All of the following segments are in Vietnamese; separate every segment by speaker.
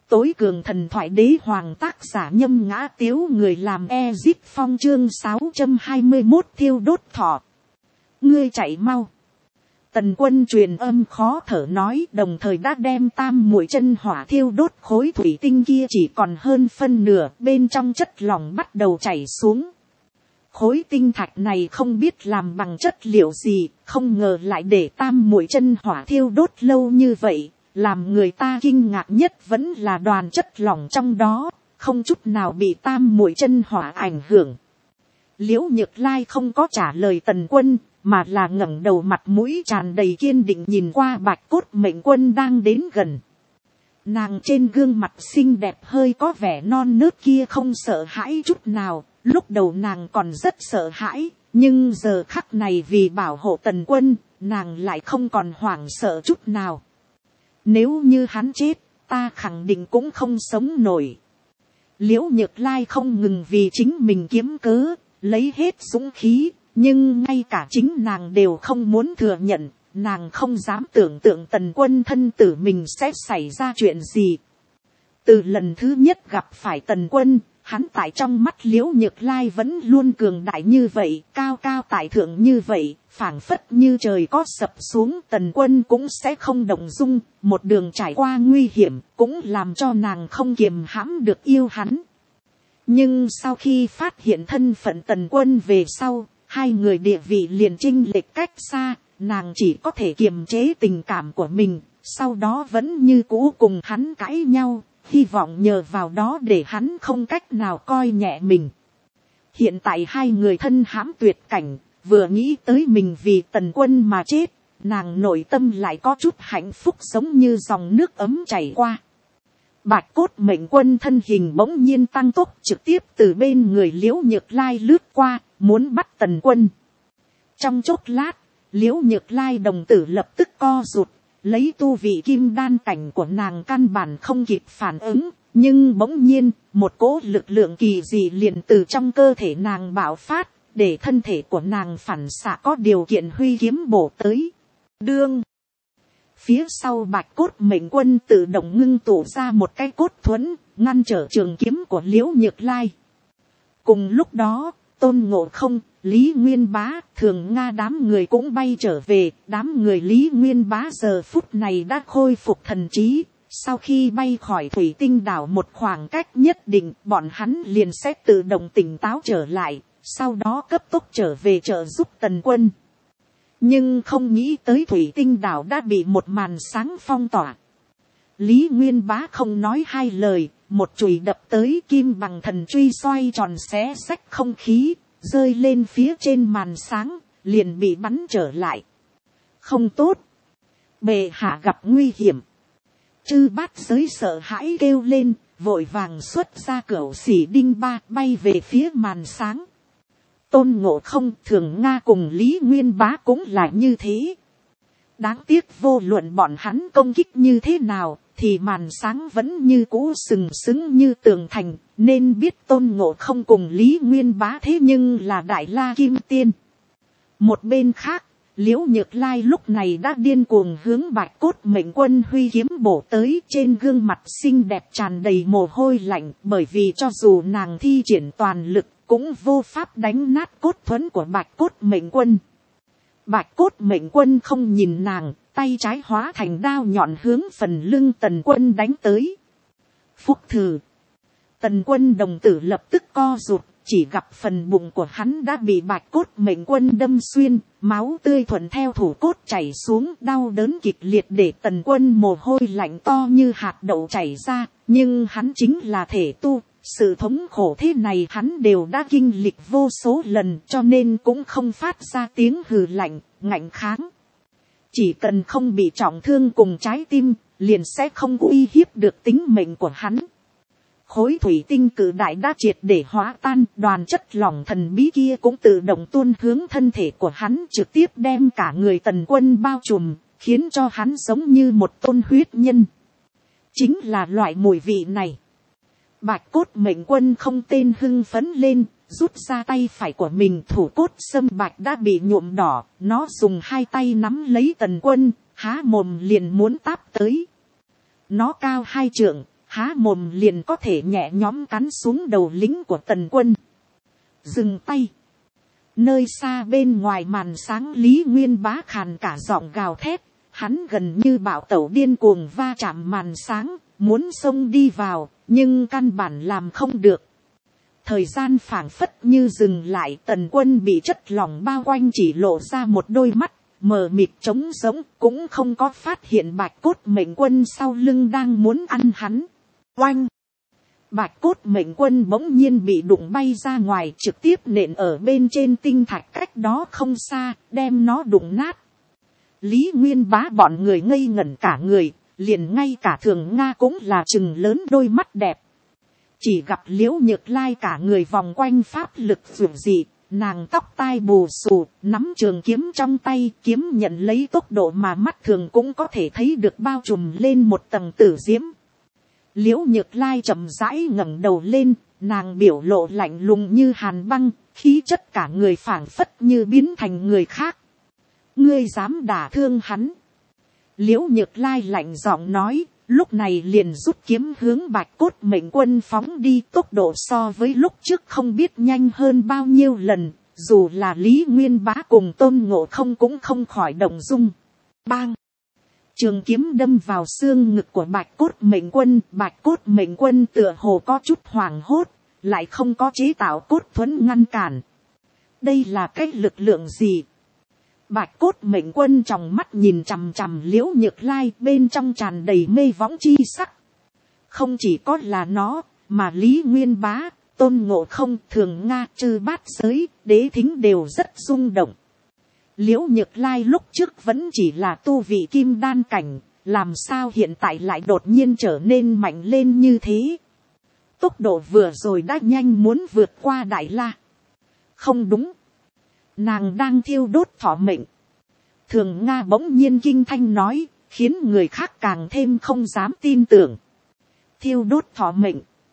Speaker 1: tối cường thần thoại đế hoàng, tác giả Nhâm Ngã Tiếu, người làm Ezip Phong, chương 621 thiêu đốt thọ. Ngươi chạy mau. Tần Quân truyền âm khó thở nói, đồng thời đã đem tam muội chân hỏa thiêu đốt khối thủy tinh kia chỉ còn hơn phân nửa, bên trong chất lỏng bắt đầu chảy xuống. Khối tinh thạch này không biết làm bằng chất liệu gì, không ngờ lại để tam muội chân hỏa thiêu đốt lâu như vậy. Làm người ta kinh ngạc nhất vẫn là đoàn chất lỏng trong đó, không chút nào bị tam muội chân hỏa ảnh hưởng. Liễu Nhược Lai không có trả lời Tần Quân, mà là ngẩng đầu, mặt mũi tràn đầy kiên định nhìn qua Bạch Cốt Mệnh Quân đang đến gần. Nàng trên gương mặt xinh đẹp hơi có vẻ non nớt kia không sợ hãi chút nào, lúc đầu nàng còn rất sợ hãi, nhưng giờ khắc này vì bảo hộ Tần Quân, nàng lại không còn hoảng sợ chút nào. Nếu như hắn chết, ta khẳng định cũng không sống nổi. Liễu Nhược Lai không ngừng vì chính mình kiếm cớ, lấy hết dũng khí, nhưng ngay cả chính nàng đều không muốn thừa nhận, nàng không dám tưởng tượng Tần Quân thân tử mình sẽ xảy ra chuyện gì. Từ lần thứ nhất gặp phải Tần Quân, hắn tại trong mắt Liễu Nhược Lai vẫn luôn cường đại như vậy, cao cao tại thượng như vậy, phảng phất như trời có sập xuống Tần Quân cũng sẽ không động dung, một đường trải qua nguy hiểm, cũng làm cho nàng không kiềm hãm được yêu hắn. Nhưng sau khi phát hiện thân phận Tần Quân về sau, hai người địa vị liền chênh lệch cách xa, nàng chỉ có thể kiềm chế tình cảm của mình, sau đó vẫn như cũ cùng hắn cãi nhau, hy vọng nhờ vào đó để hắn không cách nào coi nhẹ mình. Hiện tại hai người thân hãm tuyệt cảnh, vừa nghĩ tới mình vì Tần Quân mà chết, nàng nội tâm lại có chút hạnh phúc giống như dòng nước ấm chảy qua. Bạch Cốt Mệnh Quân thân hình bỗng nhiên tăng tốc, trực tiếp từ bên người Liễu Nhược Lai lướt qua, muốn bắt Tần Quân. Trong chốc lát, Liễu Nhược Lai đồng tử lập tức co rụt, lấy tu vị kim đan cảnh của nàng căn bản không kịp phản ứng, nhưng bỗng nhiên, một cỗ lực lượng kỳ dị liền từ trong cơ thể nàng bạo phát, để thân thể của nàng phản xạ có điều kiện huy kiếm bổ tới. Đương, phía sau Bạch Cốt Mệnh Quân tự động ngưng tụ ra một cái cốt thuẫn, ngăn trở trường kiếm của Liễu Nhược Lai. Cùng lúc đó, Tôn Ngộ Không, Lý Nguyên Bá, Thường Nga đám người cũng bay trở về. Đám người Lý Nguyên Bá giờ phút này đã khôi phục thần trí. Sau khi bay khỏi thủy tinh đảo một khoảng cách nhất định, bọn hắn liền sẽ tự động tỉnh táo trở lại, sau đó cấp tốc trở về trợ giúp Tần Quân. Nhưng không nghĩ tới thủy tinh đảo đã bị một màn sáng phong tỏa. Lý Nguyên Bá không nói hai lời, một chùy đập tới, kim bằng thần truy xoay tròn xé xách không khí, rơi lên phía trên màn sáng, liền bị bắn trở lại. Không tốt, bệ hạ gặp nguy hiểm. Chư Bát Giới sợ hãi kêu lên, vội vàng xuất ra cửu xỉ đinh ba bay về phía màn sáng. Tôn Ngộ Không, Thường Nga cùng Lý Nguyên Bá cũng là như thế. Đáng tiếc vô luận bọn hắn công kích như thế nào, thì màn sáng vẫn như cũ sừng sững như tường thành, nên biết Tôn Ngộ Không cùng Lý Nguyên Bá thế nhưng là Đại La Kim Tiên. Một bên khác, Liễu Nhược Lai lúc này đã điên cuồng hướng Bạch Cốt Mệnh Quân huy kiếm bổ tới, trên gương mặt xinh đẹp tràn đầy mồ hôi lạnh, bởi vì cho dù nàng thi triển toàn lực, cũng vô pháp đánh nát cốt thuẫn của Bạch Cốt Mệnh Quân. Bạch Cốt Mệnh Quân không nhìn nàng, tay trái hóa thành đao nhọn hướng phần lưng Tần Quân đánh tới. Phúc thử. Tần Quân đồng tử lập tức co rụt, chỉ gặp phần bụng của hắn đã bị Bạch Cốt Mệnh Quân đâm xuyên, máu tươi thuận theo thủ cốt chảy xuống, đau đớn kịch liệt để Tần Quân mồ hôi lạnh to như hạt đậu chảy ra, nhưng hắn chính là thể tu. Sự thống khổ thế này hắn đều đã kinh lịch vô số lần, cho nên cũng không phát ra tiếng hừ lạnh, ngạnh kháng. Chỉ cần không bị trọng thương cùng trái tim, liền sẽ không uy hiếp được tính mệnh của hắn. Khối thủy tinh cự đại đã triệt để hóa tan, đoàn chất lỏng thần bí kia cũng tự động tuôn hướng thân thể của hắn, trực tiếp đem cả người Tần Quân bao trùm, khiến cho hắn giống như một tôn huyết nhân. Chính là loại mùi vị này. Bạch Cốt Mệnh Quân không tên hưng phấn lên, rút ra tay phải của mình, thủ cốt sâm bạch đã bị nhuộm đỏ, nó dùng hai tay nắm lấy Tần Quân, há mồm liền muốn táp tới. Nó cao 2 trượng, há mồm liền có thể nhẹ nhõm cắn xuống đầu lính của Tần Quân. Dừng tay. Nơi xa bên ngoài màn sáng Lý Nguyên Bá khàn cả giọng gào thét, hắn gần như bạo tẩu điên cuồng va chạm màn sáng, muốn xông đi vào, nhưng căn bản làm không được. Thời gian phảng phất như dừng lại, Tần Quân bị chất lỏng bao quanh, chỉ lộ ra một đôi mắt mờ mịt trống rỗng, cũng không có phát hiện Bạch Cốt Mệnh Quân sau lưng đang muốn ăn hắn. Oanh! Bạch Cốt Mệnh Quân bỗng nhiên bị đụng bay ra ngoài, trực tiếp nện ở bên trên tinh thạch cách đó không xa, đem nó đụng nát. Lý Nguyên Bá bọn người ngây ngẩn cả người, liền ngay cả Thường Nga cũng là trừng lớn đôi mắt đẹp. Chỉ gặp Liễu Nhược Lai cả người vòng quanh pháp lực dường dị, nàng tóc tai bù xù, nắm trường kiếm trong tay, kiếm nhận lấy tốc độ mà mắt thường cũng có thể thấy được bao trùm lên một tầng tử diễm. Liễu Nhược Lai chậm rãi ngẩng đầu lên, nàng biểu lộ lạnh lùng như hàn băng, khí chất cả người phảng phất như biến thành người khác. Ngươi dám đả thương hắn? Liễu Nhược Lai lạnh giọng nói, lúc này liền rút kiếm hướng Bạch Cốt Mệnh Quân phóng đi, tốc độ so với lúc trước không biết nhanh hơn bao nhiêu lần, dù là Lý Nguyên Bá cùng Tôn Ngộ Không cũng không khỏi động dung. Bang! Trường kiếm đâm vào xương ngực của Bạch Cốt Mệnh Quân, Bạch Cốt Mệnh Quân tựa hồ có chút hoảng hốt, lại không có chế tạo cốt thuẫn ngăn cản. Đây là cái lực lượng gì? Bạch Cốt Mệnh Quân trong mắt nhìn chằm chằm Liễu Nhược Lai, bên trong tràn đầy mê võng chi sắc. Không chỉ có là nó, mà Lý Nguyên Bá, Tôn Ngộ Không, Thường Nga, Chư Bát Giới, Đế Thính đều rất rung động. Liễu Nhược Lai lúc trước vẫn chỉ là tu vị kim đan cảnh, làm sao hiện tại lại đột nhiên trở nên mạnh lên như thế. Tốc độ vừa rồi đã nhanh muốn vượt qua Đại La. Không đúng. Nàng đang thiêu đốt thọ mệnh. Thường Nga bỗng nhiên kinh thanh nói, khiến người khác càng thêm không dám tin tưởng. Thiêu đốt thọ mệnh.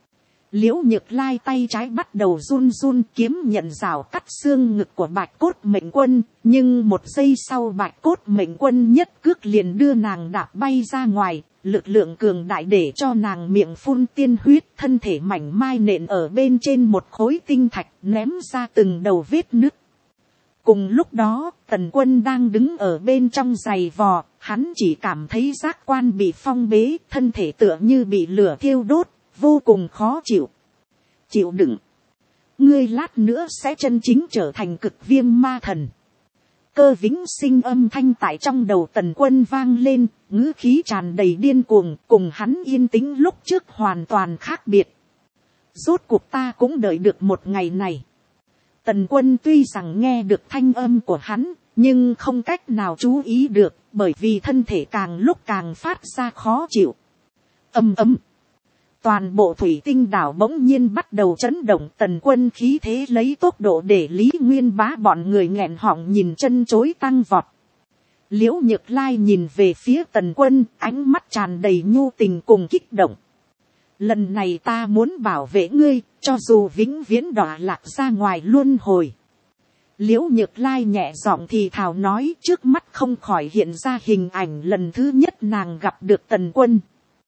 Speaker 1: Liễu Nhược Lai tay trái bắt đầu run run, kiếm nhận rào cắt xương ngực của Bạch Cốt Mệnh Quân, nhưng một giây sau Bạch Cốt Mệnh Quân nhất cước liền đưa nàng đạp bay ra ngoài, lực lượng cường đại để cho nàng miệng phun tiên huyết, thân thể mảnh mai nện ở bên trên một khối tinh thạch, ném ra từng đầu vết nứt. Cùng lúc đó, Tần Quân đang đứng ở bên trong giày vò, hắn chỉ cảm thấy giác quan bị phong bế, thân thể tựa như bị lửa thiêu đốt, vô cùng khó chịu. Chịu đựng. Ngươi lát nữa sẽ chân chính trở thành Cực Viêm Ma Thần. Cơ vĩnh sinh âm thanh tại trong đầu Tần Quân vang lên, ngữ khí tràn đầy điên cuồng, cùng hắn yên tĩnh lúc trước hoàn toàn khác biệt. Rốt cuộc ta cũng đợi được một ngày này. Tần Quân tuy rằng nghe được thanh âm của hắn, nhưng không cách nào chú ý được, bởi vì thân thể càng lúc càng phát ra khó chịu. Ầm ầm. Toàn bộ thủy tinh đảo bỗng nhiên bắt đầu chấn động, Tần Quân khí thế lấy tốc độ để Lý Nguyên Bá bọn người nghẹn họng nhìn chân chối tăng vọt. Liễu Nhược Lai nhìn về phía Tần Quân, ánh mắt tràn đầy nhu tình cùng kích động. Lần này ta muốn bảo vệ ngươi, cho dù vĩnh viễn đọa lạc ra ngoài luân hồi. Liễu Nhược Lai nhẹ giọng thì thào nói, trước mắt không khỏi hiện ra hình ảnh lần thứ nhất nàng gặp được Tần Quân.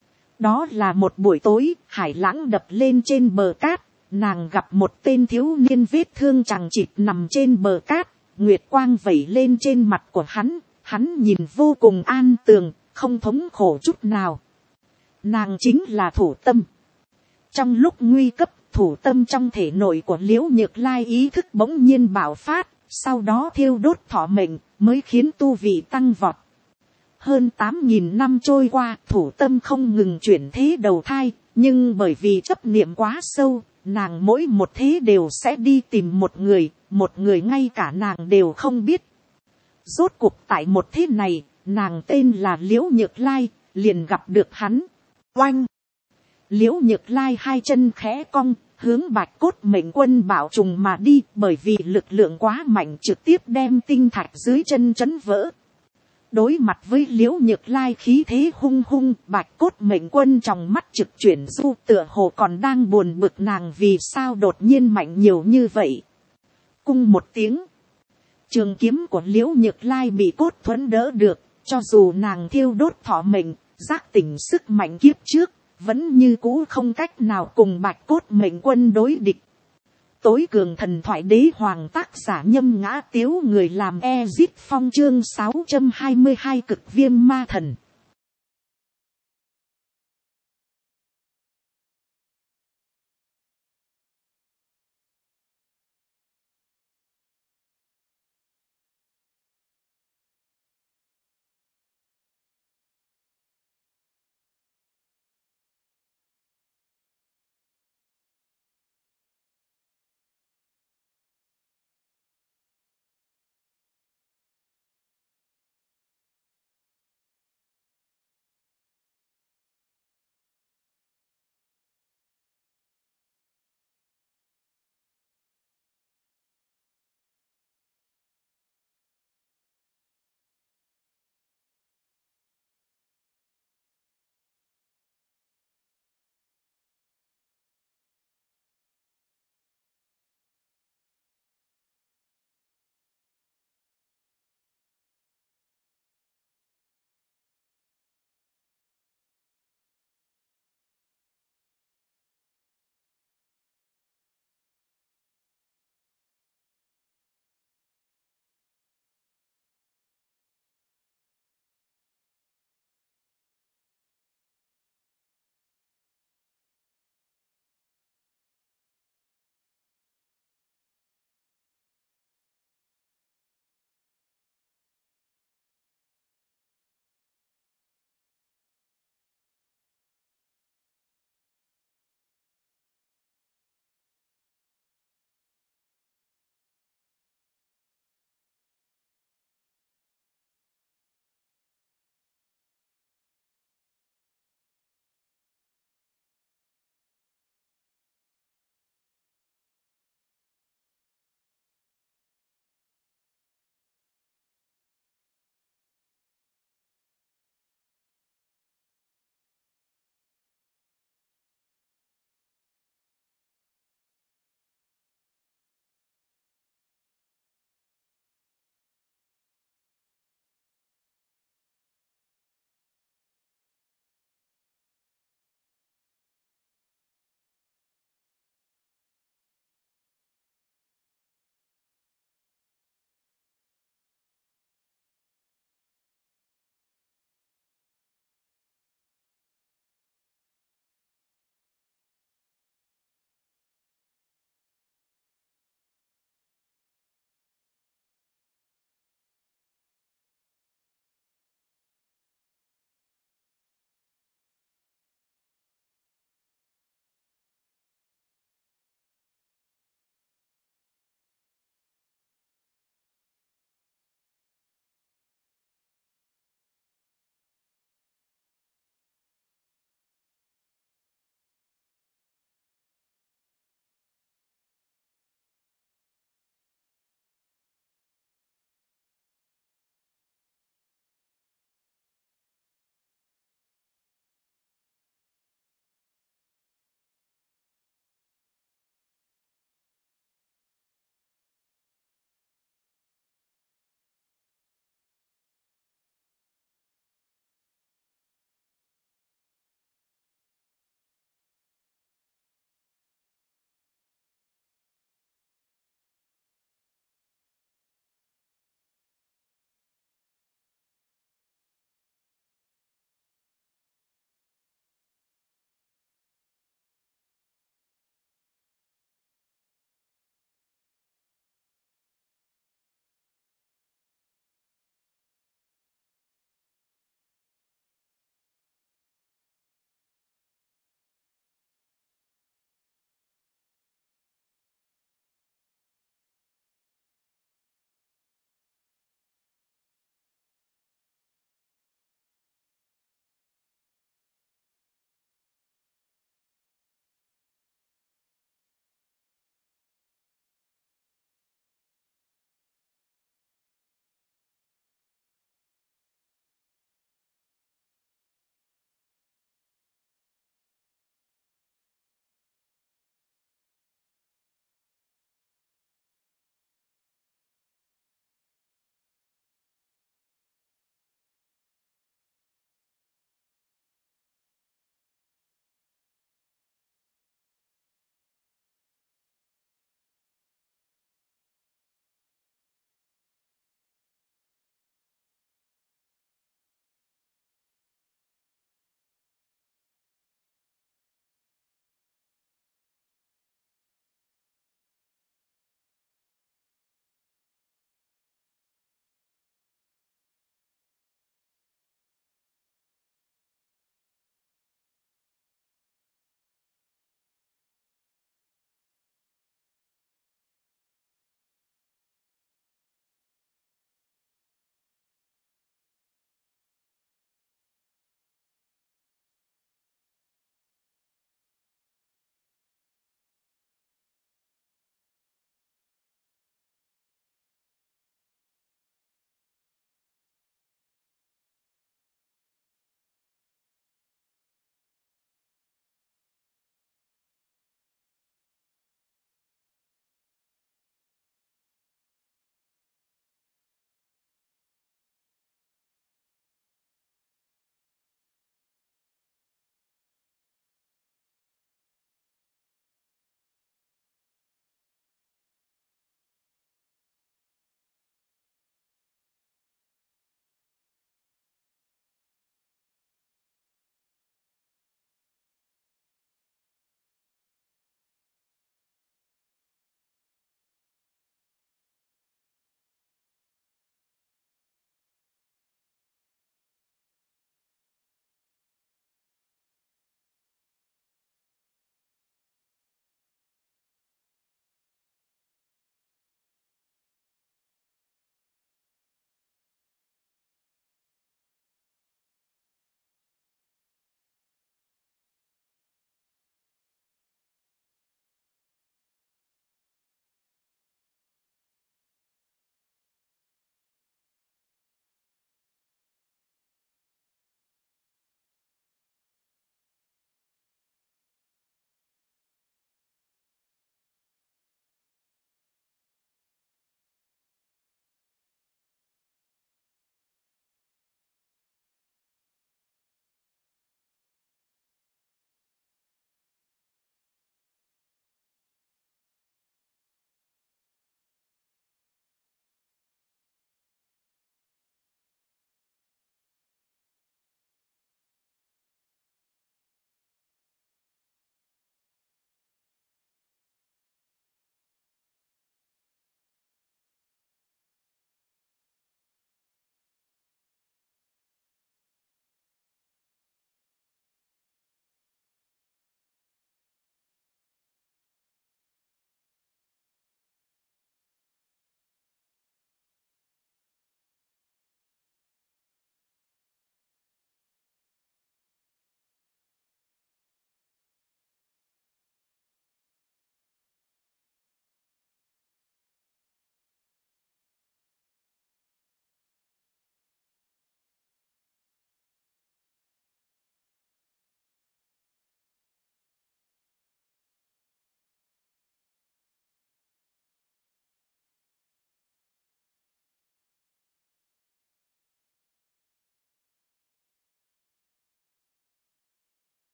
Speaker 1: Đó là một buổi tối, hải lãng đập lên trên bờ cát, nàng gặp một tên thiếu niên vết thương chằng chịt nằm trên bờ cát, nguyệt quang vẩy lên trên mặt của hắn nhìn vô cùng an tường, không thống khổ chút nào. Nàng chính là Thủ Tâm. Trong lúc nguy cấp, Thủ Tâm trong thể nội của Liễu Nhược Lai ý thức bỗng nhiên bạo phát, sau đó thiêu đốt thọ mệnh, mới khiến tu vị tăng vọt. Hơn 8.000 năm trôi qua, Thủ Tâm không ngừng chuyển thế đầu thai, nhưng bởi vì chấp niệm quá sâu, nàng mỗi một thế đều sẽ đi tìm một người ngay cả nàng đều không biết. Rốt cuộc tại một thế này, nàng tên là Liễu Nhược Lai, liền gặp được hắn. Oanh! Liễu Nhược Lai hai chân khẽ cong, hướng Bạch Cốt Mệnh Quân bạo trùng mà đi, bởi vì lực lượng quá mạnh trực tiếp đem tinh thạch dưới chân chấn vỡ. Đối mặt với Liễu Nhược Lai khí thế hung hung, Bạch Cốt Mệnh Quân trong mắt trực chuyển du, tựa hồ còn đang buồn bực nàng vì sao đột nhiên mạnh nhiều như vậy. Cung một tiếng, trường kiếm của Liễu Nhược Lai bị cốt thuẫn đỡ được, cho dù nàng thiêu đốt thọ mệnh, giác tỉnh sức mạnh kiếp trước, vẫn như cũ không cách nào cùng bạch cốt mệnh quân đối địch. Tối cường thần thoại đế hoàng tác giả Nhâm Ngã Tiếu, người làm Ezit Phong, chương 622 cực viêm ma thần.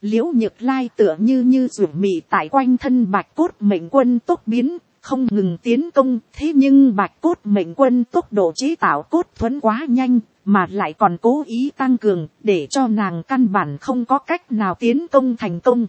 Speaker 1: Liễu Nhược Lai tựa như ruột mị tại quanh thân Bạch Cốt Mệnh Quân tốc biến, không ngừng tiến công. Thế nhưng Bạch Cốt Mệnh Quân tốc độ chế tạo cốt thuẫn quá nhanh, mà lại còn cố ý tăng cường, để cho nàng căn bản không có cách nào tiến công thành công.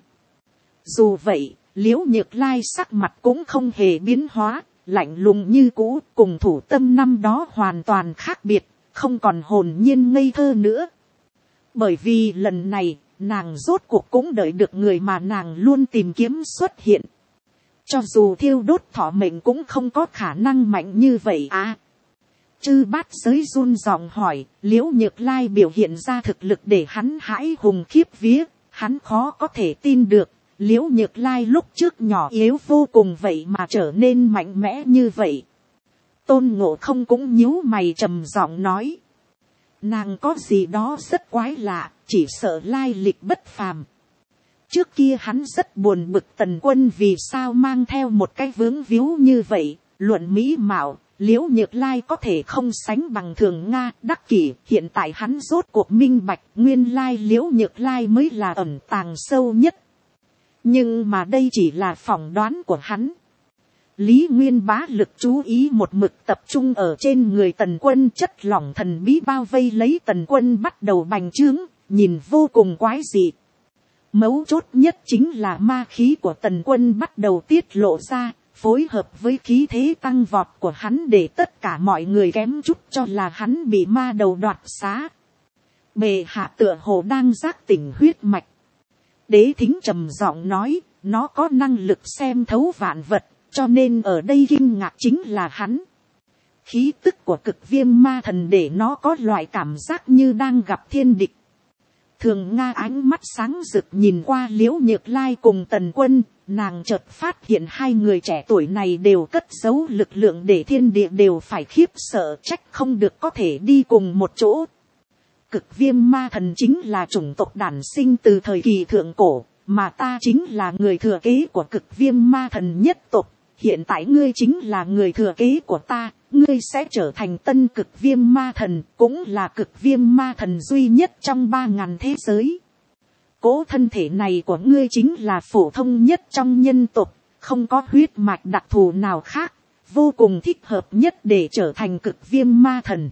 Speaker 1: Dù vậy, Liễu Nhược Lai sắc mặt cũng không hề biến hóa, lạnh lùng như cũ, cùng Thủ Tâm năm đó hoàn toàn khác biệt, không còn hồn nhiên ngây thơ nữa. Bởi vì lần này, nàng rốt cuộc cũng đợi được người mà nàng luôn tìm kiếm xuất hiện. Cho dù thiêu đốt thọ mệnh cũng không có khả năng mạnh như vậy à. Chư Bát Giới run giọng hỏi, Liễu Nhược Lai biểu hiện ra thực lực để hắn hãi hùng khiếp vía, hắn khó có thể tin được. Liễu Nhược Lai lúc trước nhỏ yếu vô cùng vậy mà trở nên mạnh mẽ như vậy. Tôn Ngộ Không cũng nhíu mày trầm giọng nói. Nàng có gì đó rất quái lạ, chỉ sợ lai lịch bất phàm. Trước kia hắn rất buồn bực Tần Quân vì sao mang theo một cái vướng víu như vậy, luận mỹ mạo, Liễu Nhược Lai có thể không sánh bằng Thường Nga, Đắc Kỷ. Hiện tại hắn rốt cuộc minh bạch, nguyên lai Liễu Nhược Lai mới là ẩn tàng sâu nhất. Nhưng mà đây chỉ là phỏng đoán của hắn. Lý Nguyên bá lực chú ý một mực tập trung ở trên người Tần Quân, chất lỏng thần bí bao vây lấy Tần Quân bắt đầu bành trướng, nhìn vô cùng quái dị. Mấu chốt nhất chính là ma khí của Tần Quân bắt đầu tiết lộ ra, phối hợp với khí thế tăng vọt của hắn để tất cả mọi người kém chút cho là hắn bị ma đầu đoạt xá. Bệ hạ tựa hồ đang giác tỉnh huyết mạch. Đế Thính trầm giọng nói, nó có năng lực xem thấu vạn vật, cho nên ở đây kinh ngạc chính là hắn. Khí tức của Cực Viêm Ma Thần để nó có loại cảm giác như đang gặp thiên địch. Thường Nga ánh mắt sáng rực nhìn qua Liễu Nhược Lai cùng Tần Quân, nàng chợt phát hiện hai người trẻ tuổi này đều cất giấu lực lượng để thiên địa đều phải khiếp sợ, trách không được có thể đi cùng một chỗ. Cực Viêm Ma Thần chính là chủng tộc đản sinh từ thời kỳ thượng cổ, mà ta chính là người thừa kế của Cực Viêm Ma Thần nhất tộc. Hiện tại ngươi chính là người thừa kế của ta, ngươi sẽ trở thành tân Cực Viêm Ma Thần, cũng là Cực Viêm Ma Thần duy nhất trong 3000 thế giới. Cố thân thể này của ngươi chính là phổ thông nhất trong nhân tộc, không có huyết mạch đặc thù nào khác, vô cùng thích hợp nhất để trở thành Cực Viêm Ma Thần.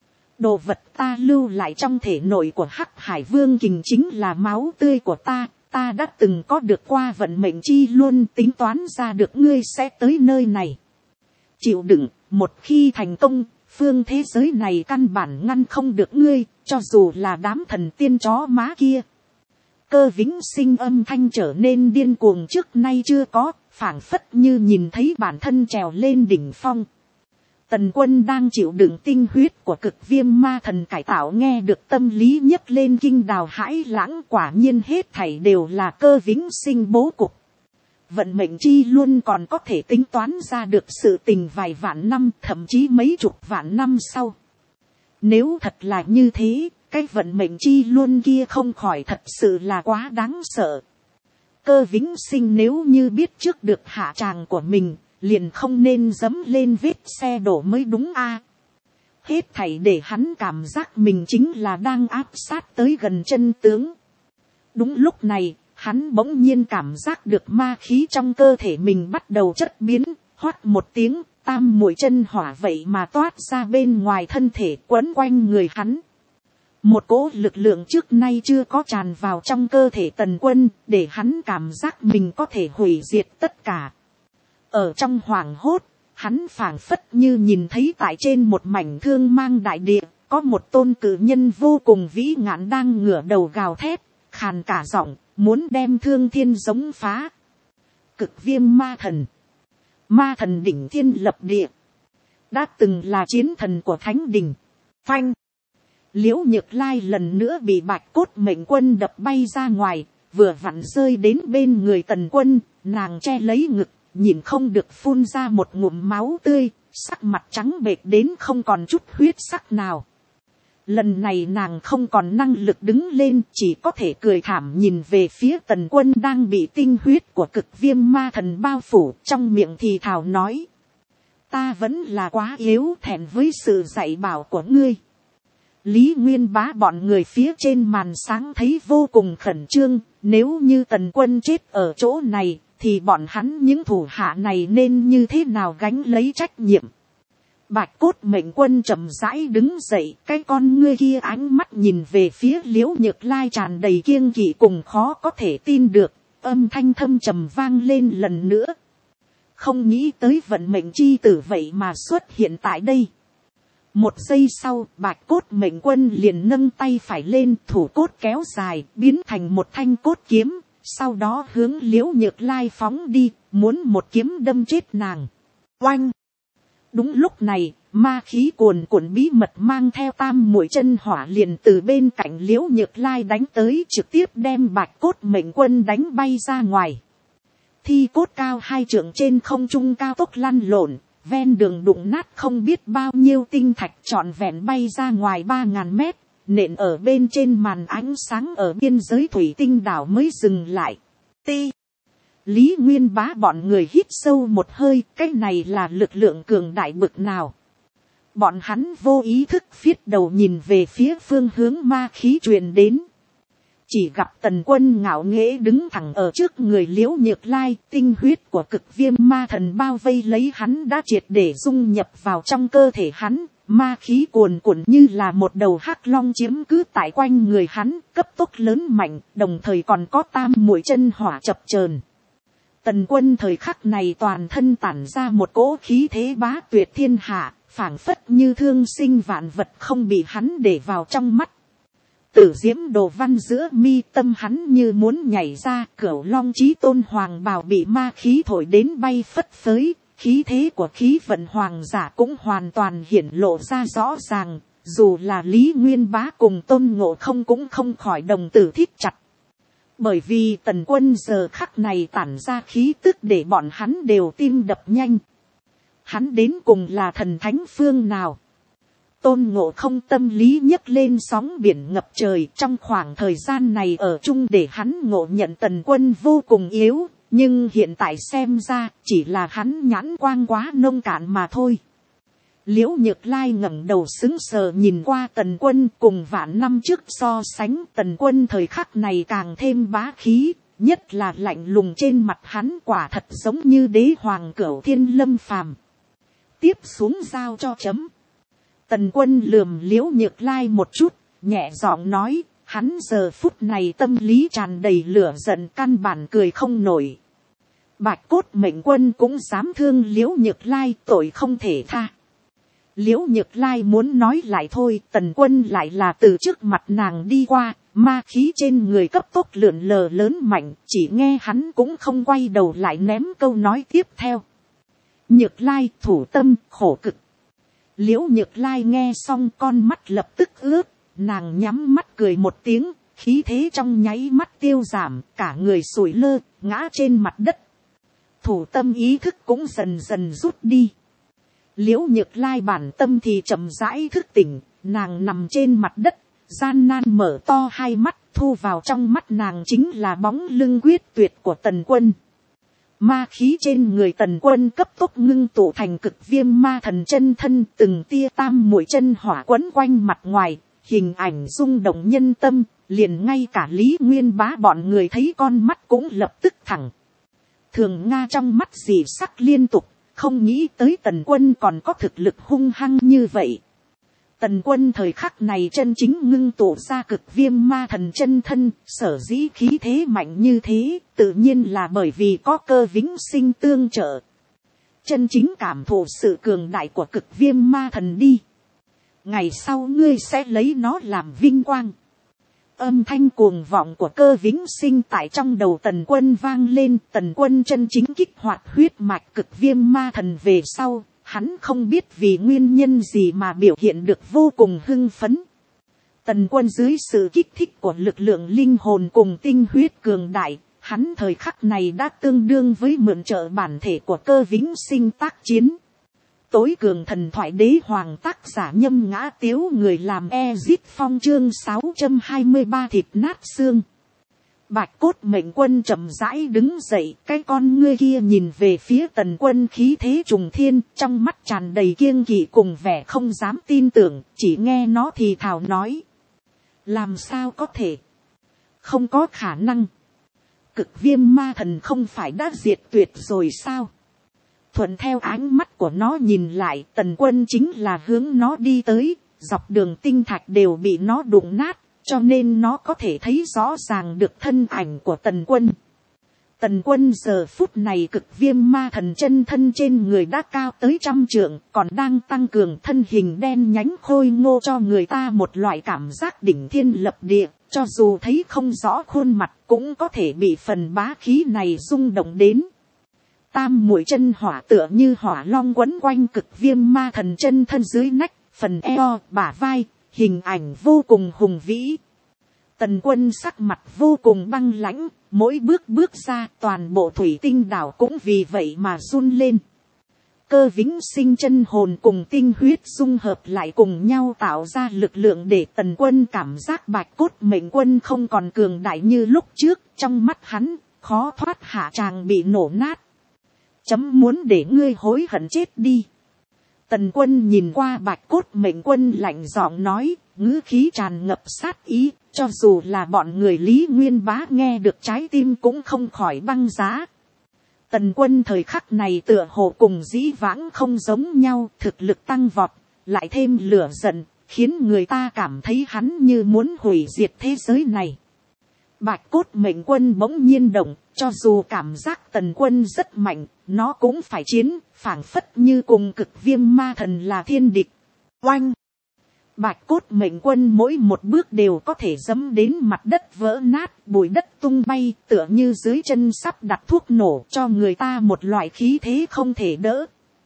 Speaker 1: Đồ vật ta lưu lại trong thể nội của Hắc Hải Vương Kình chính là máu tươi của ta. Ta đã từng có được qua vận mệnh chi luôn tính toán ra được ngươi sẽ tới nơi này. Chịu đựng, một khi thành công, phương thế giới này căn bản ngăn không được ngươi, cho dù là đám thần tiên chó má kia. Cơ Vĩnh Sinh âm thanh trở nên điên cuồng trước nay chưa có, phảng phất như nhìn thấy bản thân trèo lên đỉnh phong. Tần Quân đang chịu đựng tinh huyết của Cực Viêm Ma Thần cải tạo, nghe được tâm lý nhấc lên kinh đào hãi lãng, quả nhiên hết thảy đều là Cơ Vĩnh Sinh bố cục. Vận mệnh chi luôn còn có thể tính toán ra được sự tình vài vạn năm, thậm chí mấy chục vạn năm sau. Nếu thật là như thế, cái vận mệnh chi luôn kia không khỏi thật sự là quá đáng sợ. Cơ Vĩnh Sinh nếu như biết trước được hạ tràng của mình, liền không nên dẫm lên vết xe đổ mới đúng a. Hết thảy để hắn cảm giác mình chính là đang áp sát tới gần chân tướng. Đúng lúc này, hắn bỗng nhiên cảm giác được ma khí trong cơ thể mình bắt đầu chất biến, hoắt một tiếng, tam muội chân hỏa vậy mà toát ra bên ngoài thân thể, quấn quanh người hắn. Một cỗ lực lượng trước nay chưa có tràn vào trong cơ thể Tần Quân, để hắn cảm giác mình có thể hủy diệt tất cả. Ở trong hoảng hốt, hắn phảng phất như nhìn thấy tại trên một mảnh thương mang đại địa, có một tôn cử nhân vô cùng vĩ ngạn đang ngửa đầu gào thét, khàn cả giọng, muốn đem thương thiên giống phá. Cực Viêm Ma Thần, Ma Thần đỉnh thiên lập địa, đã từng là chiến thần của Thánh Đình. Phanh! Liễu Nhược Lai lần nữa bị Bạch Cốt Mệnh Quân đập bay ra ngoài, vừa vặn rơi đến bên người Tần Quân, nàng che lấy ngực, nhìn không được phun ra một ngụm máu tươi, sắc mặt trắng bệch đến không còn chút huyết sắc nào. Lần này nàng không còn năng lực đứng lên, chỉ có thể cười thảm nhìn về phía Tần Quân đang bị tinh huyết của Cực Viêm Ma Thần bao phủ, trong miệng thì thào nói: ta vẫn là quá yếu thẹn với sự dạy bảo của ngươi. Lý Nguyên Bá bọn người phía trên màn sáng thấy vô cùng khẩn trương, nếu như Tần Quân chết ở chỗ này, thì bọn hắn những thủ hạ này nên như thế nào gánh lấy trách nhiệm. Bạch Cốt Mệnh Quân chậm rãi đứng dậy, cái con ngươi kia ánh mắt nhìn về phía Liễu Nhược Lai tràn đầy kiêng kỵ cùng khó có thể tin được, âm thanh thâm trầm vang lên lần nữa. Không nghĩ tới vận mệnh chi tử vậy mà xuất hiện tại đây. Một giây sau, Bạch Cốt Mệnh Quân liền nâng tay phải lên, thủ cốt kéo dài, biến thành một thanh cốt kiếm, sau đó hướng Liễu Nhược Lai phóng đi, muốn một kiếm đâm chết nàng. Oanh! Đúng lúc này, ma khí cuồn cuộn bí mật mang theo tam muội chân hỏa liền từ bên cạnh Liễu Nhược Lai đánh tới, trực tiếp đem Bạch Cốt Mệnh Quân đánh bay ra ngoài. Thi cốt cao 2 trượng trên không trung cao tốc lăn lộn, ven đường đụng nát không biết bao nhiêu tinh thạch trọn vẹn bay ra ngoài 3000 mét, nện ở bên trên màn ánh sáng ở biên giới thủy tinh đảo mới dừng lại. Ti. Lý Nguyên Bá bọn người hít sâu một hơi, cái này là lực lượng cường đại bực nào. Bọn hắn vô ý thức phiết đầu nhìn về phía phương hướng ma khí truyền đến. Chỉ gặp Tần Quân ngạo nghễ đứng thẳng ở trước người Liễu Nhược Lai, tinh huyết của Cực Viêm Ma Thần bao vây lấy hắn đã triệt để dung nhập vào trong cơ thể hắn, ma khí cuồn cuộn như là một đầu hắc long chiếm cứ tại quanh người hắn, cấp tốc lớn mạnh, đồng thời còn có tam muội chân hỏa chập chờn. Tần Quân thời khắc này toàn thân tản ra một cỗ khí thế bá tuyệt thiên hạ, phảng phất như thương sinh vạn vật không bị hắn để vào trong mắt. Tử diễm đồ văn giữa mi tâm hắn như muốn nhảy ra, cửu long chí tôn hoàng bào bị ma khí thổi đến bay phất phới, khí thế của khí vận hoàng giả cũng hoàn toàn hiển lộ ra rõ ràng, dù là Lý Nguyên Bá cùng Tôn Ngộ Không cũng không khỏi đồng tử thít chặt. Bởi vì Tần Quân giờ khắc này tản ra khí tức để bọn hắn đều tim đập nhanh. Hắn đến cùng là thần thánh phương nào? Tôn Ngộ Không tâm lý nhấc lên sóng biển ngập trời, trong khoảng thời gian này ở chung để hắn ngộ nhận Tần Quân vô cùng yếu, nhưng hiện tại xem ra chỉ là hắn nhãn quang quá nông cạn mà thôi. Liễu Nhược Lai ngẩng đầu sững sờ nhìn qua Tần Quân, cùng vạn năm trước so sánh, Tần Quân thời khắc này càng thêm bá khí, nhất là lạnh lùng trên mặt hắn quả thật giống như đế hoàng cửu thiên lâm phàm. Tiếp xuống giao cho chấm. Tần Quân lườm Liễu Nhược Lai một chút, nhẹ giọng nói, hắn giờ phút này tâm lý tràn đầy lửa giận, căn bản cười không nổi. Bạch Cốt Mệnh Quân cũng dám thương Liễu Nhược Lai, tội không thể tha. Liễu Nhược Lai muốn nói lại thôi, Tần Quân lại là từ trước mặt nàng đi qua, ma khí trên người cấp tốc lượn lờ lớn mạnh, chỉ nghe hắn cũng không quay đầu lại ném câu nói tiếp theo. Nhược Lai thủ tâm khổ cực. Liễu Nhược Lai nghe xong con mắt lập tức ướt, nàng nhắm mắt cười một tiếng, khí thế trong nháy mắt tiêu giảm, cả người sủi lơ, ngã trên mặt đất. Thủ tâm ý thức cũng dần dần rút đi. Liễu Nhược Lai bản tâm thì chậm rãi thức tỉnh, nàng nằm trên mặt đất, gian nan mở to hai mắt, thu vào trong mắt nàng chính là bóng lưng quyết tuyệt của Tần Quân. Ma khí trên người Tần Quân cấp tốc ngưng tụ thành Cực Viêm Ma Thần chân thân, từng tia tam muội chân hỏa quấn quanh mặt ngoài, hình ảnh rung động nhân tâm, liền ngay cả Lý Nguyên Bá bọn người thấy con mắt cũng lập tức thẳng. Thường Nga trong mắt dị sắc liên tục, không nghĩ tới Tần Quân còn có thực lực hung hăng như vậy. Tần Quân thời khắc này chân chính ngưng tụ ra Cực Viêm Ma Thần chân thân, sở dĩ khí thế mạnh như thế, tự nhiên là bởi vì có Cơ Vĩnh Sinh tương trợ. Chân chính cảm thụ sự cường đại của Cực Viêm Ma Thần đi. Ngày sau ngươi sẽ lấy nó làm vinh quang. Âm thanh cuồng vọng của Cơ Vĩnh Sinh tại trong đầu Tần Quân vang lên. Tần Quân chân chính kích hoạt huyết mạch Cực Viêm Ma Thần về sau, hắn không biết vì nguyên nhân gì mà biểu hiện được vô cùng hưng phấn. Tần Quân dưới sự kích thích của lực lượng linh hồn cùng tinh huyết cường đại, hắn thời khắc này đã tương đương với mượn trợ bản thể của Cơ Vĩnh Sinh tác chiến. Tối cường thần thoại đế hoàng tác giả Nhâm Ngã Tiếu, người làm Ezit Phong, chương 623 thịt nát xương. Bạch cốt mệnh quân chậm rãi đứng dậy, cái con ngươi kia nhìn về phía Tần Quân khí thế trùng thiên, trong mắt tràn đầy kiêng kỵ cùng vẻ không dám tin tưởng, chỉ nghe nó thì thào nói. Làm sao có thể? Không có khả năng. Cực viêm ma thần không phải đã diệt tuyệt rồi sao? Thuận theo ánh mắt của nó nhìn lại, Tần Quân chính là hướng nó đi tới, dọc đường tinh thạch đều bị nó đụng nát, cho nên nó có thể thấy rõ ràng được thân ảnh của Tần Quân. Tần Quân giờ phút này cực viêm ma thần chân thân trên người đã cao tới 100 trượng, còn đang tăng cường thân hình đen nhánh khôi ngô cho người ta một loại cảm giác đỉnh thiên lập địa, cho dù thấy không rõ khuôn mặt cũng có thể bị phần bá khí này rung động đến. Tam mũi chân hỏa tựa như hỏa long quấn quanh cực viêm ma thần chân thân dưới nách, phần eo, bả vai, hình ảnh vô cùng hùng vĩ. Tần Quân sắc mặt vô cùng băng lãnh, mỗi bước bước ra toàn bộ thủy tinh đảo cũng vì vậy mà run lên. Cơ vĩnh sinh chân hồn cùng tinh huyết dung hợp lại cùng nhau tạo ra lực lượng để Tần Quân cảm giác bạch cốt mệnh quân không còn cường đại như lúc trước, trong mắt hắn, khó thoát hạ tràng bị nổ nát. Chấm muốn để ngươi hối hận chết đi. Tần Quân nhìn qua bạch cốt mệnh quân lạnh giọng nói, ngữ khí tràn ngập sát ý, cho dù là bọn người Lý Nguyên Bá nghe được trái tim cũng không khỏi băng giá. Tần Quân thời khắc này tựa hồ cùng dĩ vãng không giống nhau, thực lực tăng vọt, lại thêm lửa giận, khiến người ta cảm thấy hắn như muốn hủy diệt thế giới này. Bạch cốt mệnh quân bỗng nhiên động, cho dù cảm giác Tần Quân rất mạnh, nó cũng phải chiến, phảng phất như cùng cực viêm ma thần là thiên địch. Oanh! Bạch cốt mệnh quân mỗi một bước đều có thể dẫm đến mặt đất vỡ nát, bụi đất tung bay, tựa như dưới chân sắp đặt thuốc nổ, cho người ta một loại khí thế không thể đỡ.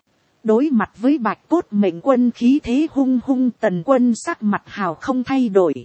Speaker 1: Đối mặt với bạch cốt mệnh quân khí thế hung hung, Tần Quân sắc mặt hào không thay đổi.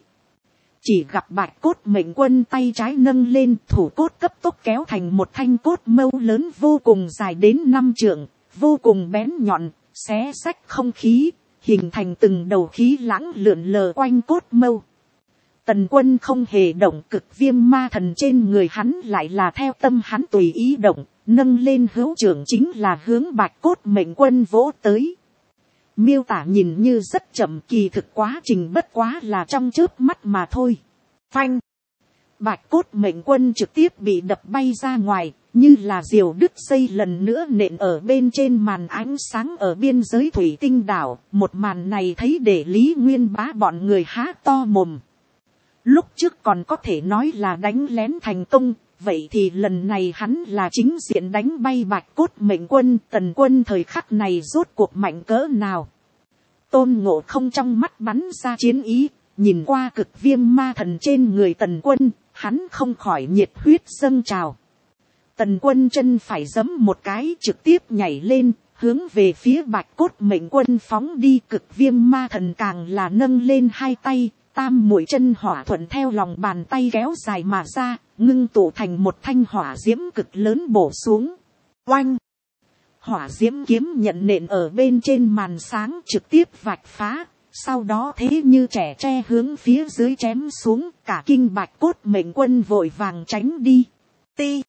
Speaker 1: Chỉ gặp bạch cốt mệnh quân tay trái nâng lên, thủ cốt cấp tốc kéo thành một thanh cốt mâu lớn vô cùng dài đến 5 trượng, vô cùng bén nhọn, xé xách không khí, hình thành từng đầu khí lãng lượn lờ quanh cốt mâu. Tần Quân không hề động, cực viêm ma thần trên người hắn lại là theo tâm hắn tùy ý động, nâng lên hữu trưởng chính là hướng bạch cốt mệnh quân vỗ tới. Miêu tả nhìn như rất chậm, kỳ thực quá trình bất quá là trong chớp mắt mà thôi. Phanh! Bạch cốt mệnh quân trực tiếp bị đập bay ra ngoài, như là diều đứt dây lần nữa nện ở bên trên màn ánh sáng ở biên giới thủy tinh đảo. Một màn này thấy để Lý Nguyên Bá bọn người há to mồm. Lúc trước còn có thể nói là đánh lén thành công, vậy thì lần này hắn là chính diện đánh bay bạch cốt mệnh quân. Tần Quân thời khắc này rốt cuộc mạnh cỡ nào? Tôn Ngộ Không trong mắt bắn ra chiến ý, nhìn qua cực viêm ma thần trên người Tần Quân, hắn không khỏi nhiệt huyết dâng trào. Tần Quân chân phải giẫm một cái, trực tiếp nhảy lên, hướng về phía bạch cốt mệnh quân phóng đi. Cực viêm ma thần càng là nâng lên hai tay, tam mũi chân hỏa thuận theo lòng bàn tay kéo dài mà ra, ngưng tụ thành một thanh hỏa diễm cực lớn bổ xuống. Oanh! Hỏa diễm kiếm nhận nện ở bên trên màn sáng trực tiếp vạch phá, sau đó thế như trẻ tre hướng phía dưới chém xuống, cả kinh bạch cốt mệnh quân vội vàng tránh đi. Ti!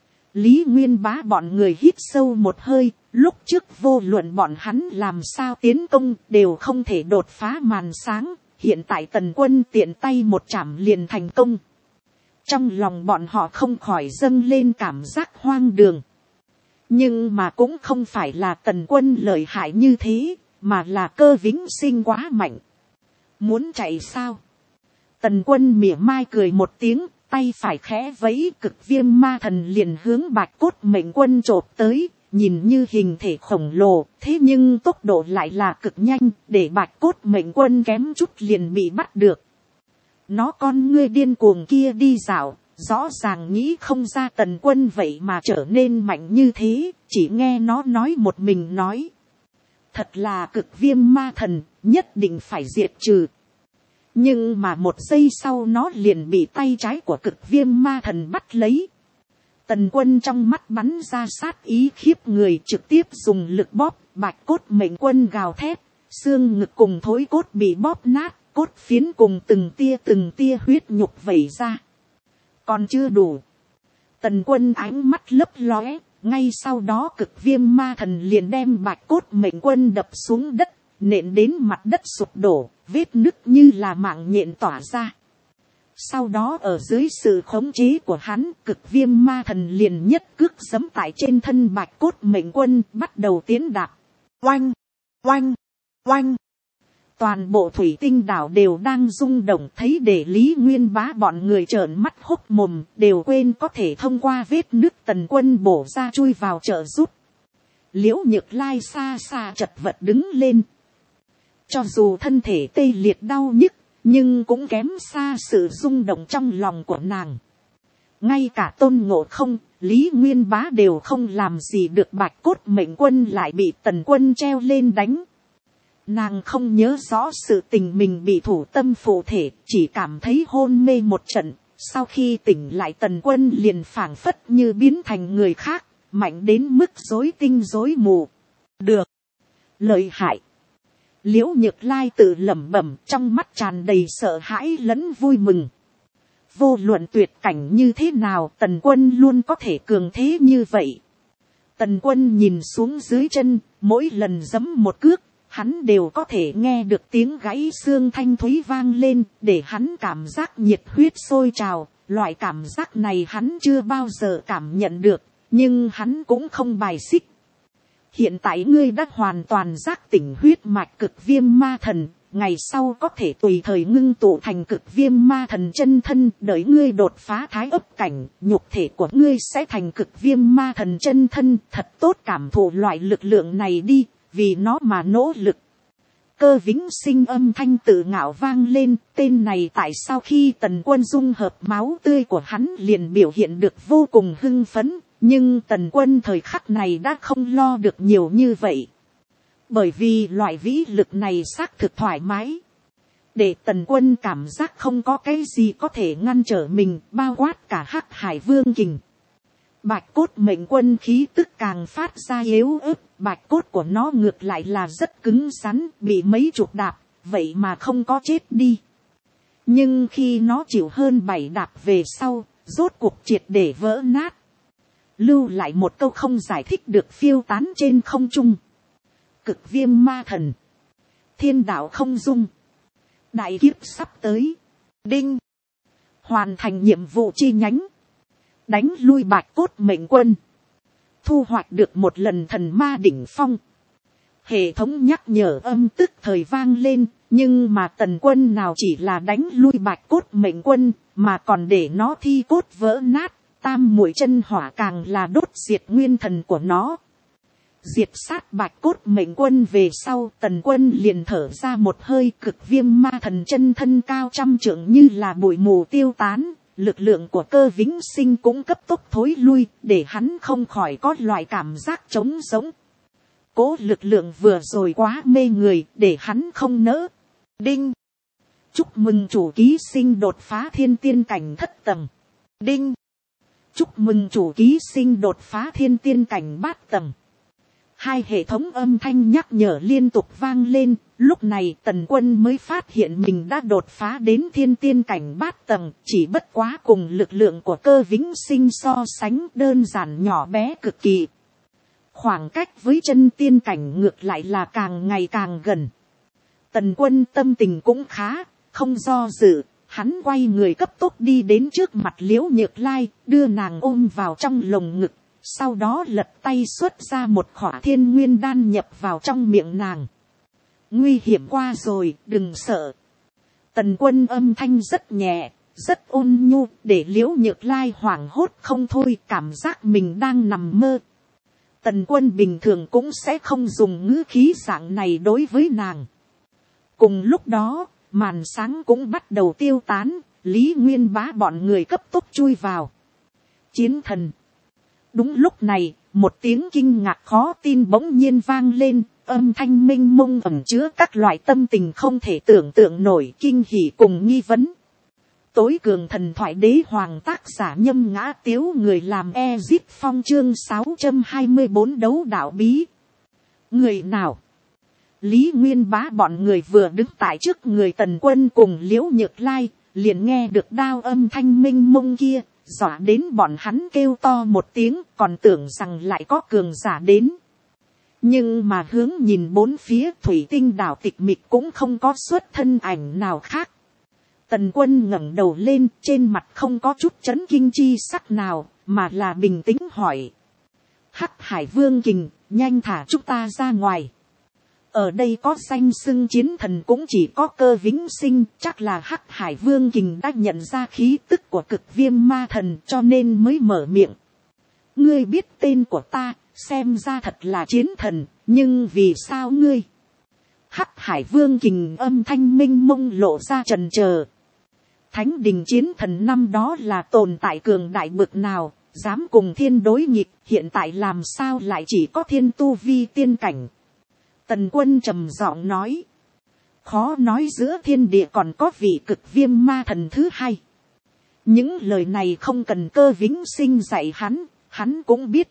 Speaker 1: Lý Nguyên Bá bọn người hít sâu một hơi, lúc trước vô luận bọn hắn làm sao tiến công đều không thể đột phá màn sáng, hiện tại Tần Quân tiện tay một chảm liền thành công. Trong lòng bọn họ không khỏi dâng lên cảm giác hoang đường. Nhưng mà cũng không phải là Tần Quân lợi hại như thế, mà là Cơ Vĩnh Sinh quá mạnh. Muốn chạy sao? Tần Quân mỉa mai cười một tiếng, tay phải khẽ vẫy, cực viêm ma thần liền hướng bạch cốt mệnh quân chộp tới, nhìn như hình thể khổng lồ, thế nhưng tốc độ lại là cực nhanh, để bạch cốt mệnh quân kém chút liền bị bắt được. Nó con ngươi điên cuồng kia đi dạo, rõ ràng nghĩ không ra Tần Quân vậy mà trở nên mạnh như thế, chỉ nghe nó nói một mình nói. Thật là cực viêm ma thần, nhất định phải diệt trừ. Nhưng mà một giây sau nó liền bị tay trái của cực viêm ma thần bắt lấy. Tần Quân trong mắt bắn ra sát ý khiếp người, trực tiếp dùng lực bóp, bạch cốt mệnh quân gào thét, xương ngực cùng thối cốt bị bóp nát, cốt phiến cùng từng tia huyết nhục vẩy ra. Còn chưa đủ. Tần Quân ánh mắt lấp lóe, ngay sau đó Cực Viêm Ma Thần liền đem Bạch Cốt Mệnh Quân đập xuống đất, nện đến mặt đất sụp đổ, vết nứt như là mạng nhện tỏa ra. Sau đó ở dưới sự khống chế của hắn, Cực Viêm Ma Thần liền nhất cước giẫm tại trên thân Bạch Cốt Mệnh Quân, bắt đầu tiến đạp. Oanh, oanh, oanh. Toàn bộ thủy tinh đảo đều đang rung động, thấy để Lý Nguyên Bá bọn người trợn mắt hốc mồm, đều quên có thể thông qua vết nứt Tần Quân bổ ra chui vào trợ giúp. Liễu Nhược Lai xa xa chật vật đứng lên. Cho dù thân thể tê liệt đau nhức, nhưng cũng kém xa sự rung động trong lòng của nàng. Ngay cả Tôn Ngộ Không, Lý Nguyên Bá đều không làm gì được, Bạch Cốt Mệnh Quân lại bị Tần Quân treo lên đánh. Nàng không nhớ rõ sự tình mình bị thủ tâm phụ thể, chỉ cảm thấy hôn mê một trận. Sau khi tỉnh lại Tần Quân liền phảng phất như biến thành người khác, mạnh đến mức rối tinh rối mù. Được, lợi hại. Liễu Nhược Lai tự lẩm bẩm, trong mắt tràn đầy sợ hãi lẫn vui mừng. Vô luận tuyệt cảnh như thế nào, Tần Quân luôn có thể cường thế như vậy. Tần Quân nhìn xuống dưới chân, mỗi lần giẫm một cước, hắn đều có thể nghe được tiếng gãy xương thanh thúy vang lên, để hắn cảm giác nhiệt huyết sôi trào. Loại cảm giác này hắn chưa bao giờ cảm nhận được, nhưng hắn cũng không bài xích. Hiện tại ngươi đã hoàn toàn giác tỉnh huyết mạch Cực Viêm Ma Thần, ngày sau có thể tùy thời ngưng tụ thành Cực Viêm Ma Thần chân thân, đợi ngươi đột phá thái ấp cảnh, nhục thể của ngươi sẽ thành Cực Viêm Ma Thần chân thân, thật tốt cảm thụ loại lực lượng này đi, vì nó mà nỗ lực. Cơ Vĩnh Sinh âm thanh tự ngạo vang lên, tên này tại sao khi Tần Quân dung hợp máu tươi của hắn liền biểu hiện được vô cùng hưng phấn, nhưng Tần Quân thời khắc này đã không lo được nhiều như vậy. Bởi vì loại vĩ lực này xác thực thoải mái. Để Tần Quân cảm giác không có cái gì có thể ngăn trở mình, bao quát cả Hắc Hải Vương Kình. Bạch Cốt Mệnh Quân khí tức càng phát ra yếu ớt, bạch cốt của nó ngược lại là rất cứng rắn, bị mấy chục đạp, vậy mà không có chết đi. Nhưng khi nó chịu hơn 7 đạp về sau, rốt cuộc triệt để vỡ nát. Lưu lại một câu không giải thích được phiêu tán trên không trung. Cực Viêm Ma Thần. Thiên đạo không dung. Đại kiếp sắp tới. Đinh. Hoàn thành nhiệm vụ chi nhánh. Đánh lui Bạch Cốt Mệnh Quân. Thu hoạch được một lần thần ma đỉnh phong. Hệ thống nhắc nhở âm tức thời vang lên, nhưng mà Tần Quân nào chỉ là đánh lui Bạch Cốt Mệnh Quân, mà còn để nó thi cốt vỡ nát, tam muội chân hỏa càng là đốt diệt nguyên thần của nó. Diệt sát Bạch Cốt Mệnh Quân về sau, Tần Quân liền thở ra một hơi, Cực Viêm Ma Thần chân thân cao trăm trượng như là bụi mù tiêu tán. Lực lượng của Cơ Vĩnh Sinh cũng cấp tốc thối lui, để hắn không khỏi có loại cảm giác trống rỗng. Cố lực lượng vừa rồi quá mê người, để hắn không nỡ. Đinh. Chúc mừng chủ ký sinh đột phá thiên tiên cảnh thất tầng. Đinh. Chúc mừng chủ ký sinh đột phá thiên tiên cảnh bát tầng. Hai hệ thống âm thanh nhắc nhở liên tục vang lên, lúc này Tần Quân mới phát hiện mình đã đột phá đến thiên tiên cảnh bát tầng, chỉ bất quá cùng lực lượng của Cơ Vĩnh Sinh so sánh đơn giản nhỏ bé cực kỳ. Khoảng cách với chân tiên cảnh ngược lại là càng ngày càng gần. Tần Quân tâm tình cũng khá, không do dự, hắn quay người cấp tốc đi đến trước mặt Liễu Nhược Lai, đưa nàng ôm vào trong lồng ngực. Sau đó lật tay xuất ra một khỏa thiên nguyên đan nhập vào trong miệng nàng. Nguy hiểm qua rồi, đừng sợ. Tần Quân âm thanh rất nhẹ, rất ôn nhu, để Liễu Nhược Lai hoảng hốt không thôi, cảm giác mình đang nằm mơ. Tần Quân bình thường cũng sẽ không dùng ngữ khí dạng này đối với nàng. Cùng lúc đó, màn sáng cũng bắt đầu tiêu tán, Lý Nguyên Bá bọn người cấp tốc chui vào. Chiến thần. Đúng lúc này, một tiếng kinh ngạc khó tin bỗng nhiên vang lên, âm thanh mênh mông ẩn chứa các loại tâm tình không thể tưởng tượng nổi, kinh hỉ cùng nghi vấn. Tối cường thần thoại đế hoàng, tác giả Nhâm Ngã Tiếu, người làm Ezip Phong, chương 624 đấu đạo bí. Người nào? Lý Nguyên Bá bọn người vừa đứng tại trước người Tần Quân cùng Liễu Nhược Lai, liền nghe được đao âm thanh mênh mông kia, dọa đến bọn hắn kêu to một tiếng, còn tưởng rằng lại có cường giả đến. Nhưng mà hướng nhìn bốn phía, thủy tinh đảo tịch mịch, cũng không có xuất thân ảnh nào khác. Tần Quân ngẩng đầu lên, trên mặt không có chút chấn kinh chi sắc nào, mà là bình tĩnh hỏi. Hắc Hải Vương Kình, nhanh thả chúng ta ra ngoài. Ở đây có danh xưng chiến thần cũng chỉ có Cơ Vĩnh Sinh, chắc là Hắc Hải Vương Kình đã nhận ra khí tức của Cực Viêm Ma Thần cho nên mới mở miệng. Ngươi biết tên của ta, xem ra thật là chiến thần, nhưng vì sao ngươi? Hắc Hải Vương Kình âm thanh minh mông lộ ra trần chờ. Thánh đình chiến thần năm đó là tồn tại cường đại bực nào, dám cùng thiên đối nghịch, hiện tại làm sao lại chỉ có thiên tu vi tiên cảnh. Tần Quân trầm giọng nói. Khó nói giữa thiên địa còn có vị Cực Viêm Ma Thần thứ hai. Những lời này không cần Cơ Vĩnh Sinh dạy hắn cũng biết.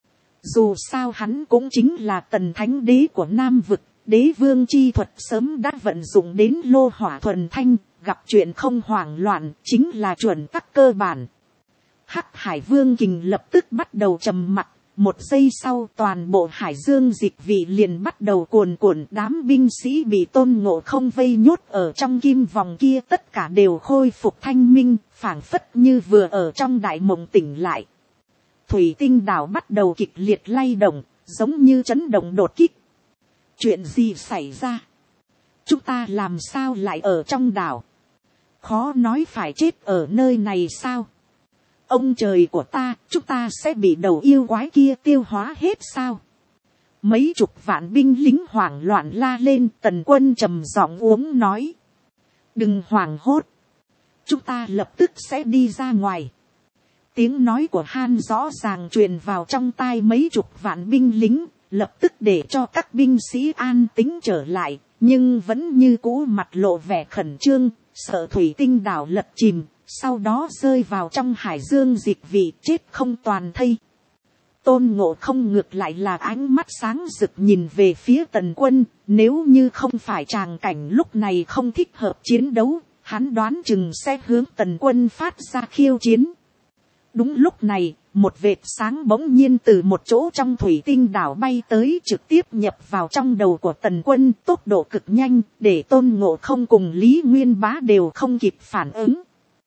Speaker 1: Dù sao hắn cũng chính là Tần Thánh Đế của Nam Vực, đế vương chi thuật sớm đã vận dụng đến lô hỏa thuần thanh, gặp chuyện không hoảng loạn, chính là chuẩn tắc cơ bản. Hắc Hải Vương Kình lập tức bắt đầu trầm mặc, một giây sau toàn bộ hải dương dịch vị liền bắt đầu cuồn cuộn, đám binh sĩ bị Tôn Ngộ Không vây nhốt ở trong kim vòng kia tất cả đều khôi phục thanh minh, phảng phất như vừa ở trong đại mộng tỉnh lại. Thủy tinh đảo bắt đầu kịch liệt lay động, giống như chấn động đột kích. Chuyện gì xảy ra? Chúng ta làm sao lại ở trong đảo? Khó nói phải chết ở nơi này sao? Ông trời của ta, chúng ta sẽ bị đầu yêu quái kia tiêu hóa hết sao? Mấy chục vạn binh lính hoảng loạn la lên. Tần Quân trầm giọng uống nói. Đừng hoảng hốt. Chúng ta lập tức sẽ đi ra ngoài. Tiếng nói của Han rõ ràng truyền vào trong tai mấy chục vạn binh lính, lập tức để cho các binh sĩ an tĩnh trở lại, nhưng vẫn như cũ mặt lộ vẻ khẩn trương, sợ thủy tinh đảo lật chìm, sau đó rơi vào trong hải dương dịch vị, chết không toàn thây. Tôn Ngộ Không ngược lại là ánh mắt sáng rực nhìn về phía Tần Quân, nếu như không phải tràng cảnh lúc này không thích hợp chiến đấu, hắn đoán chừng sẽ hướng Tần Quân phát ra khiêu chiến. Đúng lúc này, một vệt sáng bỗng nhiên từ một chỗ trong thủy tinh đảo bay tới, trực tiếp nhập vào trong đầu của Tần Quân, tốc độ cực nhanh, để Tôn Ngộ Không cùng Lý Nguyên Bá đều không kịp phản ứng.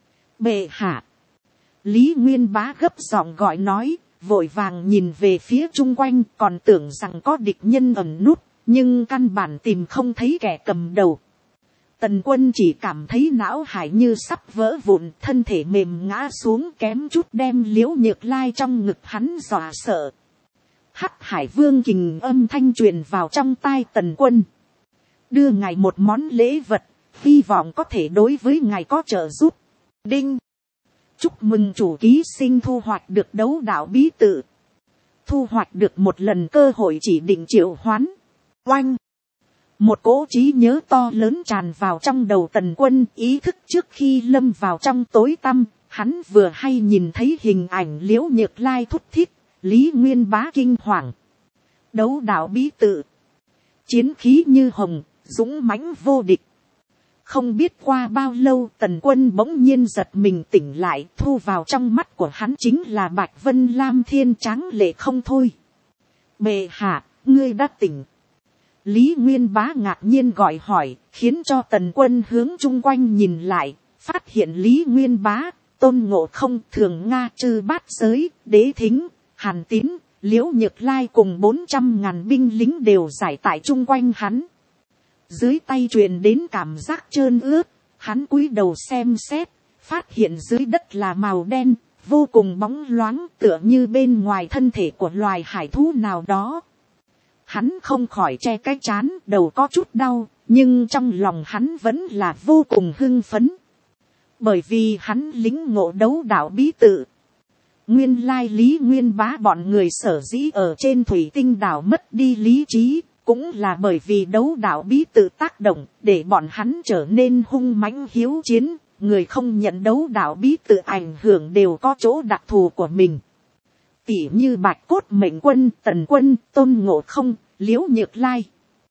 Speaker 1: Bệ hạ! Lý Nguyên Bá gấp giọng gọi nói, vội vàng nhìn về phía chung quanh, còn tưởng rằng có địch nhân ẩn nút, nhưng căn bản tìm không thấy kẻ cầm đầu. Tần Quân chỉ cảm thấy não hải như sắp vỡ vụn, thân thể mềm ngã xuống, kém chút đem Liễu Nhược Lai trong ngực hắn dọa sợ. Hắc Hải Vương Kình âm thanh truyền vào trong tai Tần Quân. Đưa ngài một món lễ vật, hy vọng có thể đối với ngài có trợ giúp. Đinh! Chúc mừng chủ ký sinh thu hoạch được đấu đạo bí tự. Thu hoạch được một lần cơ hội chỉ định triệu hoán. Oanh! Một cỗ trí nhớ to lớn tràn vào trong đầu Tần Quân, ý thức trước khi lâm vào trong tối tăm, hắn vừa hay nhìn thấy hình ảnh Liễu Nhược Lai thút thít, Lý Nguyên Bá kinh hoàng. Đấu đạo bí tự. Chiến khí như hồng, dũng mãnh vô địch. Không biết qua bao lâu Tần Quân bỗng nhiên giật mình tỉnh lại, thu vào trong mắt của hắn chính là Bạch Vân Lam Thiên tráng lệ không thôi. Bệ hạ, ngươi đã tỉnh. Lý Nguyên Bá ngạc nhiên gọi hỏi, khiến cho Tần Quân hướng chung quanh nhìn lại, phát hiện Lý Nguyên Bá, Tôn Ngộ Không, Thường Nga Trư Bát Giới, Đế Thính, Hàn Tín, Liễu Nhược Lai cùng 400.000 binh lính đều giải tại chung quanh hắn. Dưới tay truyền đến cảm giác trơn ướt, hắn cúi đầu xem xét, phát hiện dưới đất là màu đen, vô cùng bóng loáng, tựa như bên ngoài thân thể của loài hải thú nào đó. Hắn không khỏi che cái trán, đầu có chút đau, nhưng trong lòng hắn vẫn là vô cùng hưng phấn. Bởi vì hắn lĩnh ngộ đấu đạo bí tự. Nguyên lai Lý Nguyên Bá bọn người sở dĩ ở trên thủy tinh đảo mất đi lý trí, cũng là bởi vì đấu đạo bí tự tác động, để bọn hắn trở nên hung mãnh hiếu chiến. Người không nhận đấu đạo bí tự ảnh hưởng đều có chỗ đặc thù của mình. Tỉ như Bạch Cốt Mệnh Quân, Tần Quân, Tôn Ngộ Không, Liễu Nhược Lai.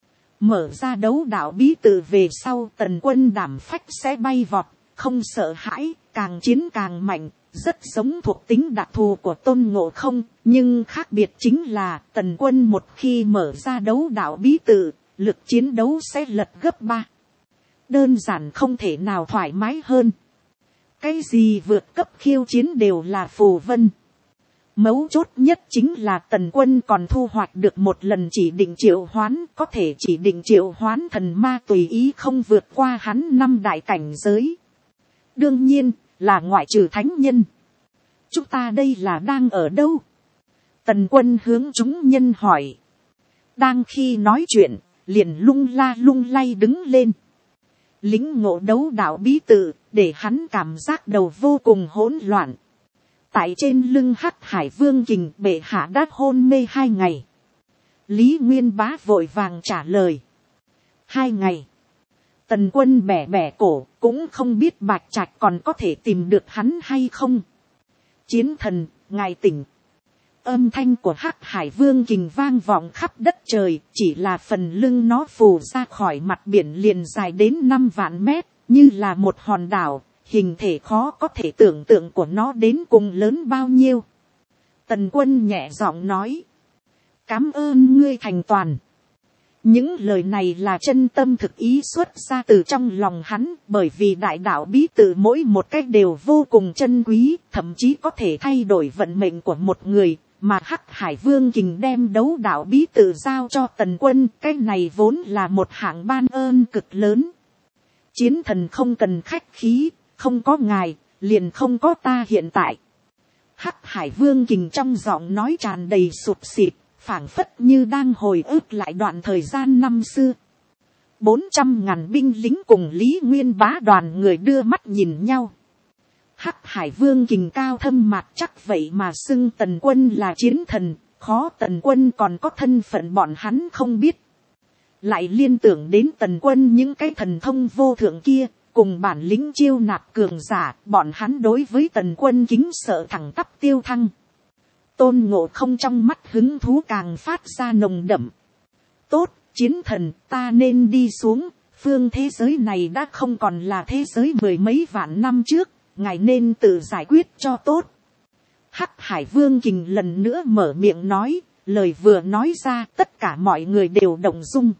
Speaker 1: Mở ra đấu đạo bí tự về sau, Tần Quân đảm phách sẽ bay vọt, không sợ hãi, càng chiến càng mạnh, rất giống thuộc tính đặc thù của Tôn Ngộ Không, nhưng khác biệt chính là Tần Quân một khi mở ra đấu đạo bí tự, lực chiến đấu sẽ lật gấp 3. Đơn giản không thể nào thoải mái hơn. Cái gì vượt cấp khiêu chiến đều là phù vân. Mấu chốt nhất chính là Tần Quân còn thu hoạch được một lần chỉ định triệu hoán, có thể chỉ định triệu hoán thần ma tùy ý không vượt qua hắn 5 đại cảnh giới. Đương nhiên là ngoại trừ thánh nhân. Chúng ta đây là đang ở đâu? Tần Quân hướng chúng nhân hỏi. Đang khi nói chuyện, liền lung la lung lay đứng lên. Lính ngộ đấu đạo bí tự, để hắn cảm giác đầu vô cùng hỗn loạn. Tại trên lưng Hắc Hải Vương Kình bệ hạ đã hôn mê 2 ngày. Lý Nguyên Bá vội vàng trả lời. 2 ngày. Tần Quân bẻ bẻ cổ, cũng không biết Bạch Trạch còn có thể tìm được hắn hay không. Chiến thần, ngài tỉnh. Âm thanh của Hắc Hải Vương Kình vang vọng khắp đất trời, chỉ là phần lưng nó phù ra khỏi mặt biển liền dài đến 5 vạn mét, như là một hòn đảo, hình thể khó có thể tưởng tượng của nó đến cùng lớn bao nhiêu. Tần Quân nhẹ giọng nói. Cám ơn ngươi thành toàn. Những lời này là chân tâm thực ý xuất ra từ trong lòng hắn, bởi vì đại đạo bí tự mỗi một cách đều vô cùng chân quý, thậm chí có thể thay đổi vận mệnh của một người, mà Hắc Hải Vương Kình đem đấu đạo bí tự giao cho Tần Quân, cái này vốn là một hạng ban ơn cực lớn. Chiến thần không cần khách khí, không có ngài, liền không có ta hiện tại. Hắc Hải Vương Kình trong giọng nói tràn đầy sụp xịt, phảng phất như đang hồi ức lại đoạn thời gian năm xưa. 400.000 binh lính cùng Lý Nguyên Bá đoàn người đưa mắt nhìn nhau. Hắc Hải Vương Kình cao thâm mạc chắc vậy mà xưng Tần Quân là chiến thần, khó Tần Quân còn có thân phận bọn hắn không biết. Lại liên tưởng đến Tần Quân những cái thần thông vô thượng kia, cùng bản lĩnh chiêu nạp cường giả, bọn hắn đối với Tần Quân kính sợ thẳng tắp tiêu thăng. Tôn Ngộ Không trong mắt hứng thú càng phát ra nồng đậm. Tốt, chiến thần, ta nên đi xuống, phương thế giới này đã không còn là thế giới 10 mấy vạn năm trước, ngài nên tự giải quyết cho tốt. Hắc Hải Vương Kình lần nữa mở miệng nói, lời vừa nói ra tất cả mọi người đều động dung.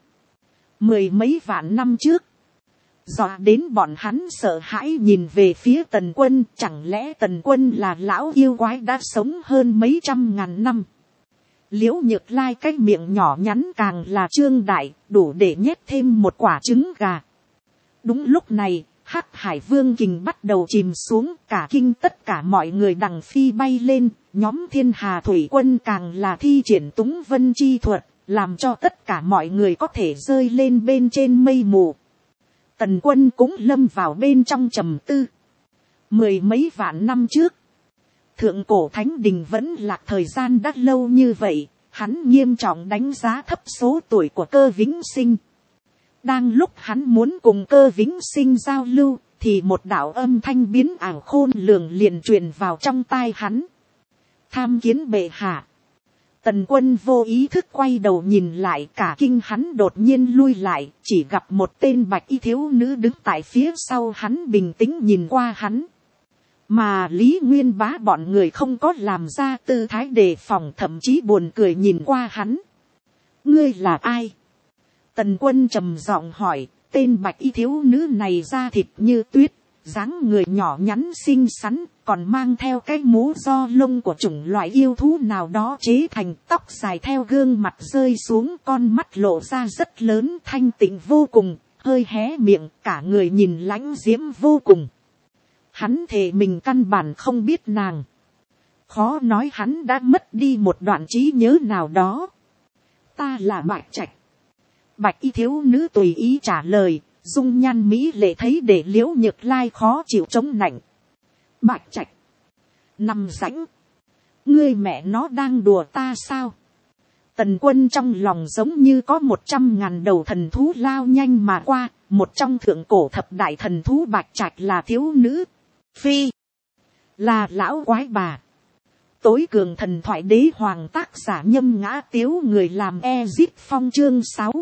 Speaker 1: 10 mấy vạn năm trước, dọa đến bọn hắn sợ hãi nhìn về phía Tần Quân, chẳng lẽ Tần Quân là lão yêu quái đã sống hơn mấy trăm ngàn năm. Liễu Nhược Lai cái miệng nhỏ nhắn càng là trương đại, đủ để nhét thêm một quả trứng gà. Đúng lúc này, Hắc Hải Vương Kình bắt đầu chìm xuống, cả kinh tất cả mọi người đằng phi bay lên, nhóm Thiên Hà Thủy Quân càng là thi triển Túng Vân chi thuật, làm cho tất cả mọi người có thể rơi lên bên trên mây mù. Tần Quân cũng lâm vào bên trong trầm tư. 10 mấy vạn năm trước, Thượng Cổ Thánh Đình vẫn lạc thời gian đã lâu như vậy, hắn nghiêm trọng đánh giá thấp số tuổi của Cơ Vĩnh Sinh. Đang lúc hắn muốn cùng Cơ Vĩnh Sinh giao lưu, thì một đạo âm thanh biến ảo khôn lường liền truyền vào trong tai hắn. Tham kiến bệ hạ. Tần Quân vô ý thức quay đầu nhìn lại, cả kinh hắn đột nhiên lui lại, chỉ gặp một tên bạch y thiếu nữ đứng tại phía sau hắn bình tĩnh nhìn qua hắn. Mà Lý Nguyên Bá bọn người không có làm ra tư thái đề phòng, thậm chí buồn cười nhìn qua hắn. Ngươi là ai? Tần Quân trầm giọng hỏi. Tên bạch y thiếu nữ này da thịt như tuyết, dáng người nhỏ nhắn xinh xắn, còn mang theo cái mũ do lông của chủng loại yêu thú nào đó chế thành, tóc dài theo gương mặt rơi xuống, con mắt lộ ra rất lớn, thanh tịnh vô cùng, hơi hé miệng, cả người nhìn lãnh diễm vô cùng. Hắn thề mình căn bản không biết nàng. Khó nói hắn đã mất đi một đoạn trí nhớ nào đó. Ta là Bạch Trạch. Bạch y thiếu nữ tùy ý trả lời, dung nhan mỹ lệ thấy để Liễu Nhược Lai khó chịu chống nạnh. Bạch Trạch, nằm rãnh, ngươi mẹ nó đang đùa ta sao? Tần Quân trong lòng giống như có 100.000 đầu thần thú lao nhanh mà qua, một trong thượng cổ thập đại thần thú Bạch Trạch là thiếu nữ, phi, là lão quái bà. Tối cường thần thoại đế hoàng tác giả Nhâm Ngã Tiếu, người làm Ezip Phong, chương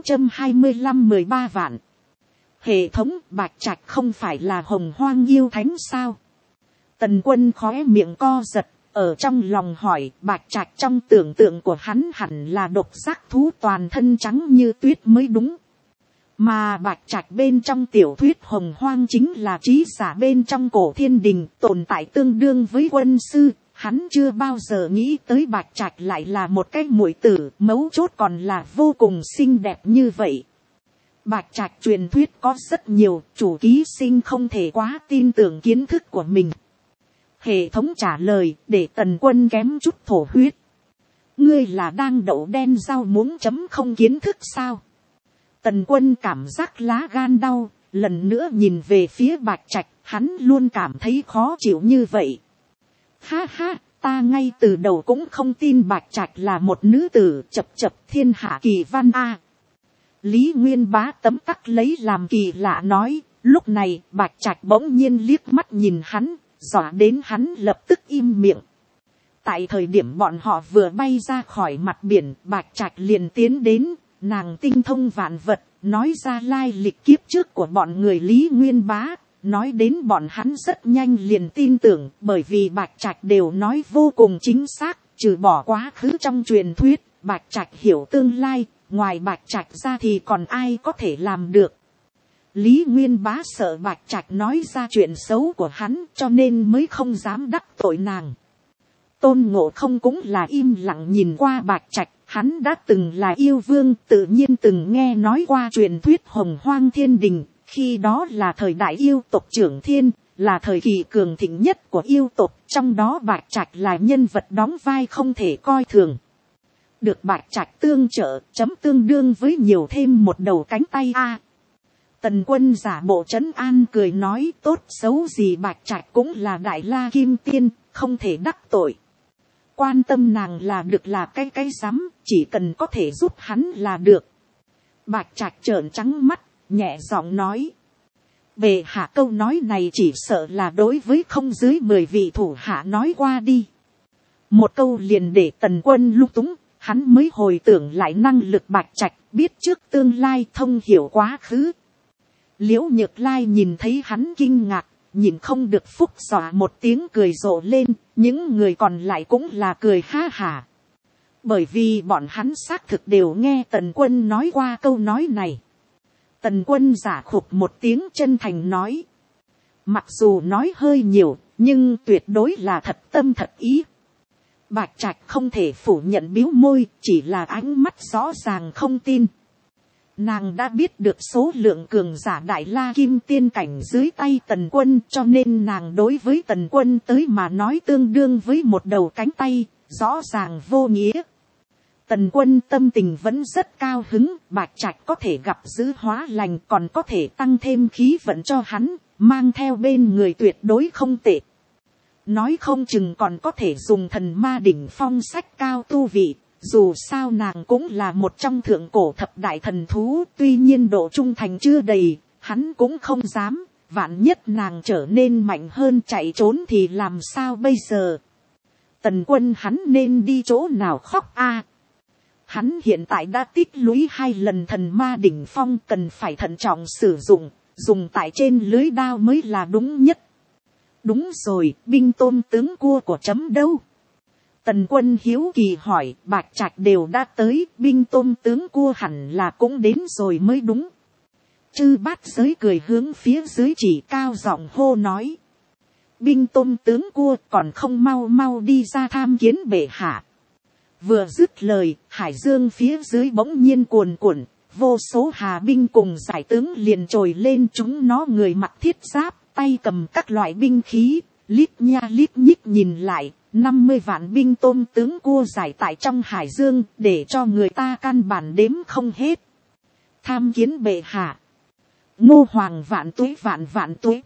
Speaker 1: 625 13 vạn. Hệ thống Bạch Trạch không phải là hồng hoang yêu thánh sao? Tần Quân khóe miệng co giật, ở trong lòng hỏi, Bạch Trạch trong tưởng tượng của hắn hẳn là độc giác thú toàn thân trắng như tuyết mới đúng. Mà Bạch Trạch bên trong tiểu thuyết Hồng Hoang chính là trí giả bên trong cổ thiên đình, tồn tại tương đương với quân sư. Hắn chưa bao giờ nghĩ tới Bạch Trạch lại là một cái muội tử, mấu chốt còn là vô cùng xinh đẹp như vậy. Bạch Trạch truyền thuyết có rất nhiều, chủ ký sinh không thể quá tin tưởng kiến thức của mình. Hệ thống trả lời để Tần Quân kém chút thổ huyết. Ngươi là đang đậu đen rau muống chấm không kiến thức sao? Tần Quân cảm giác lá gan đau, lần nữa nhìn về phía Bạch Trạch, hắn luôn cảm thấy khó chịu như vậy. Ha ha, ta ngay từ đầu cũng không tin Bạch Trạch là một nữ tử, chập chập thiên hạ kỳ văn a. Lý Nguyên Bá tấm tắc lấy làm kỳ lạ nói, lúc này Bạch Trạch bỗng nhiên liếc mắt nhìn hắn, dọa đến hắn lập tức im miệng. Tại thời điểm bọn họ vừa bay ra khỏi mặt biển, Bạch Trạch liền tiến đến, nàng tinh thông vạn vật, nói ra lai lịch kiếp trước của bọn người Lý Nguyên Bá. Nói đến bọn hắn rất nhanh liền tin tưởng, bởi vì Bạch Trạch đều nói vô cùng chính xác, trừ bỏ quá khứ trong truyền thuyết, Bạch Trạch hiểu tương lai, ngoài Bạch Trạch ra thì còn ai có thể làm được. Lý Nguyên Bá sợ Bạch Trạch nói ra chuyện xấu của hắn, cho nên mới không dám đắc tội nàng. Tôn Ngộ Không cũng là im lặng nhìn qua Bạch Trạch, hắn đã từng là yêu vương, tự nhiên từng nghe nói qua truyền thuyết Hồng Hoang Thiên Đình. Khi đó là thời đại yêu tộc trưởng thiên, là thời kỳ cường thịnh nhất của yêu tộc, trong đó Bạch Trạch là nhân vật đóng vai không thể coi thường. Được Bạch Trạch tương trợ, chấm tương đương với nhiều thêm một đầu cánh tay a. Tần Quân giả bộ trấn an cười nói, tốt xấu gì Bạch Trạch cũng là đại la kim tiên, không thể đắc tội. Quan tâm nàng là được là cái rắm, chỉ cần có thể giúp hắn là được. Bạch Trạch trợn trắng mắt, nhẹ giọng nói, bệ hạ câu nói này chỉ sợ là đối với không dưới 10 vị thủ hạ nói qua đi. Một câu liền để Tần Quân lung túng, hắn mới hồi tưởng lại năng lực Bạch Trạch, biết trước tương lai, thông hiểu quá khứ. Liễu Nhược Lai nhìn thấy hắn kinh ngạc, nhìn không được phúc xòa một tiếng cười rộ lên, những người còn lại cũng là cười ha hả. Bởi vì bọn hắn xác thực đều nghe Tần Quân nói qua câu nói này. Tần Quân giả khục một tiếng chân thành nói, mặc dù nói hơi nhiều, nhưng tuyệt đối là thật tâm thật ý. Bạch Trạch không thể phủ nhận bĩu môi, chỉ là ánh mắt rõ ràng không tin. Nàng đã biết được số lượng cường giả đại la kim tiên cảnh dưới tay Tần Quân, cho nên nàng đối với Tần Quân tới mà nói tương đương với một đầu cánh tay, rõ ràng vô nghĩa. Tần Quân tâm tình vẫn rất cao hứng, Bạch Trạch có thể gặp giữ hóa lành, còn có thể tăng thêm khí vận cho hắn, mang theo bên người tuyệt đối không tệ. Nói không chừng còn có thể dùng thần ma đỉnh phong sách cao tu vị, dù sao nàng cũng là một trong thượng cổ thập đại thần thú, tuy nhiên độ trung thành chưa đầy, hắn cũng không dám, vạn nhất nàng trở nên mạnh hơn chạy trốn thì làm sao bây giờ. Tần Quân hắn nên đi chỗ nào khóc a? Hắn hiện tại đã tích lũy 2 lần thần ma đỉnh phong, cần phải thận trọng sử dụng, dùng tại trên lưới đao mới là đúng nhất. Đúng rồi, binh tôm tướng cua của chấm đâu? Tần Quân hiếu kỳ hỏi, Bạch Trạch đều đã tới, binh tôm tướng cua hẳn là cũng đến rồi mới đúng. Chư Bát Giới cười hướng phía dưới chỉ cao giọng hô nói, binh tôm tướng cua còn không mau mau đi ra tham kiến bệ hạ. Vừa dứt lời, hải dương phía dưới bỗng nhiên cuồn cuộn, vô số hà binh cùng giải tướng liền trồi lên, chúng nó người mặc thiết giáp, tay cầm các loại binh khí, lít nha lít nhít nhìn lại, 50 vạn binh tôm tướng cua giải tại trong hải dương, để cho người ta căn bản đếm không hết. Tham kiến bệ hạ. Ngô Hoàng vạn tuế.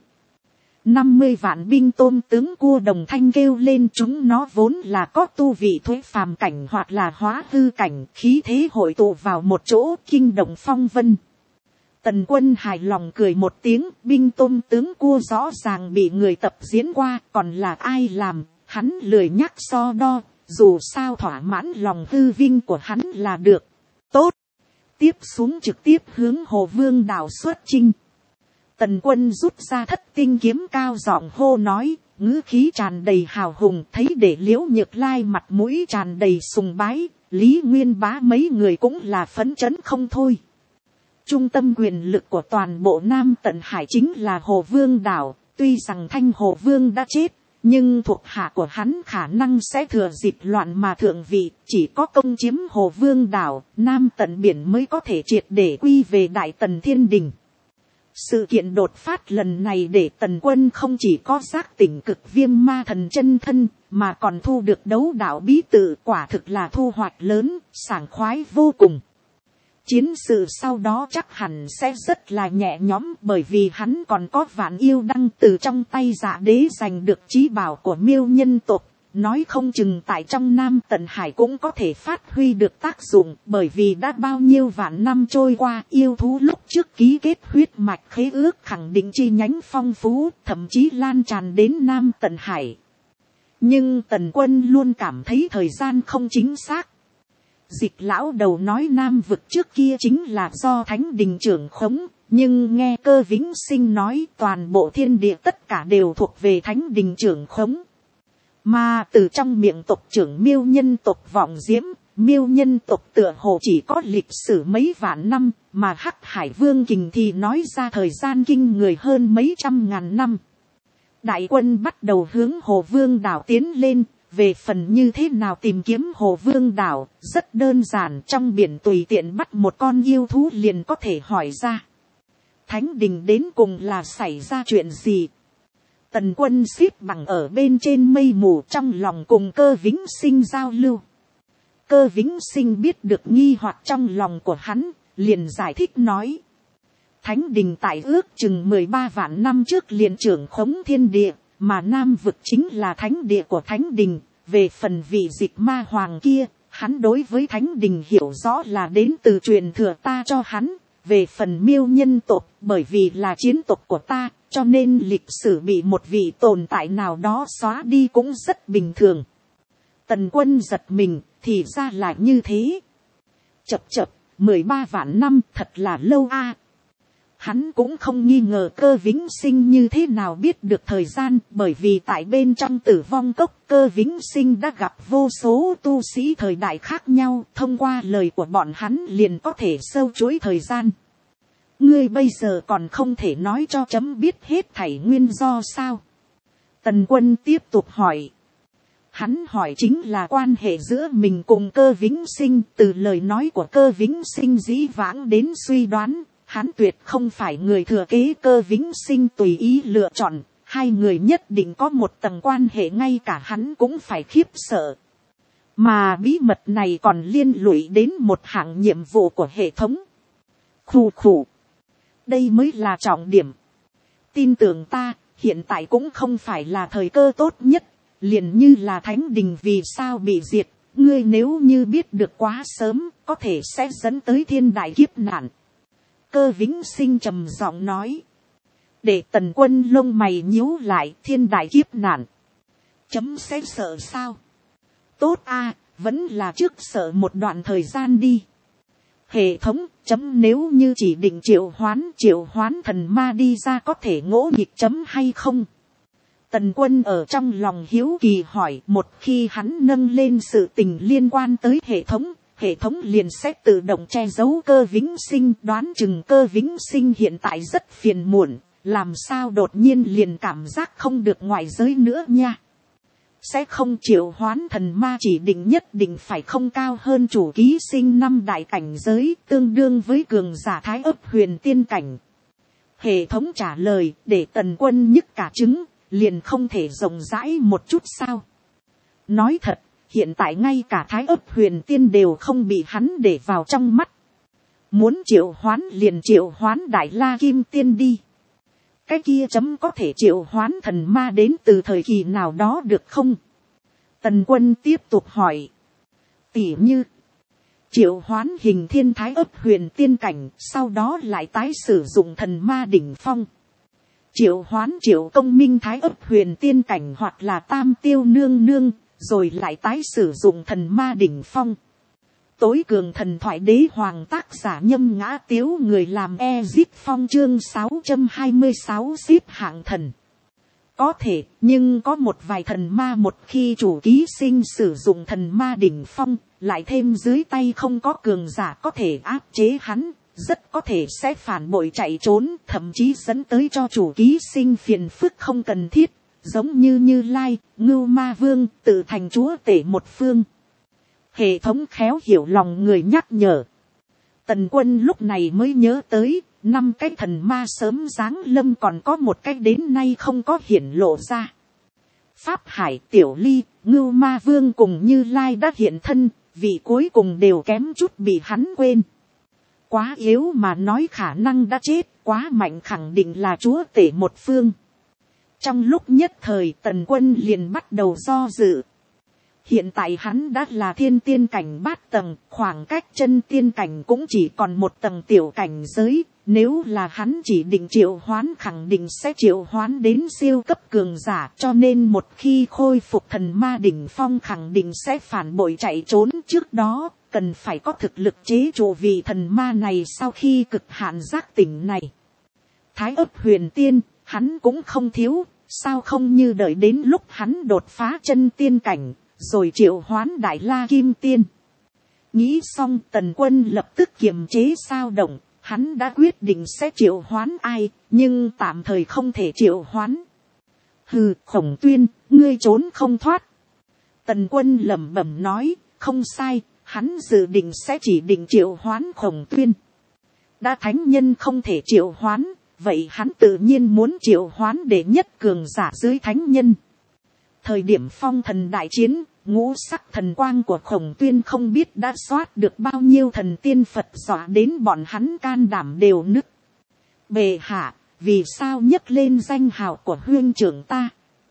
Speaker 1: 50 vạn binh tôm tướng cua đồng thanh kêu lên, chúng nó vốn là có tu vị thuế phàm cảnh hoặc là hóa hư cảnh, khí thế hội tụ vào một chỗ, kinh động phong vân. Tần Quân hài lòng cười một tiếng, binh tôm tướng cua rõ ràng bị người tập diễn qua, còn là ai làm, hắn lười nhắc so đo, dù sao thỏa mãn lòng hư vinh của hắn là được. Tốt, tiếp xuống trực tiếp hướng Hồ Vương đảo xuất chinh. Tần Quân rút ra thất tinh kiếm cao giọng hô nói, ngữ khí tràn đầy hào hùng, thấy để Liễu Nhược Lai mặt mũi tràn đầy sùng bái, Lý Nguyên Bá mấy người cũng là phấn chấn không thôi. Trung tâm quyền lực của toàn bộ Nam Tận Hải chính là Hồ Vương đảo, tuy rằng Thanh Hồ Vương đã chết, nhưng thuộc hạ của hắn khả năng sẽ thừa dịp loạn mà thượng vị, chỉ có công chiếm Hồ Vương đảo, Nam Tận Biển mới có thể triệt để quy về Đại Tần Thiên Đình. Sự kiện đột phát lần này để Tần Quân không chỉ có giác tỉnh cực viêm ma thần chân thân, mà còn thu được đấu đạo bí tự, quả thực là thu hoạch lớn, sảng khoái vô cùng. Chiến sự sau đó chắc hẳn sẽ rất là nhẹ nhõm, bởi vì hắn còn có Vạn Yêu Đăng từ trong tay Dạ Đế giành được chí bảo của Miêu nhân tộc. Nói không chừng tại trong Nam Tận Hải cũng có thể phát huy được tác dụng, bởi vì đã bao nhiêu vạn năm trôi qua, yêu thú lúc trước ký kết huyết mạch khế ước khẳng định chi nhánh phong phú, thậm chí lan tràn đến Nam Tận Hải. Nhưng Tần Quân luôn cảm thấy thời gian không chính xác. Dịch lão đầu nói Nam vực trước kia chính là do Thánh Đình trưởng khống, nhưng nghe Cơ Vĩnh Sinh nói toàn bộ thiên địa tất cả đều thuộc về Thánh Đình trưởng khống. Mà từ trong miệng tộc trưởng Miêu nhân tộc Vọng Diễm, Miêu nhân tộc tựa hồ chỉ có lịch sử mấy vạn năm, mà Hắc Hải Vương Kình thì nói ra thời gian kinh người hơn mấy trăm ngàn năm. Đại quân bắt đầu hướng Hồ Vương đảo tiến lên, về phần như thế nào tìm kiếm Hồ Vương đảo, rất đơn giản, trong biển tùy tiện bắt một con yêu thú liền có thể hỏi ra. Thánh Đình đến cùng là xảy ra chuyện gì? Tần Quân xếp bằng ở bên trên mây mù, trong lòng cùng Cơ Vĩnh Sinh giao lưu. Cơ Vĩnh Sinh biết được nghi hoặc trong lòng của hắn, liền giải thích nói. Thánh Đình tại ước chừng 13 vạn năm trước liền trưởng khống thiên địa, mà Nam vực chính là thánh địa của Thánh Đình. Về phần vị dịch ma hoàng kia, hắn đối với Thánh Đình hiểu rõ là đến từ truyền thừa ta cho hắn. Về phần Miêu nhân tộc, bởi vì là chiến tộc của ta, cho nên lịch sử bị một vị tồn tại nào đó xóa đi cũng rất bình thường. Tần Quân giật mình, thì ra là như thế. Chập 13 vạn năm thật là lâu a. Hắn cũng không nghi ngờ Cơ Vĩnh Sinh như thế nào biết được thời gian, bởi vì tại bên trong Tử Vong Cốc, Cơ Vĩnh Sinh đã gặp vô số tu sĩ thời đại khác nhau, thông qua lời của bọn hắn liền có thể sâu chuỗi thời gian. Ngươi bây giờ còn không thể nói cho chấm biết hết thảy nguyên do sao? Tần Quân tiếp tục hỏi. Hắn hỏi chính là quan hệ giữa mình cùng Cơ Vĩnh Sinh, từ lời nói của Cơ Vĩnh Sinh dĩ vãng đến suy đoán. Hắn tuyệt không phải người thừa kế Cơ Vĩnh Sinh tùy ý lựa chọn, hai người nhất định có một tầng quan hệ ngay cả hắn cũng phải khiếp sợ. Mà bí mật này còn liên lụy đến một hạng nhiệm vụ của hệ thống. Khủ khủ. Đây mới là trọng điểm. Tin tưởng ta, hiện tại cũng không phải là thời cơ tốt nhất, liền như là Thánh Đình vì sao bị diệt, ngươi nếu như biết được quá sớm, có thể sẽ dẫn tới thiên đại kiếp nạn. Cơ Vĩnh Sinh trầm giọng nói. Để Tần Quân lông mày nhíu lại, thiên đại kiếp nạn. Chấm sẽ sợ sao? Tốt a, vẫn là trước sợ một đoạn thời gian đi. Hệ thống, chấm nếu như chỉ định triệu hoán thần ma đi ra có thể ngỗ nghịch chấm hay không? Tần Quân ở trong lòng hiếu kỳ hỏi, một khi hắn nâng lên sự tình liên quan tới hệ thống liền sẽ tự động che giấu Cơ Vĩnh Sinh. Đoán chừng Cơ Vĩnh Sinh hiện tại rất phiền muộn, làm sao đột nhiên liền cảm giác không được ngoại giới nữa nha. Sẽ không triệu hoán thần ma chỉ định nhất định phải không cao hơn chủ ký sinh 5 đại cảnh giới, tương đương với cường giả Thái Ấp Huyền tiên cảnh. Hệ thống trả lời, để Tần Quân nhức cả trứng, liền không thể rộng rãi một chút sao? Nói thật, hiện tại ngay cả Thái Ấp Huyền tiên đều không bị hắn để vào trong mắt. Muốn triệu hoán liền triệu hoán Đại La Kim Tiên đi. Cái kia chấm có thể triệu hoán thần ma đến từ thời kỳ nào đó được không? Tần Quân tiếp tục hỏi. Tỉ như triệu hoán Hình Thiên Thái Ấp Huyền tiên cảnh, sau đó lại tái sử dụng thần ma đỉnh phong. Triệu hoán Triệu Công Minh Thái Ấp Huyền tiên cảnh hoặc là Tam Tiêu Nương Nương, rồi lại tái sử dụng thần ma đỉnh phong. tối cường thần thoại đế hoàng, tác giả Nhâm Ngã Tiếu, người làm Ezip Phong, chương 626 xếp hạng thần. Có thể, nhưng có một vài thần ma một khi chủ ký sinh sử dụng thần ma đỉnh phong, lại thêm dưới tay không có cường giả có thể áp chế hắn, rất có thể sẽ phản bội chạy trốn, thậm chí dẫn tới cho chủ ký sinh phiền phức không cần thiết, giống như Như Lai, Ngưu Ma Vương, tự thành chúa tể một phương. Hệ thống khéo hiểu lòng người nhắc nhở. Tần Quân lúc này mới nhớ tới, 5 cái thần ma sớm giáng lâm còn có một cái đến nay không có hiển lộ ra. Pháp Hải, Tiểu Ly, Ngưu Ma Vương cùng Như Lai đã hiện thân, vị cuối cùng đều kém chút bị hắn quên. Quá yếu mà nói khả năng đã chết, quá mạnh khẳng định là chúa tể một phương. Trong lúc nhất thời Tần Quân liền bắt đầu do dự. Hiện tại hắn đã là thiên tiên cảnh 8 tầng, khoảng cách chân tiên cảnh cũng chỉ còn 1 tầng tiểu cảnh giới. Nếu là hắn chỉ định triệu hoán khẳng định sẽ triệu hoán đến siêu cấp cường giả, cho nên một khi khôi phục thần ma đỉnh phong khẳng định sẽ phản bội chạy trốn. Trước đó cần phải có thực lực chế trụ vị thần ma này sau khi cực hạn giác tỉnh này. Thái ấp huyền tiên, hắn cũng không thiếu, sao không như đợi đến lúc hắn đột phá chân tiên cảnh, rồi triệu hoán đại la kim tiên. Nghĩ xong Tần Quân lập tức kiềm chế sao động, hắn đã quyết định sẽ triệu hoán ai, nhưng tạm thời không thể triệu hoán. Hừ, Khổng Tuyên, ngươi trốn không thoát. Tần Quân lẩm bẩm nói, không sai, hắn dự định sẽ chỉ định triệu hoán Khổng Tuyên. Đã thánh nhân không thể triệu hoán, vậy hắn tự nhiên muốn triệu hoán để nhất cường giả dưới thánh nhân. Thời điểm phong thần đại chiến, ngũ sắc thần quang của Khổng Tuyên không biết đã soát được bao nhiêu thần tiên Phật dọa đến bọn hắn can đảm đều nứt. Bệ hạ, vì sao nhấc lên danh hào của huynh trưởng ta?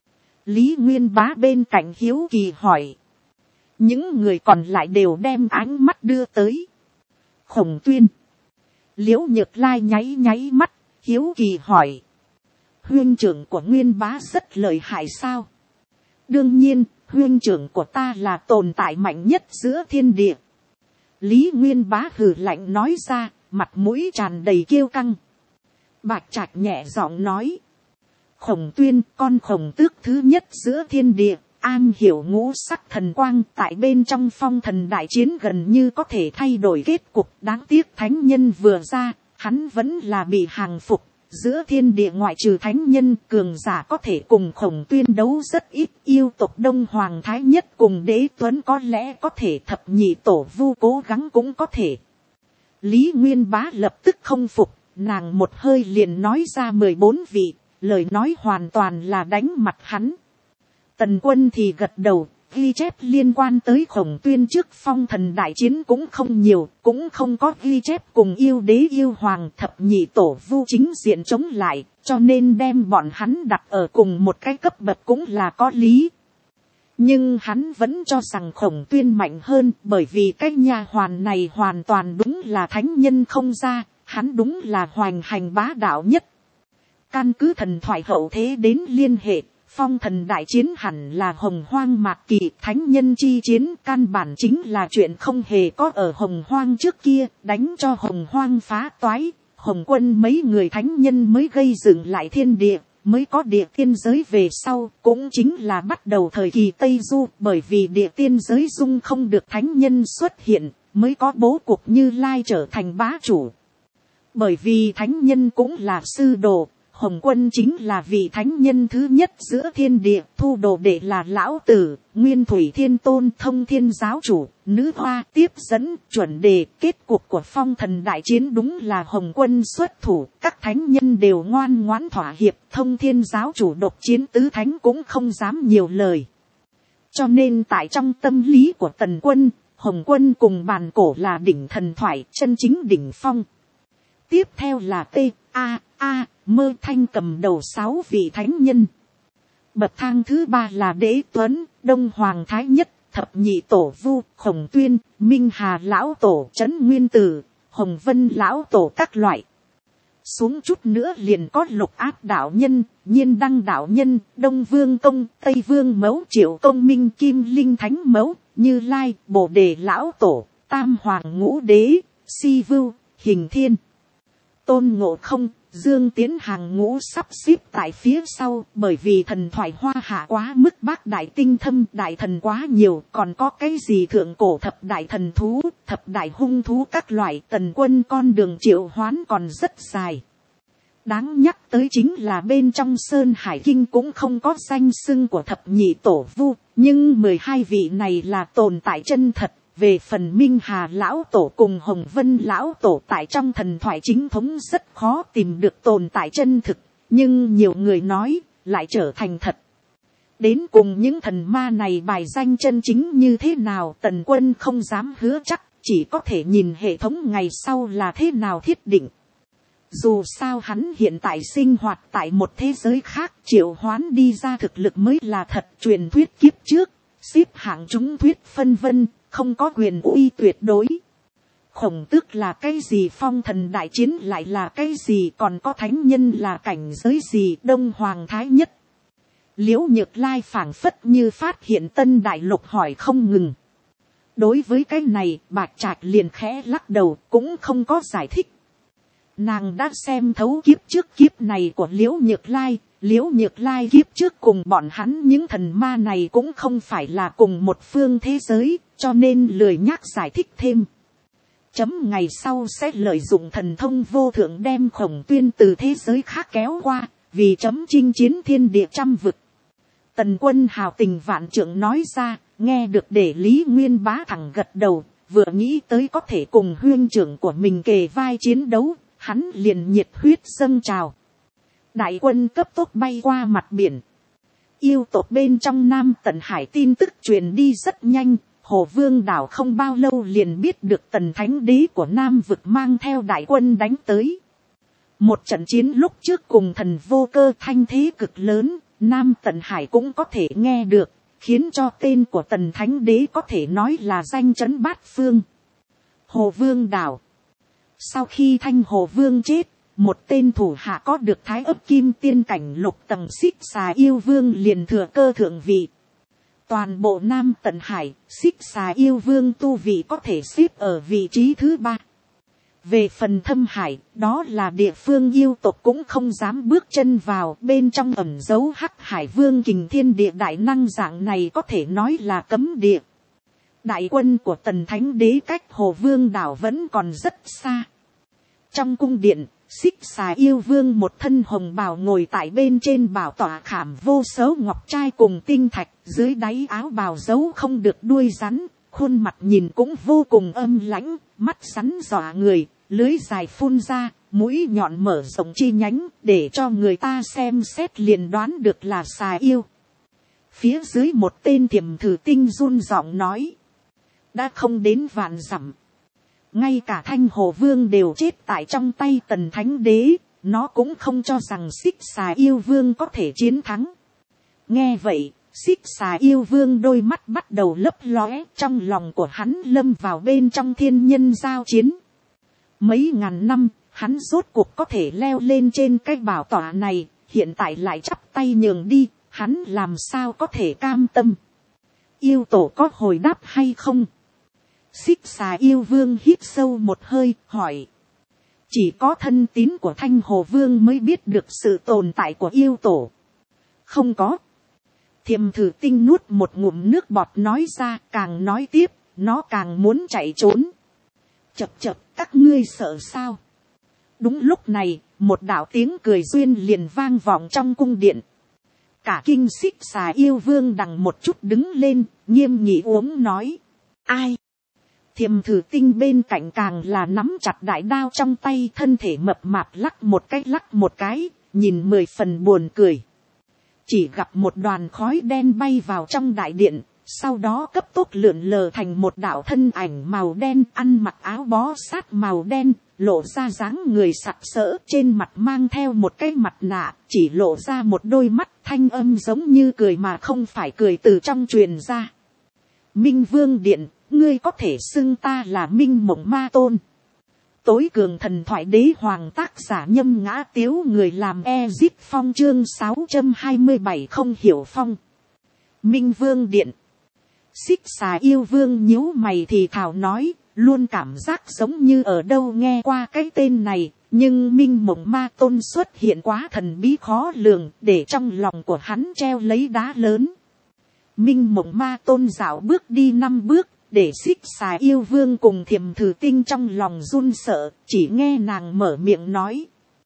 Speaker 1: Lý Nguyên Bá bên cạnh hiếu kỳ hỏi. Những người còn lại đều đem ánh mắt đưa tới Khổng Tuyên. Liễu Nhược Lai nháy nháy mắt, hiếu kỳ hỏi. Huynh trưởng của Nguyên Bá rất lợi hại sao? Đương nhiên, huynh trưởng của ta là tồn tại mạnh nhất giữa thiên địa. Lý Nguyên Bá hừ lạnh nói ra, mặt mũi tràn đầy kiêu căng. Bạch Trạch nhẹ giọng nói. Khổng Tuyên, con khổng tước thứ nhất giữa thiên địa, am hiểu ngũ sắc thần quang, tại bên trong phong thần đại chiến gần như có thể thay đổi kết cục. Đáng tiếc thánh nhân vừa ra, hắn vẫn là bị hàng phục. Giữa thiên địa ngoại trừ thánh nhân, cường giả có thể cùng Khổng Tuyên đấu rất ít. Yêu tộc Đông Hoàng Thái Nhất cùng Đế Tuấn có lẽ có thể, thập nhị tổ Vu cố gắng cũng có thể. Lý Nguyên Bá lập tức không phục, nàng một hơi liền nói ra 14 vị, lời nói hoàn toàn là đánh mặt hắn. Tần Quân thì gật đầu, ghi chép liên quan tới Khổng Tuyên trước phong thần đại chiến cũng không nhiều, cũng không có ghi chép cùng yêu đế yêu hoàng thập nhị tổ Vu chính diện chống lại, cho nên đem bọn hắn đặt ở cùng một cái cấp bậc cũng là có lý. Nhưng hắn vẫn cho rằng Khổng Tuyên mạnh hơn, bởi vì cái nha hoàn này hoàn toàn đúng là thánh nhân không ra, hắn đúng là hoành hành bá đạo nhất. Căn cứ thần thoại hậu thế đến liên hệ, phong thần đại chiến hẳn là Hồng Hoang Mạc Kỳ, thánh nhân chi chiến căn bản chính là chuyện không hề có ở Hồng Hoang trước kia, đánh cho Hồng Hoang phá toái, Hồng Quân mấy người thánh nhân mới gây dựng lại thiên địa, mới có địa tiên giới về sau, cũng chính là bắt đầu thời kỳ Tây Du, bởi vì địa tiên giới dung không được thánh nhân xuất hiện, mới có bố cục Như Lai trở thành bá chủ. Bởi vì thánh nhân cũng là sư đồ, Hồng Quân chính là vị thánh nhân thứ nhất giữa thiên địa, thu đồ đệ là Lão Tử, Nguyên Thủy Thiên Tôn, Thông Thiên Giáo Chủ, Nữ Hoa tiếp dẫn, chuẩn đề. Kết cục của phong thần đại chiến đúng là Hồng Quân xuất thủ, các thánh nhân đều ngoan ngoãn thỏa hiệp, Thông Thiên Giáo Chủ độc chiến tứ thánh cũng không dám nhiều lời. Cho nên tại trong tâm lý của Tần Quân, Hồng Quân cùng bàn cổ là đỉnh thần thoại, chân chính đỉnh phong. Tiếp theo là Mơ Thanh cầm đầu 6 vị thánh nhân. Bậc thang thứ 3 là Đế Tuấn, Đông Hoàng Thái Nhất, thập nhị tổ Vu, Khổng Tuyên, Minh Hà Lão Tổ, Trấn Nguyên Tử, Hồng Vân Lão Tổ các loại. Xuống chút nữa liền có Lục Áp đạo nhân, Nhiên Đăng đạo nhân, Đông Vương Công, Tây Vương Mẫu, Triệu Công Minh, Kim Linh Thánh Mẫu, Như Lai, Bồ Đề Lão Tổ, tam hoàng ngũ đế, si vưu, hình thiên, tôn ngộ không, Dương Tiến hàng ngũ sắp xếp tại phía sau, bởi vì thần thoại hoa hạ quá mức bác đại tinh thâm, đại thần quá nhiều, còn có cái gì thượng cổ thập đại thần thú, thập đại hung thú các loại, Tần Quân con đường triệu hoán còn rất dài. Đáng nhắc tới chính là bên trong Sơn Hải Kinh cũng không có danh xưng của thập nhị tổ vu, nhưng 12 vị này là tồn tại chân thật. Về phần Minh Hà Lão Tổ cùng Hồng Vân Lão Tổ tại trong thần thoại chính thống rất khó tìm được tồn tại chân thực, nhưng nhiều người nói lại trở thành thật. Đến cùng những thần ma này bài danh chân chính như thế nào, Tần Quân không dám hứa chắc, chỉ có thể nhìn hệ thống ngày sau là thế nào thiết định. Dù sao hắn hiện tại sinh hoạt tại một thế giới khác, triệu hoán đi ra thực lực mới là thật. Truyền thuyết kiếp trước, xếp hạng chúng thuyết phân vân, không có quyền uy tuyệt đối. Khổng Tước là cái gì, phong thần đại chiến lại là cái gì, còn có thánh nhân là cảnh giới gì, Đông Hoàng Thái Nhất. Liễu Nhược Lai phảng phất như phát hiện tân đại lục, hỏi không ngừng. Đối với cái này, Bạch Trạch liền khẽ lắc đầu, cũng không có giải thích. Nàng đã xem thấu kiếp trước kiếp này của Liễu Nhược Lai. Liễu Nhược Lai kiếp trước cùng bọn hắn những thần ma này cũng không phải là cùng một phương thế giới, cho nên lười nhắc giải thích thêm. Chấm ngày sau sẽ lợi dụng thần thông vô thượng đem Khổng Tuyên từ thế giới khác kéo qua, vì chấm chinh chiến thiên địa trăm vực. Tần Quân hào tình vạn trượng nói ra, nghe được để Lý Nguyên Bá thẳng gật đầu, vừa nghĩ tới có thể cùng huynh trưởng của mình kề vai chiến đấu, hắn liền nhiệt huyết dâng trào. Đại quân cấp tốc bay qua mặt biển. Yêu tộc bên trong Nam Tần Hải tin tức truyền đi rất nhanh. Hồ Vương đảo không bao lâu liền biết được Tần Thánh Đế của Nam vực mang theo đại quân đánh tới. Một trận chiến lúc trước cùng Thần Vô Cơ thanh thế cực lớn, Nam Tần Hải cũng có thể nghe được, khiến cho tên của Tần Thánh Đế có thể nói là danh chấn bát phương. Hồ Vương đảo. Sau khi Thanh Hồ Vương chết, một tên thủ hạ có được thái ấp kim tiên cảnh lục tầng Xích Xà Yêu Vương liền thừa cơ thượng vị. Toàn bộ Nam Tần Hải, Xích Xà Yêu Vương tu vị có thể xếp ở vị trí thứ 3. Về phần Thâm Hải, đó là địa phương yêu tộc cũng không dám bước chân vào, bên trong ẩn giấu Hắc Hải Vương kình thiên địa đại năng dạng này có thể nói là cấm địa. Đại quân của Tần Thánh Đế cách Hồ Vương đảo vẫn còn rất xa. Trong cung điện, Xích Xà Yêu Vương một thân hồng bào ngồi tại bên trên bảo tọa khảm vô số ngọc trai cùng tinh thạch, dưới đáy áo bào giấu không được đuôi rắn, khuôn mặt nhìn cũng vô cùng âm lãnh, mắt rắn dọa người, lưới dài phun ra, mũi nhọn mở rộng chi nhánh, để cho người ta xem xét liền đoán được là xà yêu. Phía dưới một tên Thiểm Thử Tinh run giọng nói, đã không đến vạn dặm. Ngay cả Thanh Hồ Vương đều chết tại trong tay Tần Thánh Đế, nó cũng không cho rằng Xích Xà Yêu Vương có thể chiến thắng. Nghe vậy, Xích Xà Yêu Vương đôi mắt bắt đầu lấp lóe, trong lòng của hắn lâm vào bên trong thiên nhân giao chiến. Mấy ngàn năm, hắn rốt cuộc có thể leo lên trên cái bảo tọa này, hiện tại lại chắp tay nhường đi, hắn làm sao có thể cam tâm. Yêu tổ có hồi đáp hay không? Xích Xà Yêu Vương hít sâu một hơi, hỏi. Chỉ có thân tín của Thanh Hồ Vương mới biết được sự tồn tại của yêu tổ. Không có. Thiểm Thử Tinh nuốt một ngụm nước bọt nói ra, càng nói tiếp, nó càng muốn chạy trốn. Chập chập, các ngươi sợ sao? Đúng lúc này, một đạo tiếng cười duyên liền vang vọng trong cung điện. Cả kinh Xích Xà Yêu Vương đằng một chút đứng lên, nghiêm nghị uống nói. Ai? Thiểm Thử Tinh bên cạnh càng là nắm chặt đại đao trong tay, thân thể mập mạp lắc một cái, nhìn 10 phần buồn cười. Chỉ gặp một đoàn khói đen bay vào trong đại điện, sau đó cấp tốc lượn lờ thành một đạo thân ảnh màu đen, ăn mặc áo bó sát màu đen, lộ ra dáng người sặc sỡ, trên mặt mang theo một cái mặt nạ, chỉ lộ ra một đôi mắt, thanh âm giống như cười mà không phải cười từ trong truyền ra. Minh Vương Điện, ngươi có thể xưng ta là Minh Mộng Ma Tôn. Tối cường thần thoại đế hoàng, tác giả Nhâm Ngã Tiếu, người làm Ezip Phong, chương 627 không hiểu phong. Minh Vương Điện. Xích Xà Yêu Vương nhíu mày thì thào nói, luôn cảm giác giống như ở đâu nghe qua cái tên này, nhưng minh mộng ma tôn xuất hiện quá thần bí khó lường, để trong lòng của hắn treo lấy đá lớn. Minh mộng ma tôn dạo bước đi 5 bước, để xích xà yêu vương cùng thiềm thử tinh trong lòng run sợ, chỉ nghe nàng mở miệng nói.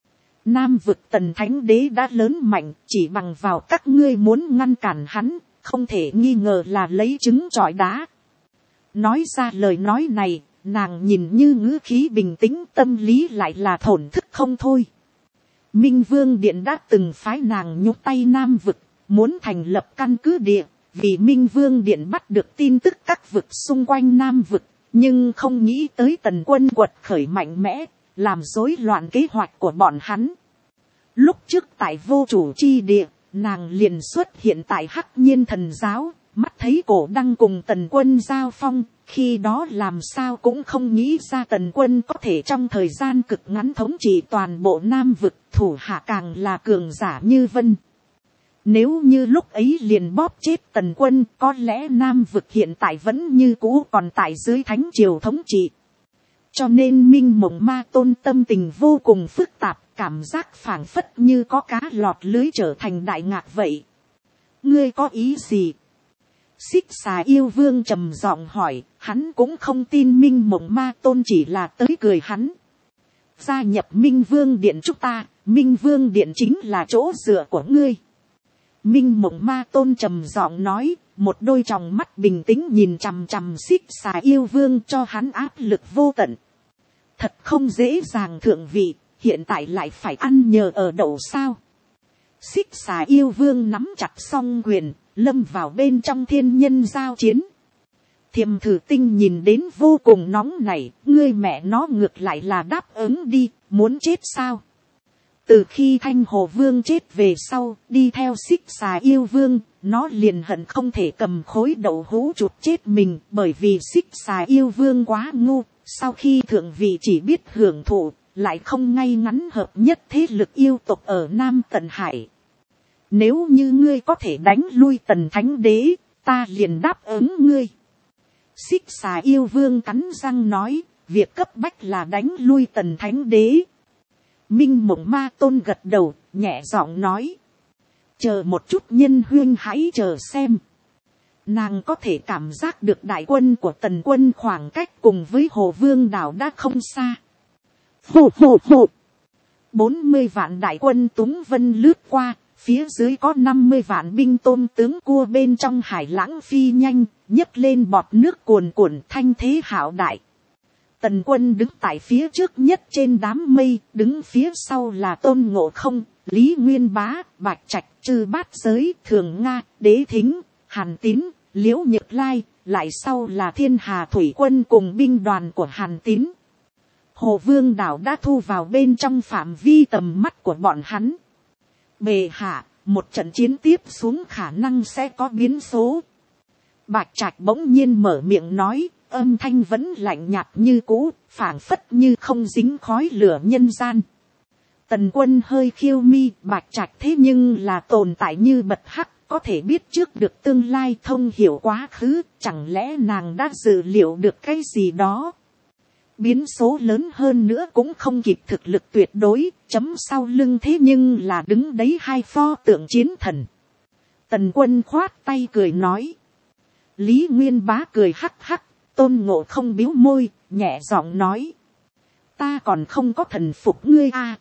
Speaker 1: Nam vực tần thánh đế đã lớn mạnh, chỉ bằng vào các ngươi muốn ngăn cản hắn, không thể nghi ngờ là lấy trứng trọi đá. Nói ra lời nói này, nàng nhìn như ngữ khí bình tĩnh, tâm lý lại là thổn thức không thôi. Minh Vương Điện đã từng phái nàng nhúc tay Nam vực, muốn thành lập căn cứ địa, vì Minh Vương Điện bắt được tin tức các vực xung quanh Nam vực, nhưng không nghĩ tới tần quân quật khởi mạnh mẽ, làm rối loạn kế hoạch của bọn hắn. Lúc trước tại vô chủ chi địa, nàng liền xuất hiện tại Hắc Nhiên thần giáo, mắt thấy cổ đăng cùng tần quân giao phong, khi đó làm sao cũng không nghĩ ra tần quân có thể trong thời gian cực ngắn thống trị toàn bộ Nam vực, thủ hạ càng là cường giả như vân. Nếu như lúc ấy liền bóp chết tần quân, có lẽ Nam vực hiện tại vẫn như cũ còn tại dưới thánh triều thống trị. Cho nên minh mộng ma tôn tâm tình vô cùng phức tạp, cảm giác phảng phất như có cá lọt lưới trở thành đại ngạc vậy. Ngươi có ý gì? Xích xà yêu vương trầm giọng hỏi, hắn cũng không tin minh mộng ma tôn chỉ là tới cười hắn. Gia nhập Minh Vương Điện chúng ta, Minh Vương Điện chính là chỗ dựa của ngươi. Minh mộng ma tôn trầm giọng nói, một đôi tròng mắt bình tĩnh nhìn chằm chằm xích xà yêu vương cho hắn áp lực vô tận. Thật không dễ dàng thượng vị, hiện tại lại phải ăn nhờ ở đậu sao. Xích xà yêu vương nắm chặt song quyền, lâm vào bên trong thiên nhân giao chiến. Thiềm thử tinh nhìn đến vô cùng nóng nảy, ngươi mẹ nó ngược lại là đáp ứng đi, muốn chết sao. Từ khi Thanh Hồ Vương chết về sau, đi theo xích xà yêu vương, nó liền hận không thể cầm khối đậu hũ chụp chết mình, bởi vì xích xà yêu vương quá ngu, sau khi thượng vị chỉ biết hưởng thụ, lại không ngay ngắn hợp nhất thế lực yêu tộc ở Nam Tần Hải. Nếu như ngươi có thể đánh lui tần thánh đế, ta liền đáp ứng ngươi. Xích xà yêu vương cắn răng nói, việc cấp bách là đánh lui tần thánh đế. Minh mộng ma tôn gật đầu, nhẹ giọng nói. Chờ một chút nhân huyên hãy chờ xem. Nàng có thể cảm giác được đại quân của tần quân khoảng cách cùng với Hồ Vương đảo đã không xa. Hù hù hù. 40 vạn đại quân túng vân lướt qua, phía dưới có 50 vạn binh tôm tướng cua bên trong hải lãng phi nhanh, nhấc lên bọt nước cuồn cuộn thanh thế hạo đại. Tần quân đứng tại phía trước nhất trên đám mây, đứng phía sau là Tôn Ngộ Không, Lý Nguyên Bá, Bạch Trạch, Trư Bát Giới, Thường Nga, Đế Thính, Hàn Tín, Liễu Nhược Lai, lại sau là Thiên Hà Thủy Quân cùng binh đoàn của Hàn Tín. Hồ Vương đảo đã thu vào bên trong phạm vi tầm mắt của bọn hắn. Bệ hạ, một trận chiến tiếp xuống khả năng sẽ có biến số. Bạch Trạch bỗng nhiên mở miệng nói, âm thanh vẫn lạnh nhạt như cũ, phảng phất như không dính khói lửa nhân gian. Tần quân hơi khiêu mi, Bạch Trạch thế nhưng là tồn tại như bật hắc, có thể biết trước được tương lai, thông hiểu quá khứ, chẳng lẽ nàng đã dự liệu được cái gì đó. Biến số lớn hơn nữa cũng không kịp thực lực tuyệt đối, chấm sau lưng thế nhưng là đứng đấy hai pho tượng chiến thần. Tần quân khoát tay cười nói. Lý Nguyên Bá cười hắc hắc, Tôn Ngộ Không biếu môi, nhẹ giọng nói. Ta còn không có thần phục ngươi à.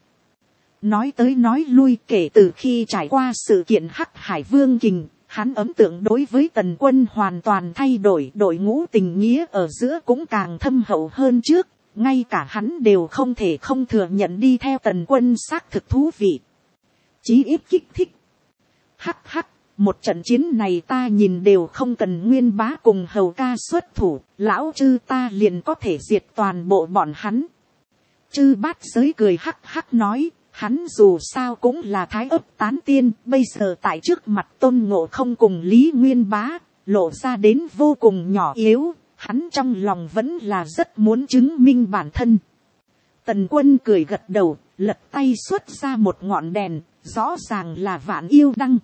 Speaker 1: Nói tới nói lui, kể từ khi trải qua sự kiện Hắc Hải Vương Kình, hắn ấn tượng đối với tần quân hoàn toàn thay đổi, đội ngũ tình nghĩa ở giữa cũng càng thâm hậu hơn trước, ngay cả hắn đều không thể không thừa nhận đi theo tần quân xác thực thú vị. Chí ít kích thích. Hắc hắc, một trận chiến này ta nhìn đều không cần Nguyên Bá cùng Hầu Ca xuất thủ, lão Chư ta liền có thể diệt toàn bộ bọn hắn. Chư Bát Giới cười hắc hắc nói. Hắn dù sao cũng là thái ấp tán tiên, bây giờ tại trước mặt Tôn Ngộ Không cùng Lý Nguyên Bá, lộ ra đến vô cùng nhỏ yếu, hắn trong lòng vẫn là rất muốn chứng minh bản thân. Tần quân cười gật đầu, lật tay xuất ra một ngọn đèn, rõ ràng là Vạn Yêu Đăng.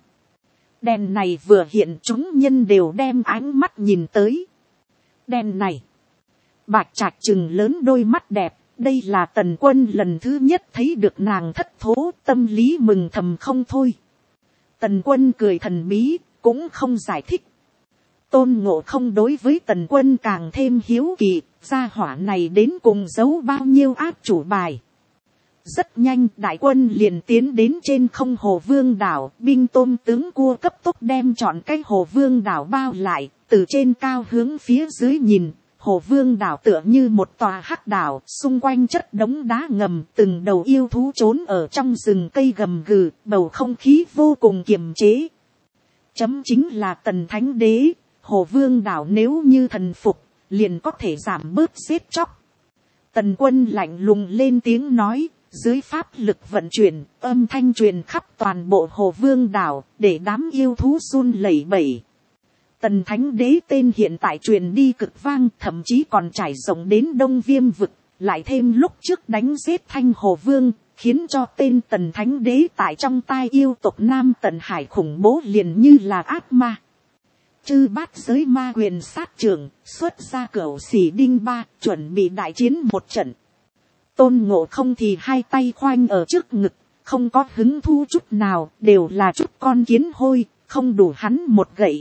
Speaker 1: Đèn này vừa hiện chúng nhân đều đem ánh mắt nhìn tới. Đèn này, Bạch Trạch trừng lớn đôi mắt đẹp, đây là Tần Quân lần thứ nhất thấy được nàng thất thố, tâm lý mừng thầm không thôi. Tần Quân cười thần bí, cũng không giải thích. Tôn Ngộ Không đối với Tần Quân càng thêm hiếu kỳ, gia hỏa này đến cùng giấu bao nhiêu áp chủ bài. Rất nhanh đại quân liền tiến đến trên không Hồ Vương đảo, binh tôm tướng cua cấp tốc đem trọn cái Hồ Vương đảo bao lại, từ trên cao hướng phía dưới nhìn, Hồ Vương đảo tựa như một tòa hắc đảo, xung quanh chất đống đá ngầm, từng đầu yêu thú trốn ở trong rừng cây gầm gừ, bầu không khí vô cùng kiềm chế. Chấm chính là Tần Thánh Đế, Hồ Vương đảo nếu như thần phục, liền có thể giảm bớt giết chóc. Tần Quân lạnh lùng lên tiếng nói, dưới pháp lực vận chuyển, âm thanh truyền khắp toàn bộ Hồ Vương đảo, để đám yêu thú run lẩy bẩy. Tần Thánh Đế tên hiện tại truyền đi cực vang, thậm chí còn trải rộng đến Đông Viêm vực, lại thêm lúc trước đánh giết Thanh Hồ Vương, khiến cho tên Tần Thánh Đế tại trong tai yêu tộc Nam Tần Hải khủng bố liền như là ác ma. Chư bát giới ma quyền sát trưởng, xuất ra cửu xỉ đinh ba, chuẩn bị đại chiến một trận. Tôn Ngộ Không thì hai tay khoanh ở trước ngực, không có hứng thú chút nào, đều là chút con kiến hôi, không đủ hắn một gậy.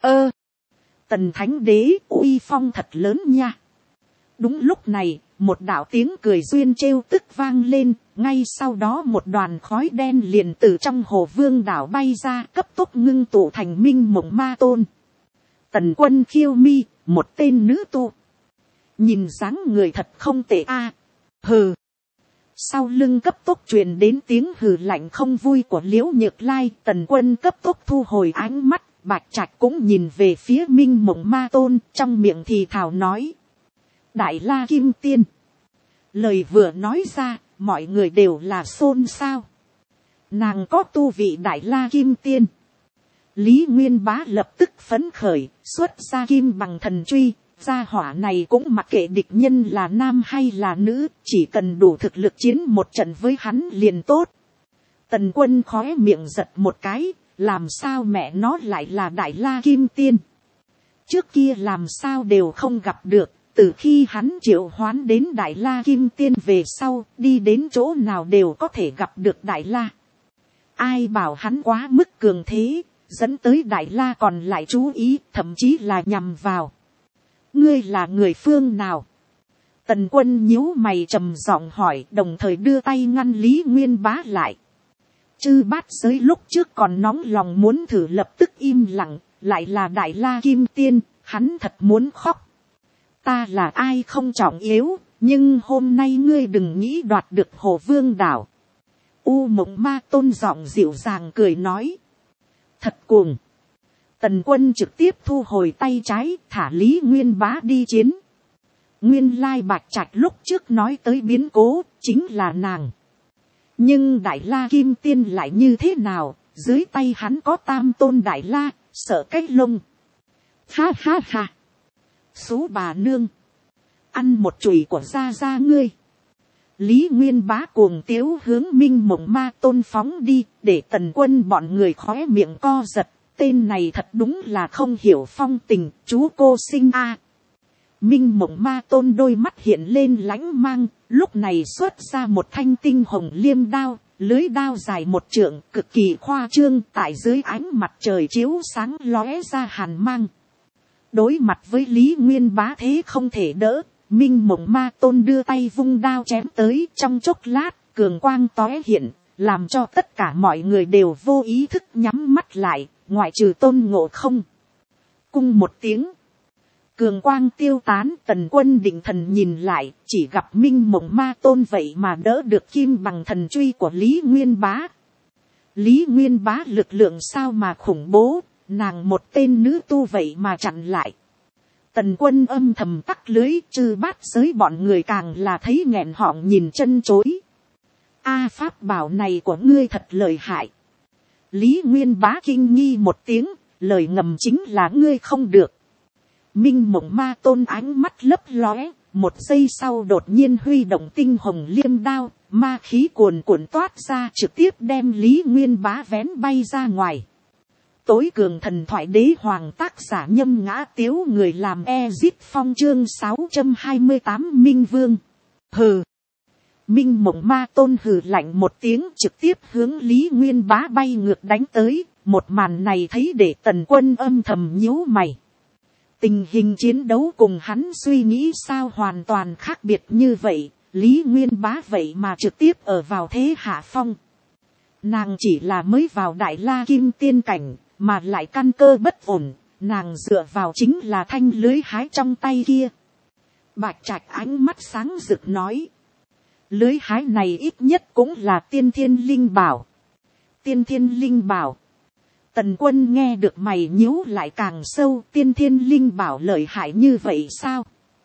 Speaker 1: Tần Thánh Đế uy phong thật lớn nha. Đúng lúc này, một đạo tiếng cười duyên trêu tức vang lên, ngay sau đó một đoàn khói đen liền từ trong Hồ Vương đảo bay ra, cấp tốc ngưng tụ thành Minh Mộng Ma Tôn. Tần Quân khiêu mi, một tên nữ tu. Nhìn dáng người thật không tệ a. Hừ. Sau lưng cấp tốc truyền đến tiếng hừ lạnh không vui của Liễu Nhược Lai. Tần Quân cấp tốc thu hồi ánh mắt, Bạch Trạch cũng nhìn về phía Minh Mộng Ma Tôn, trong miệng thì thào nói. Đại La Kim Tiên. Lời vừa nói ra, mọi người đều là xôn xao. Nàng có tu vị Đại La Kim Tiên. Lý Nguyên Bá lập tức phấn khởi, xuất ra kim bằng thần truy. Gia hỏa này cũng mặc kệ địch nhân là nam hay là nữ, chỉ cần đủ thực lực chiến một trận với hắn liền tốt. Tần Quân khóe miệng giật một cái, làm sao mẹ nó lại là Đại La Kim Tiên. Trước kia làm sao đều không gặp được, từ khi hắn triệu hoán đến Đại La Kim Tiên về sau, đi đến chỗ nào đều có thể gặp được Đại La. Ai bảo hắn quá mức cường thế, dẫn tới Đại La còn lại chú ý, thậm chí là nhằm vào. Ngươi là người phương nào? Tần Quân nhíu mày trầm giọng hỏi, đồng thời đưa tay ngăn Lý Nguyên Bá lại. Chư bát giới lúc trước còn nóng lòng muốn thử, lập tức im lặng, lại là Đại La Kim Tiên, hắn thật muốn khóc. Ta là ai không trọng yếu, nhưng hôm nay ngươi đừng nghĩ đoạt được Hồ Vương đảo. U Mộng Ma Tôn giọng dịu dàng cười nói. Thật cuồng. Tần Quân trực tiếp thu hồi tay trái, thả Lý Nguyên Bá đi chiến. Nguyên lai Bạch Trạch lúc trước nói tới biến cố, chính là nàng. Nhưng Đại La Kim Tiên lại như thế nào, dưới tay hắn có Tam Tôn Đại La, sợ cách lông. Ha ha ha. Xú bà nương. Ăn một chùy của gia gia ngươi. Lý Nguyên Bá cuồng tiếu hướng Minh Mộng Ma Tôn phóng đi, để Tần Quân bọn người khóe miệng co giật. Tên này thật đúng là không hiểu phong tình, chú cô sinh a. Minh Mộng Ma Tôn đôi mắt hiện lên lãnh mang, lúc này xuất ra một thanh tinh hồng liêm đao, lưới đao dài 1 trượng, cực kỳ khoa trương, tại dưới ánh mặt trời chiếu sáng lóe ra hàn mang. Đối mặt với Lý Nguyên Bá thế không thể đỡ, Minh Mộng Ma Tôn đưa tay vung đao chém tới, trong chốc lát, cường quang tóe hiện, làm cho tất cả mọi người đều vô ý thức nhắm mắt lại, ngoại trừ Tôn Ngộ Không. Cung một tiếng, cường quang tiêu tán, Tần Quân định thần nhìn lại, chỉ gặp Minh Mộng Ma Tôn vậy mà đỡ được kim bằng thần truy của Lý Nguyên Bá. Lý Nguyên Bá lực lượng sao mà khủng bố, nàng một tên nữ tu vậy mà chặn lại. Tần Quân âm thầm tắc lưới, chư bát giới bọn người càng là thấy nghẹn họng nhìn chân chối. A pháp bảo này của ngươi thật lợi hại. Lý Nguyên Bá kinh nghi một tiếng, lời ngầm chính là ngươi không được. Minh Mộng Ma Tôn ánh mắt lấp lóe, một giây sau đột nhiên huy động tinh hồng liêm đao, ma khí cuồn cuộn toát ra, trực tiếp đem Lý Nguyên Bá vén bay ra ngoài. tối cường thần thoại đế hoàng, tác giả Nhâm Ngã Tiếu, người làm Ezip Phong, chương 628 Minh Vương. Hừ. Minh Mộng Ma Tôn hừ lạnh một tiếng, trực tiếp hướng Lý Nguyên Bá bay ngược đánh tới. Một màn này thấy để Tần Quân âm thầm nhíu mày. Tình hình chiến đấu cùng hắn suy nghĩ sao hoàn toàn khác biệt như vậy. Lý Nguyên Bá vậy mà trực tiếp ở vào thế hạ phong. Nàng chỉ là mới vào Đại La Kim Tiên cảnh, mà lại căn cơ bất ổn. Nàng dựa vào chính là thanh lưới hái trong tay kia. Bạch Trạch ánh mắt sáng rực nói. Lưới hái này ít nhất cũng là tiên thiên linh bảo. Tiên thiên linh bảo. Tần Quân nghe được mày nhíu lại càng sâu. Tiên thiên linh bảo lợi hại như vậy sao?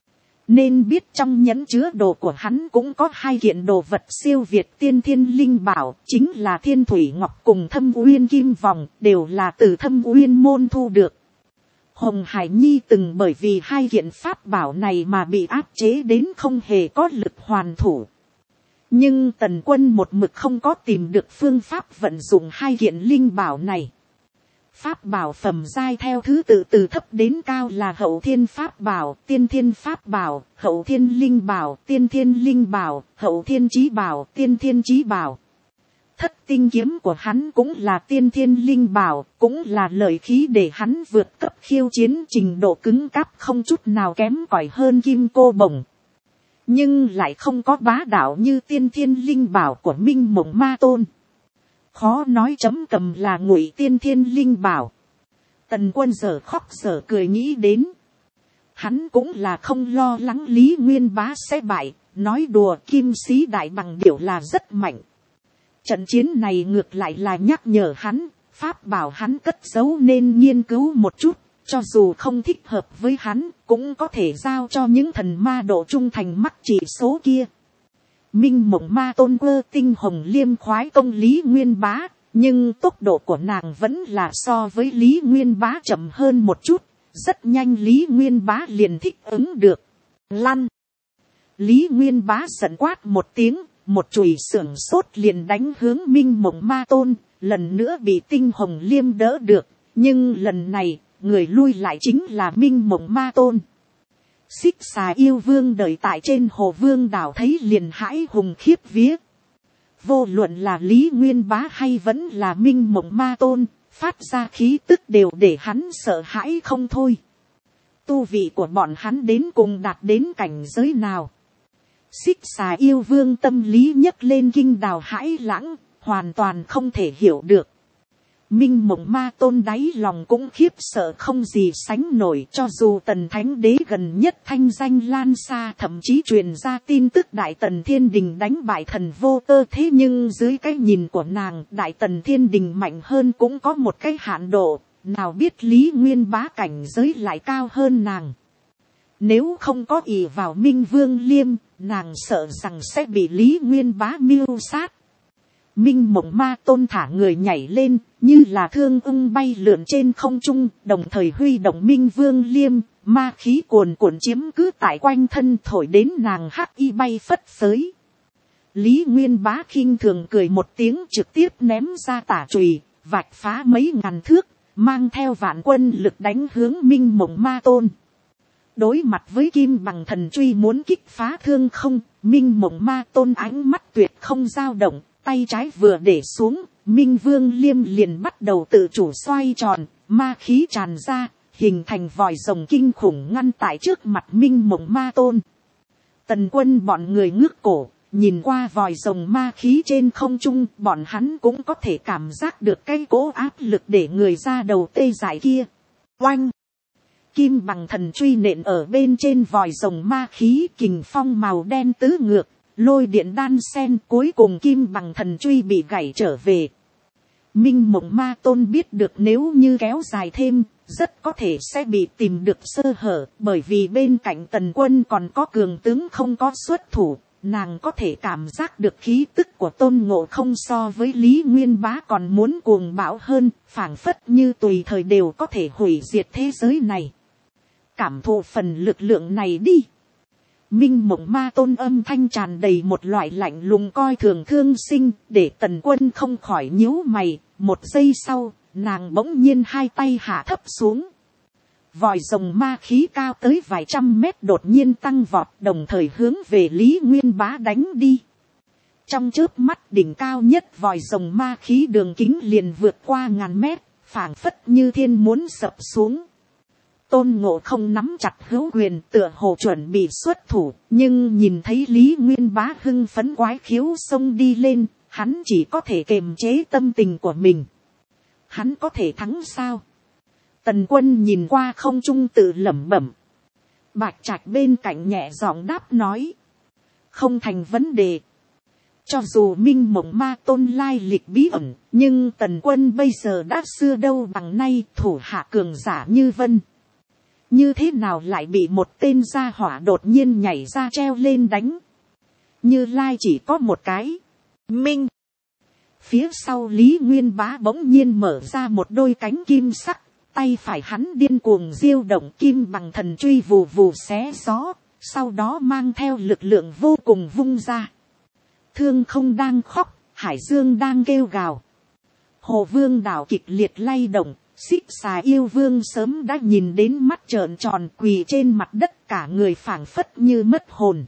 Speaker 1: Nên biết trong nhẫn chứa đồ của hắn cũng có 2 kiện đồ vật siêu việt tiên thiên linh bảo. Chính là Thiên Thủy Ngọc cùng Thâm Uyên Kim Vòng, đều là từ Thâm Uyên môn thu được. Hồng Hải Nhi từng bởi vì 2 kiện pháp bảo này mà bị áp chế đến không hề có lực hoàn thủ. Nhưng Tần Quân một mực không có tìm được phương pháp vận dụng 2 kiện linh bảo này. Pháp bảo phẩm giai theo thứ tự từ thấp đến cao là hậu thiên pháp bảo, tiên thiên pháp bảo, hậu thiên linh bảo, tiên thiên linh bảo, hậu thiên chí bảo, tiên thiên chí bảo. Thất tinh kiếm của hắn cũng là tiên thiên linh bảo, cũng là lợi khí để hắn vượt cấp khiêu chiến, trình độ cứng cáp không chút nào kém cỏi hơn kim cô bổng. Nhưng lại không có bá đạo như tiên thiên linh bảo của Minh Mộng Ma Tôn. Khó nói chấm cầm là Ngụy tiên thiên linh bảo. Tần Quân giờ khóc giờ cười nghĩ đến. Hắn cũng là không lo lắng Lý Nguyên Bá sẽ bại, nói đùa Kim Sĩ Đại Bằng Điểu là rất mạnh. Trận chiến này ngược lại là nhắc nhở hắn, pháp bảo hắn cất giấu nên nghiên cứu một chút, cho dù không thích hợp với hắn, cũng có thể giao cho những thần ma độ trung thành mắc chỉ số kia. Minh Mộng Ma Tôn quơ tinh hồng liêm khoái công Lý Nguyên Bá, nhưng tốc độ của nàng vẫn là so với Lý Nguyên Bá chậm hơn một chút, rất nhanh Lý Nguyên Bá liền thích ứng được. Lăn! Lý Nguyên Bá giận quát một tiếng, một chùy sưởng sốt liền đánh hướng Minh Mộng Ma Tôn, lần nữa bị tinh hồng liêm đỡ được, nhưng lần này, người lui lại chính là Minh Mộng Ma Tôn. Xích Xà Yêu Vương đợi tại trên Hồ Vương đảo thấy liền hãi hùng khiếp vía. Vô luận là Lý Nguyên Bá hay vẫn là Minh Mộng Ma Tôn, phát ra khí tức đều để hắn sợ hãi không thôi. Tu vị của bọn hắn đến cùng đạt đến cảnh giới nào? Xích Xà Yêu Vương tâm lý nhấc lên kinh đào hãi lãng, hoàn toàn không thể hiểu được. Minh Mộng Ma Tôn đáy lòng cũng khiếp sợ không gì sánh nổi, cho dù Tần Thánh Đế gần nhất thanh danh lan xa, thậm chí truyền ra tin tức Đại Tần Thiên Đình đánh bại Thần Vô Cơ, thế nhưng dưới cái nhìn của nàng, Đại Tần Thiên Đình mạnh hơn cũng có một cái hạn độ, nào biết Lý Nguyên Bá cảnh giới lại cao hơn nàng. Nếu không có ỷ vào Minh Vương Liêm, nàng sợ rằng sẽ bị Lý Nguyên Bá mưu sát. Minh Mộng Ma Tôn thả người nhảy lên, như là thương ưng bay lượn trên không trung, đồng thời huy động Minh Vương Liêm, ma khí cuồn cuộn chiếm cứ tại quanh thân, thổi đến nàng hắc y bay phất phới. Lý Nguyên Bá khinh thường cười một tiếng, trực tiếp ném ra tả chùy, vạch phá mấy ngàn thước, mang theo vạn quân lực đánh hướng Minh Mộng Ma Tôn. Đối mặt với Kim Bằng Thần Truy muốn kích phá thương không, Minh Mộng Ma Tôn ánh mắt tuyệt không dao động, tay trái vừa để xuống, Minh Vương Liêm liền bắt đầu tự chủ xoay tròn, ma khí tràn ra, hình thành vòi rồng kinh khủng ngăn tại trước mặt Minh Mộng Ma Tôn. Tần Quân bọn người ngước cổ, nhìn qua vòi rồng ma khí trên không trung, bọn hắn cũng có thể cảm giác được cái cỗ áp lực để người ra đầu tê dại kia. Oanh! Kim Bằng Thần Truy nện ở bên trên vòi rồng ma khí, kình phong màu đen tứ ngược, lôi điện đan sen, cuối cùng Kim Bằng Thần Truy bị gãy trở về. Minh Mộng Ma Tôn biết được nếu như kéo dài thêm, rất có thể sẽ bị tìm được sơ hở, bởi vì bên cạnh Tần Quân còn có cường tướng không có xuất thủ, nàng có thể cảm giác được khí tức của Tôn Ngộ Không so với Lý Nguyên Bá còn muốn cuồng bạo hơn, phảng phất như tùy thời đều có thể hủy diệt thế giới này. Cảm thụ phần lực lượng này đi. Minh Mộng Ma Tôn âm thanh tràn đầy một loại lạnh lùng coi thường thương sinh, để Tần Quân không khỏi nhíu mày. Một giây sau, nàng bỗng nhiên hai tay hạ thấp xuống. Vòi rồng ma khí cao tới vài trăm mét đột nhiên tăng vọt, đồng thời hướng về Lý Nguyên Bá đánh đi. Trong chớp mắt đỉnh cao nhất vòi rồng ma khí đường kính liền vượt qua ngàn mét, phảng phất như thiên muốn sập xuống. Tôn Ngộ Không nắm chặt hữu quyền tựa hồ chuẩn bị xuất thủ, nhưng nhìn thấy Lý Nguyên Bá hưng phấn quái khiếu xông đi lên, hắn chỉ có thể kiềm chế tâm tình của mình. Hắn có thể thắng sao? Tần Quân nhìn qua không trung tự lẩm bẩm. Bạch Trạch bên cạnh nhẹ giọng đáp nói. Không thành vấn đề. Cho dù Minh Mộng Ma Tôn lai lịch bí ẩn, nhưng Tần Quân bây giờ đã xưa đâu bằng nay, thủ hạ cường giả như vân. Như thế nào lại bị một tên gia hỏa đột nhiên nhảy ra treo lên đánh. Như Lai chỉ có một cái. Minh. Phía sau Lý Nguyên Bá bỗng nhiên mở ra một đôi cánh kim sắc. Tay phải hắn điên cuồng diêu động, kim bằng thần truy vù vù xé gió. Sau đó mang theo lực lượng vô cùng vung ra. Thương không đang khóc, hải dương đang kêu gào. Hồ Vương đảo kịch liệt lay động. Xích Xà yêu vương sớm đã nhìn đến mắt trợn tròn, quỳ trên mặt đất, cả người phảng phất như mất hồn.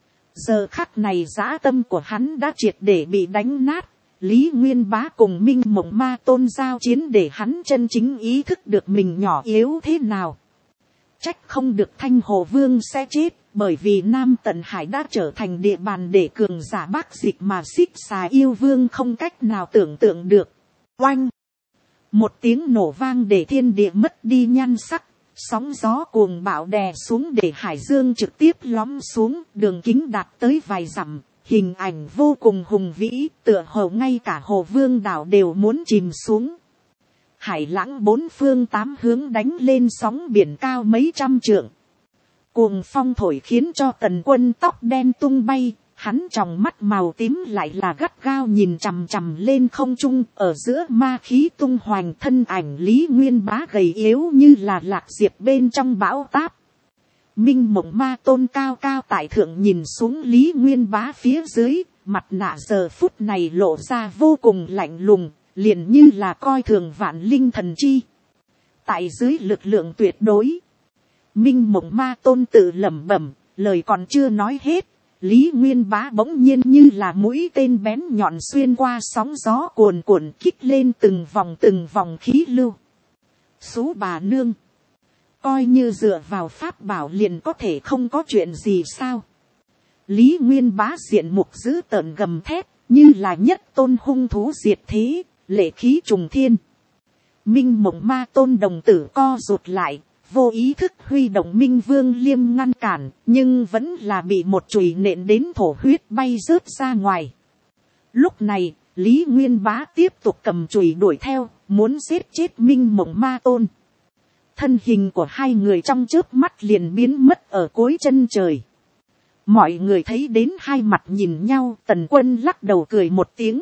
Speaker 1: Giờ khắc này dã tâm của hắn đã triệt để bị đánh nát. Lý Nguyên Bá cùng Minh Mộng Ma Tôn giao chiến để hắn chân chính ý thức được mình nhỏ yếu thế nào. Trách không được Thanh Hồ Vương sẽ chết, bởi vì Nam Tận Hải đã trở thành địa bàn để cường giả bác dịch mà Xích Xà yêu vương không cách nào tưởng tượng được. Oanh! Một tiếng nổ vang để thiên địa mất đi nhan sắc, sóng gió cuồng bạo đè xuống để hải dương trực tiếp lõm xuống, đường kính đạt tới vài dặm, hình ảnh vô cùng hùng vĩ, tựa hồ ngay cả Hồ Vương đảo đều muốn chìm xuống. Hải lãng bốn phương tám hướng đánh lên sóng biển cao mấy trăm trượng. Cuồng phong thổi khiến cho Tần Quân tóc đen tung bay. Hắn tròng mắt màu tím lại là gắt gao nhìn chằm chằm lên không trung, ở giữa ma khí tung hoành, thân ảnh Lý Nguyên Bá gầy yếu như là lạc diệp bên trong bão táp. Minh Mộng Ma Tôn cao cao tại thượng nhìn xuống Lý Nguyên Bá phía dưới, mặt nạ giờ phút này lộ ra vô cùng lạnh lùng, liền như là coi thường vạn linh thần chi. Tại dưới lực lượng tuyệt đối, Minh Mộng Ma Tôn tự lẩm bẩm, lời còn chưa nói hết. Lý Nguyên Bá bỗng nhiên như là mũi tên bén nhọn xuyên qua sóng gió cuồn cuộn, kích lên từng vòng khí lưu. Sú bà nương, coi như dựa vào pháp bảo liền có thể không có chuyện gì sao? Lý Nguyên Bá diện mục dữ tợn gầm thét, như là nhất tôn hung thú diệt thế, lệ khí trùng thiên. Minh Mộng Ma Tôn đồng tử co rụt lại. Vô ý thức huy động Minh Vương Liêm ngăn cản, nhưng vẫn là bị một chùy nện đến thổ huyết bay rớt ra ngoài. Lúc này, Lý Nguyên Bá tiếp tục cầm chùy đuổi theo, muốn giết chết Minh Mộng Ma Tôn. Thân hình của hai người trong chớp mắt liền biến mất ở cuối chân trời. Mọi người thấy đến hai mặt nhìn nhau, Tần Quân lắc đầu cười một tiếng.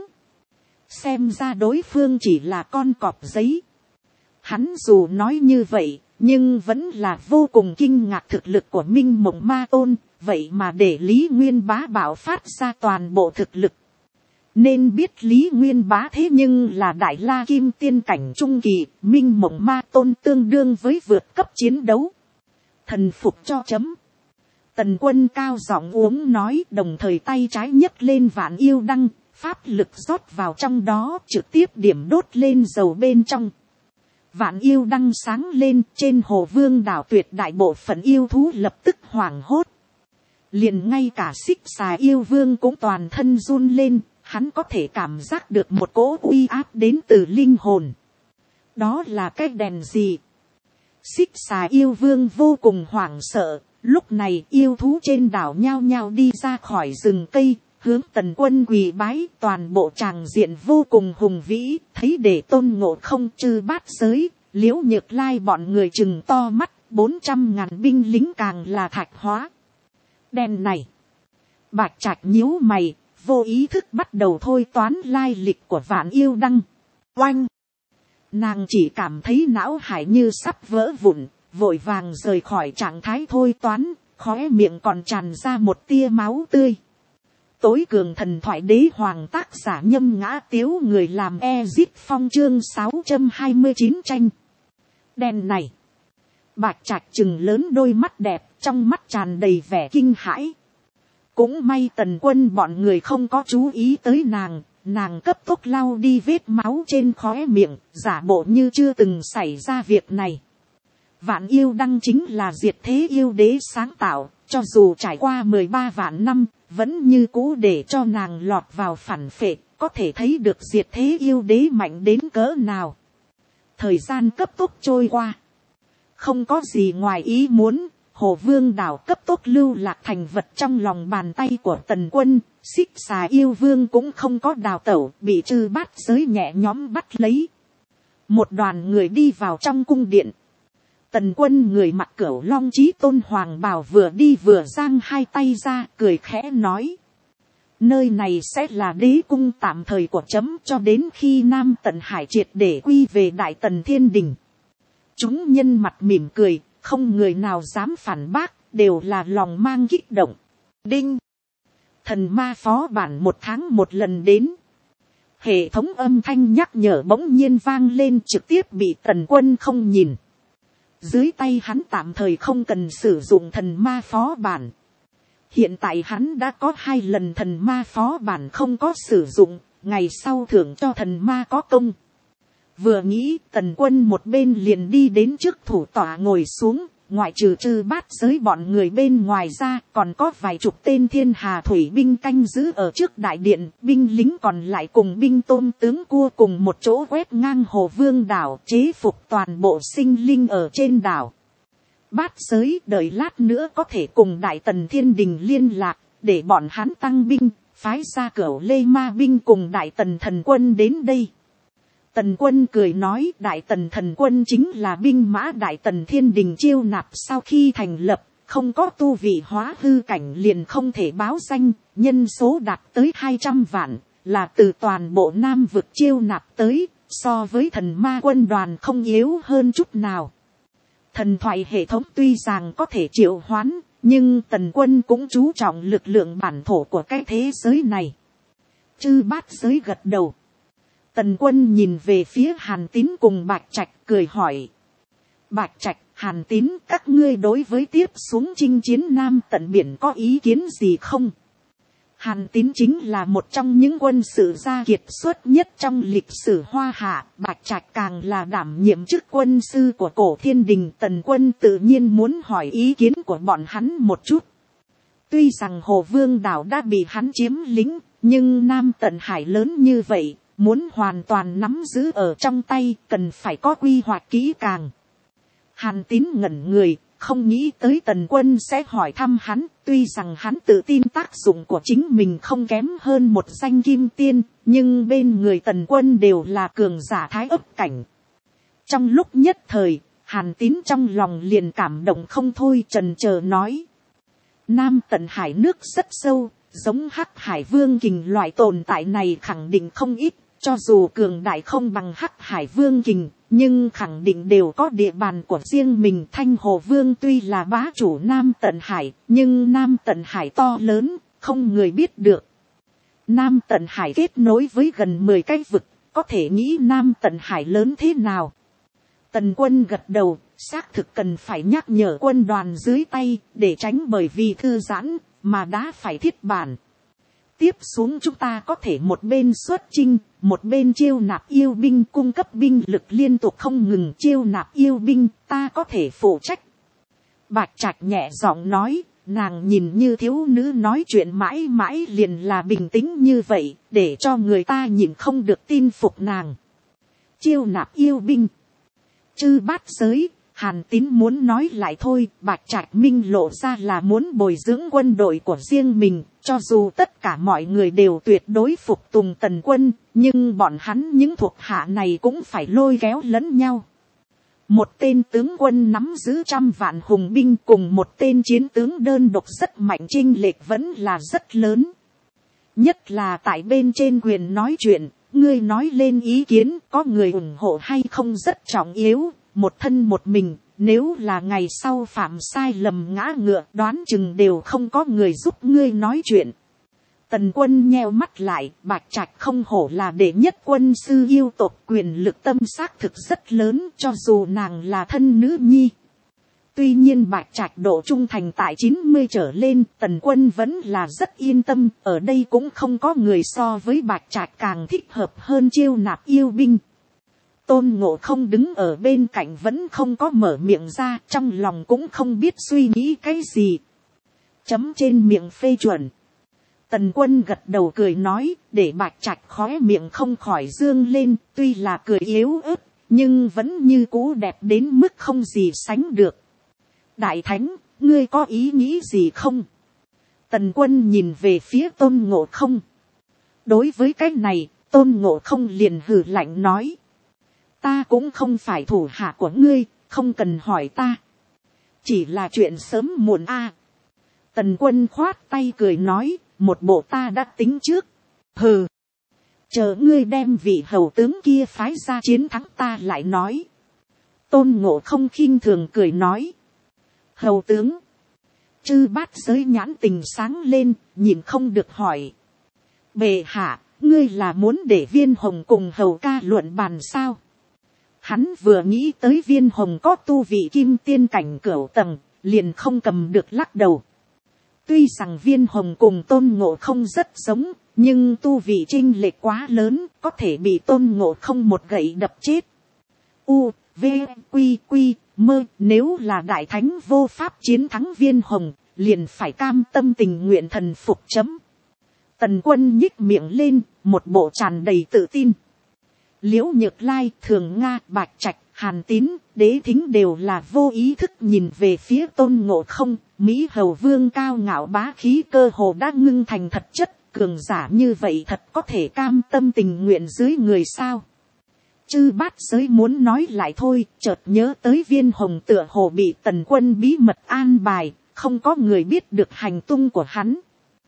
Speaker 1: Xem ra đối phương chỉ là con cọp giấy. Hắn dù nói như vậy, nhưng vẫn là vô cùng kinh ngạc thực lực của Minh Mộng Ma Tôn, vậy mà để Lý Nguyên Bá bạo phát ra toàn bộ thực lực. Nên biết Lý Nguyên Bá thế nhưng là Đại La Kim Tiên cảnh trung kỳ, Minh Mộng Ma Tôn tương đương với vượt cấp chiến đấu. Thần phục cho chấm. Tần Quân cao giọng uống nói, đồng thời tay trái nhấc lên Vạn Yêu Đăng, pháp lực rót vào trong đó, trực tiếp điểm đốt lên dầu bên trong. Vạn Yêu Đăng sáng lên, trên Hồ Vương đảo tuyệt đại bộ phận yêu thú lập tức hoảng hốt. Liền ngay cả Xích Xà yêu vương cũng toàn thân run lên, hắn có thể cảm giác được một cỗ uy áp đến từ linh hồn. Đó là cái đèn gì? Xích Xà yêu vương vô cùng hoảng sợ, lúc này yêu thú trên đảo nhao nhao đi ra khỏi rừng cây, hướng Tần Quân quỳ bái, toàn bộ tràng diện vô cùng hùng vĩ, thấy để Tôn Ngộ Không trừ bát giới, Liễu Nhược Lai bọn người chừng to mắt, 400.000 binh lính càng là thạch hóa. Đèn này, Bạch Trạch nhíu mày, vô ý thức bắt đầu thôi toán lai lịch của Vạn Yêu Đăng. Oanh! Nàng chỉ cảm thấy não hải như sắp vỡ vụn, vội vàng rời khỏi trạng thái thôi toán, khóe miệng còn tràn ra một tia máu tươi. tối cường thần thoại đế hoàng tác giả Nhâm Ngã Tiếu, người làm Ezip Phong chương 629 tranh. Đèn này. Bạch Trạch trừng lớn đôi mắt đẹp, trong mắt tràn đầy vẻ kinh hãi. Cũng may Tần Quân bọn người không có chú ý tới nàng, nàng cấp tốc lau đi vết máu trên khóe miệng, giả bộ như chưa từng xảy ra việc này. Vạn yêu đăng chính là diệt thế yêu đế sáng tạo, cho dù trải qua 13 vạn năm, vẫn như cũ để cho nàng lọt vào phản phệ, có thể thấy được diệt thế yêu đế mạnh đến cỡ nào. Thời gian cấp tốc trôi qua, không có gì ngoài ý muốn, Hồ Vương đảo cấp tốc lưu lạc thành vật trong lòng bàn tay của Tần Quân, Xích Xà yêu vương cũng không có đào tẩu, bị Trư Bát Giới nhẹ nhõm bắt lấy. Một đoàn người đi vào trong cung điện. Tần Quân người mặc cửu long chí tôn hoàng bào vừa đi vừa giang hai tay ra, cười khẽ nói: nơi này sẽ là đế cung tạm thời của chấm cho đến khi Nam Tận Hải triệt để quy về Đại Tần Thiên Đình. Chúng nhân mặt mỉm cười, không người nào dám phản bác, đều là lòng mang kích động. Đinh! Thần ma phó bản 1 tháng 1 lần đến. Hệ thống âm thanh nhắc nhở bỗng nhiên vang lên, trực tiếp bị Tần Quân không nhìn. Dưới tay hắn tạm thời không cần sử dụng thần ma phó bản. Hiện tại hắn đã có 2 lần thần ma phó bản không có sử dụng, ngày sau thưởng cho thần ma có công. Vừa nghĩ, Tần Quân một bên liền đi đến trước thủ tọa ngồi xuống, ngoại trừ Trư Bát Giới bọn người bên ngoài ra, còn có vài chục tên thiên hà thủy binh canh giữ ở trước đại điện, binh lính còn lại cùng binh tôm tướng cua cùng một chỗ quét ngang Hồ Vương đảo, chế phục toàn bộ sinh linh ở trên đảo. Bát Giới đợi lát nữa có thể cùng Đại Tần Thiên Đình liên lạc, để bọn hắn tăng binh, phái ra Cửu Lê Ma binh cùng Đại Tần thần quân đến đây. Tần Quân cười nói, Đại Tần thần quân chính là binh mã Đại Tần Thiên Đình chiêu nạp sau khi thành lập, không có tu vị hóa hư cảnh liền không thể báo danh, nhân số đạt tới 200 vạn, là từ toàn bộ Nam vực chiêu nạp tới, so với thần ma quân đoàn không yếu hơn chút nào. Thần thoại hệ thống tuy rằng có thể triệu hoán, nhưng Tần Quân cũng chú trọng lực lượng bản thổ của cái thế giới này. Trư Bát Giới gật đầu. Tần Quân nhìn về phía Hàn Tín cùng Bạch Trạch cười hỏi: Bạch Trạch, Hàn Tín, các ngươi đối với tiếp xuống chinh chiến Nam Tận Biển có ý kiến gì không? Hàn Tín chính là một trong những quân sự gia kiệt xuất nhất trong lịch sử Hoa Hạ, Bạch Trạch càng là đảm nhiệm chức quân sư của Cổ Thiên Đình. Tần Quân tự nhiên muốn hỏi ý kiến của bọn hắn một chút. Tuy rằng Hồ Vương đảo đã bị hắn chiếm lĩnh, nhưng Nam Tận Hải lớn như vậy, muốn hoàn toàn nắm giữ ở trong tay, cần phải có quy hoạch kỹ càng. Hàn Tín ngẩn người, không nghĩ tới Tần Quân sẽ hỏi thăm hắn, tuy rằng hắn tự tin tác dụng của chính mình không kém hơn một danh kim tiên, nhưng bên người Tần Quân đều là cường giả thái ấp cảnh. Trong lúc nhất thời, Hàn Tín trong lòng liền cảm động không thôi, chần chờ nói: Nam Tận Hải nước rất sâu, giống Hắc Hải Vương Kình loại tồn tại này khẳng định không ít. Cho dù cường đại không bằng Hắc Hải Vương Kình, nhưng khẳng định đều có địa bàn của riêng mình. Thanh Hồ Vương tuy là bá chủ Nam Tận Hải, nhưng Nam Tận Hải to lớn, không người biết được. Nam Tận Hải kết nối với gần 10 cái vực, có thể nghĩ Nam Tận Hải lớn thế nào. Tần Quân gật đầu, xác thực cần phải nhắc nhở quân đoàn dưới tay, để tránh bởi vì thư giãn, mà đã phải thiết bản. Tiếp xuống chúng ta có thể một bên xuất chinh, một bên chiêu nạp yêu binh, cung cấp binh lực liên tục không ngừng. Chiêu nạp yêu binh, ta có thể phụ trách. Bạch Trạch nhẹ giọng nói, nàng nhìn như thiếu nữ nói chuyện mãi mãi liền là bình tĩnh như vậy, để cho người ta nhìn không được tin phục nàng. Chiêu nạp yêu binh. Trư Bát Giới, Hàn Tín muốn nói lại thôi, Bạch Trạch minh lộ ra là muốn bồi dưỡng quân đội của riêng mình, cho dù tất cả mọi người đều tuyệt đối phục tùng Tần Quân, nhưng bọn hắn những thuộc hạ này cũng phải lôi kéo lẫn nhau. Một tên tướng quân nắm giữ 100 vạn hùng binh cùng một tên chiến tướng đơn độc rất mạnh, chênh lệch vẫn là rất lớn. Nhất là tại bên trên quyền nói chuyện, ngươi nói lên ý kiến, có người ủng hộ hay không rất trọng yếu. Một thân một mình, nếu là ngày sau phạm sai lầm ngã ngựa, đoán chừng đều không có người giúp ngươi nói chuyện. Tần Quân nheo mắt lại, Bạch Trạch không hổ là đệ nhất quân sư yêu tộc, quyền lực tâm xác thực rất lớn, cho dù nàng là thân nữ nhi. Tuy nhiên Bạch Trạch độ trung thành tại 90 trở lên, Tần Quân vẫn là rất yên tâm, ở đây cũng không có người so với Bạch Trạch càng thích hợp hơn chiêu nạp yêu binh. Tôn Ngộ Không đứng ở bên cạnh vẫn không có mở miệng ra, trong lòng cũng không biết suy nghĩ cái gì. Chấm trên miệng phê chuẩn. Tần Quân gật đầu cười nói, để Bạch Trạch khóe miệng không khỏi dương lên, tuy là cười yếu ớt, nhưng vẫn như cũ đẹp đến mức không gì sánh được. Đại Thánh, ngươi có ý nghĩ gì không? Tần Quân nhìn về phía Tôn Ngộ Không. Đối với cái này, Tôn Ngộ Không liền hừ lạnh nói. Ta cũng không phải thủ hạ của ngươi, không cần hỏi ta. Chỉ là chuyện sớm muộn a. Tần Quân khoát tay cười nói, một bộ ta đã tính trước. Hừ. Chờ ngươi đem vị hầu tướng kia phái ra chiến thắng ta lại nói. Tôn Ngộ Không khinh thường cười nói. Hầu tướng. Chư Bát Giới nhãn tình sáng lên, nhìn không được hỏi. Bệ hạ, ngươi là muốn để Viên Hồng cùng hầu ca luận bàn sao? Hắn vừa nghĩ tới Viên Hồng có tu vị kim tiên cảnh cửu tầng, liền không cầm được lắc đầu. Tuy rằng Viên Hồng cùng Tôn Ngộ Không rất giống, nhưng tu vị chênh lệch quá lớn, có thể bị Tôn Ngộ Không một gậy đập chết. U, V, Quy, Quy, Mơ, nếu là Đại Thánh vô pháp chiến thắng Viên Hồng, liền phải cam tâm tình nguyện thần phục chấm. Tần Quân nhích miệng lên, một bộ tràn đầy tự tin. Liễu Nhược Lai, Thường Nga, Bạch Trạch, Hàn Tín, Đế Thính đều là vô ý thức nhìn về phía Tôn Ngộ Không. Mỹ Hầu Vương cao ngạo bá khí cơ hồ đã ngưng thành thật chất, cường giả như vậy thật có thể cam tâm tình nguyện dưới người sao? Chư Bát Giới muốn nói lại thôi, chợt nhớ tới Viên Hồng tựa hồ bị Tần Quân bí mật an bài, không có người biết được hành tung của hắn.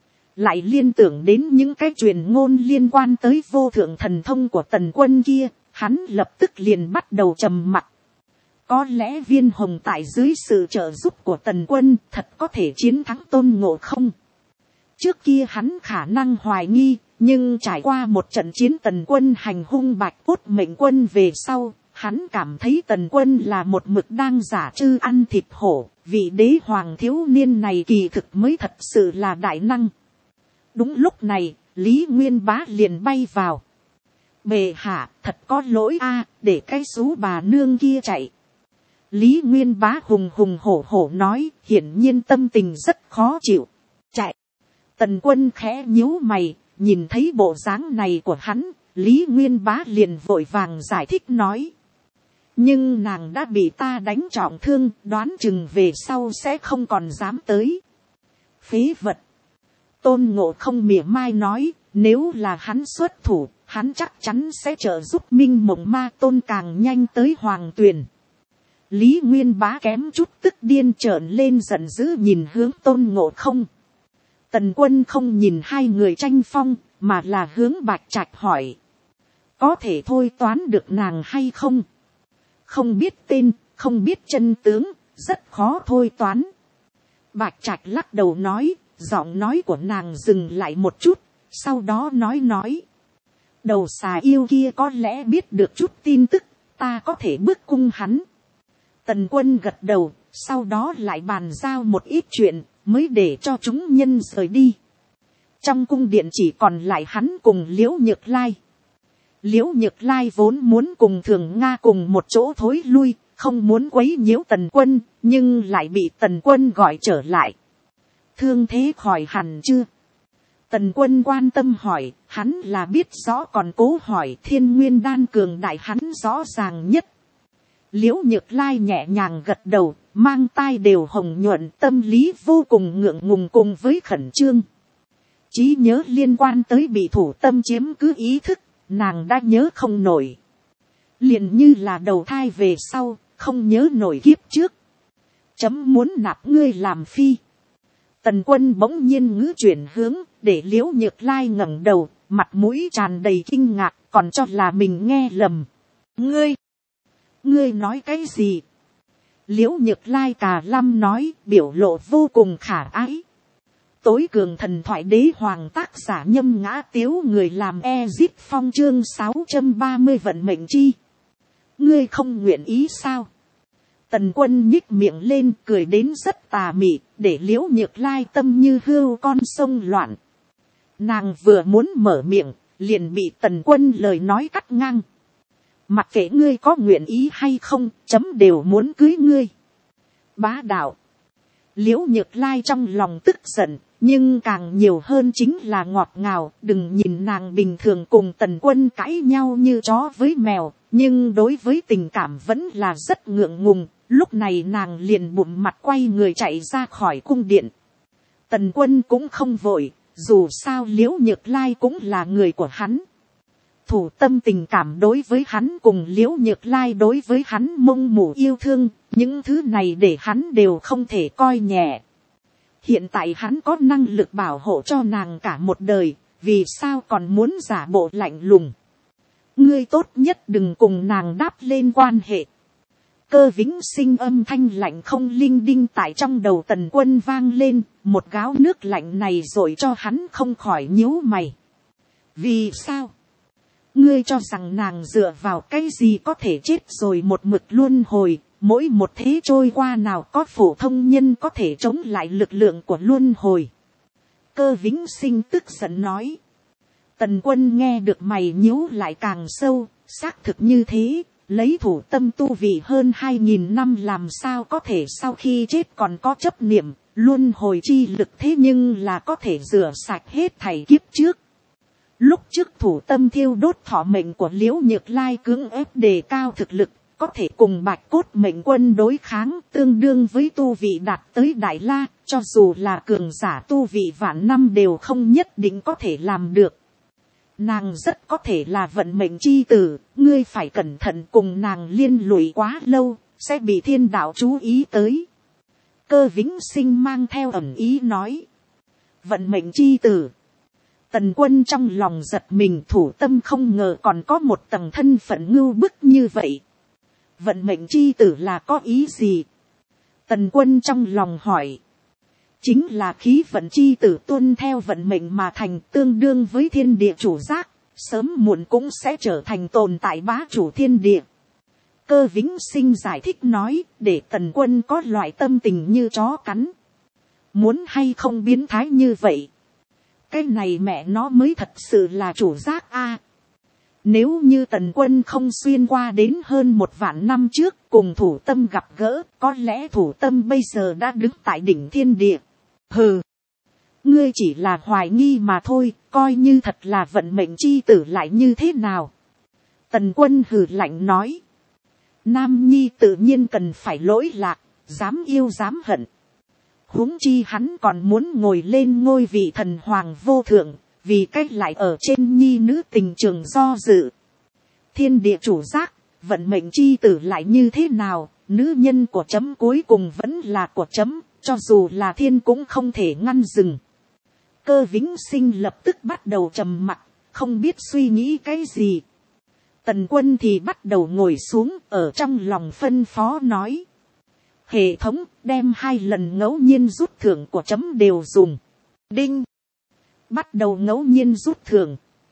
Speaker 1: Lại liên tưởng đến những cái truyền ngôn liên quan tới vô thượng thần thông của Tần Quân kia, hắn lập tức liền bắt đầu trầm mặc. Có lẽ Viên Hồng tại dưới sự trợ giúp của Tần Quân thật có thể chiến thắng Tôn Ngộ Không. Trước kia hắn khả năng hoài nghi, nhưng trải qua một trận chiến Tần Quân hành hung Bạch Cốt Mệnh Quân về sau, hắn cảm thấy Tần Quân là một mực đang giả trư ăn thịt hổ, vị đế hoàng thiếu niên này kỳ thực mới thật sự là đại năng. Đúng lúc này, Lý Nguyên Bá liền bay vào. Bệ hạ, thật có lỗi a, để cái xú bà nương kia chạy. Lý Nguyên Bá hùng hùng hổ hổ nói, hiển nhiên tâm tình rất khó chịu. Chạy. Tần Quân khẽ nhíu mày, nhìn thấy bộ dáng này của hắn, Lý Nguyên Bá liền vội vàng giải thích nói. Nhưng nàng đã bị ta đánh trọng thương, đoán chừng về sau sẽ không còn dám tới. Phế vật. Tôn Ngộ Không mỉa mai nói, nếu là hắn xuất thủ, hắn chắc chắn sẽ trợ giúp Minh Mộng Ma Tôn càng nhanh tới Hoàng Tuyền. Lý Nguyên Bá kém chút tức điên trợn lên giận dữ nhìn hướng Tôn Ngộ Không. Tần Quân không nhìn hai người tranh phong, mà là hướng Bạch Trạch hỏi. Có thể thôi toán được nàng hay không? Không biết tên, không biết chân tướng, rất khó thôi toán. Bạch Trạch lắc đầu nói, giọng nói của nàng dừng lại một chút, sau đó nói. Đầu xà yêu kia có lẽ biết được chút tin tức, ta có thể bước cung hắn. Tần Quân gật đầu, sau đó lại bàn giao một ít chuyện, mới để cho chúng nhân rời đi. Trong cung điện chỉ còn lại hắn cùng Liễu Nhược Lai. Liễu Nhược Lai vốn muốn cùng Thường Nga cùng một chỗ thối lui, không muốn quấy nhiễu Tần Quân, nhưng lại bị Tần Quân gọi trở lại. Thương thế khỏi hẳn chưa? Tần Quân quan tâm hỏi, hắn là biết rõ còn cố hỏi, Thiên Nguyên đan cường đại hắn rõ ràng nhất. Liễu Nhược Lai nhẹ nhàng gật đầu, mang tai đều hồng nhuận, tâm lý vô cùng ngượng ngùng cùng với khẩn trương. Trí nhớ liên quan tới bị thủ tâm chiếm cứ ý thức, nàng đã nhớ không nổi. Liền như là đầu thai về sau, không nhớ nổi kiếp trước. Chấm muốn nạp ngươi làm phi. Tần Quân bỗng nhiên ngữ chuyển hướng, để Liễu Nhược Lai ngẩng đầu, mặt mũi tràn đầy kinh ngạc, còn cho là mình nghe lầm. Ngươi nói cái gì? Liễu Nhược Lai cà lâm nói, biểu lộ vô cùng khả ái. tối cường thần thoại đế hoàng tác giả Nhâm Ngã Tiếu, người làm Ezip Phong, chương 630 vận mệnh chi. Ngươi không nguyện ý sao? Tần Quân nhích miệng lên cười đến rất tà mị, để Liễu Nhược Lai tâm như hươu con sông loạn. Nàng vừa muốn mở miệng, liền bị Tần Quân lời nói cắt ngang. Mặc kệ ngươi có nguyện ý hay không, chấm đều muốn cưới ngươi. Bá đạo. Liễu Nhược Lai trong lòng tức giận, nhưng càng nhiều hơn chính là ngọt ngào. Đừng nhìn nàng bình thường cùng Tần Quân cãi nhau như chó với mèo, nhưng đối với tình cảm vẫn là rất ngượng ngùng. Lúc này nàng liền bụng mặt quay người chạy ra khỏi cung điện. Tần Quân cũng không vội, dù sao Liễu Nhược Lai cũng là người của hắn. Thủ tâm tình cảm đối với hắn cùng Liễu Nhược Lai đối với hắn mông mủ yêu thương, những thứ này để hắn đều không thể coi nhẹ. Hiện tại hắn có năng lực bảo hộ cho nàng cả một đời, vì sao còn muốn giả bộ lạnh lùng. Ngươi tốt nhất đừng cùng nàng đáp lên quan hệ. Cơ Vĩnh Sinh âm thanh lạnh không linh đinh tại trong đầu Tần Quân vang lên, một gáo nước lạnh này rồi cho hắn không khỏi nhíu mày. Vì sao? Ngươi cho rằng nàng dựa vào cái gì có thể chết rồi một mực luân hồi, mỗi một thế trôi qua nào có phổ thông nhân có thể chống lại lực lượng của luân hồi. Cơ Vĩnh Sinh tức giận nói. Tần Quân nghe được mày nhíu lại càng sâu, xác thực như thế, lấy thủ tâm tu vị hơn 2000 năm làm sao có thể sau khi chết còn có chấp niệm, luân hồi chi lực thế nhưng là có thể rửa sạch hết thảy kiếp trước. Lúc trước thủ tâm thiêu đốt thọ mệnh của Liễu Nhược Lai cưỡng ép đề cao thực lực, có thể cùng Bạch Cốt mệnh quân đối kháng, tương đương với tu vị đạt tới Đại La, cho dù là cường giả tu vị vạn năm đều không nhất định có thể làm được. Nàng rất có thể là vận mệnh chi tử, ngươi phải cẩn thận, cùng nàng liên lụy quá lâu, sẽ bị thiên đạo chú ý tới. Cơ Vĩnh Sinh mang theo ẩn ý nói. Vận mệnh chi tử. Tần Quân trong lòng giật mình, thủ tâm không ngờ còn có một tầng thân phận ngưu bức như vậy. Vận mệnh chi tử là có ý gì? Tần Quân trong lòng hỏi. Chính là khí vận chi tử tuân theo vận mệnh mà thành, tương đương với thiên địa chủ giác, sớm muộn cũng sẽ trở thành tồn tại bá chủ thiên địa. Cơ Vĩnh Sinh giải thích nói, để Tần Quân có loại tâm tình như chó cắn. Muốn hay không biến thái như vậy? Cái này mẹ nó mới thật sự là chủ giác a. Nếu như Tần Quân không xuyên qua đến hơn 1 vạn năm trước cùng thủ tâm gặp gỡ, có lẽ thủ tâm bây giờ đã đứng tại đỉnh thiên địa. Hừ, ngươi chỉ là hoài nghi mà thôi, coi như thật là vận mệnh chi tử lại như thế nào? Tần Quân hừ lạnh nói. Nam nhi tự nhiên cần phải lỗi lạc, dám yêu dám hận. Huống chi hắn còn muốn ngồi lên ngôi vị thần hoàng vô thượng, vì cách lại ở trên nhi nữ tình trường do dự. Thiên địa chủ giác, vận mệnh chi tử lại như thế nào, nữ nhân của chấm cuối cùng vẫn là của chấm, cho dù là thiên cũng không thể ngăn dừng. Cơ Vĩnh Sinh lập tức bắt đầu trầm mặc, không biết suy nghĩ cái gì. Tần Quân thì bắt đầu ngồi xuống, ở trong lòng phân phó nói. Hệ thống đem 2 lần ngẫu nhiên rút thưởng của chấm đều dùng. Đinh. Bắt đầu ngẫu nhiên rút thưởng.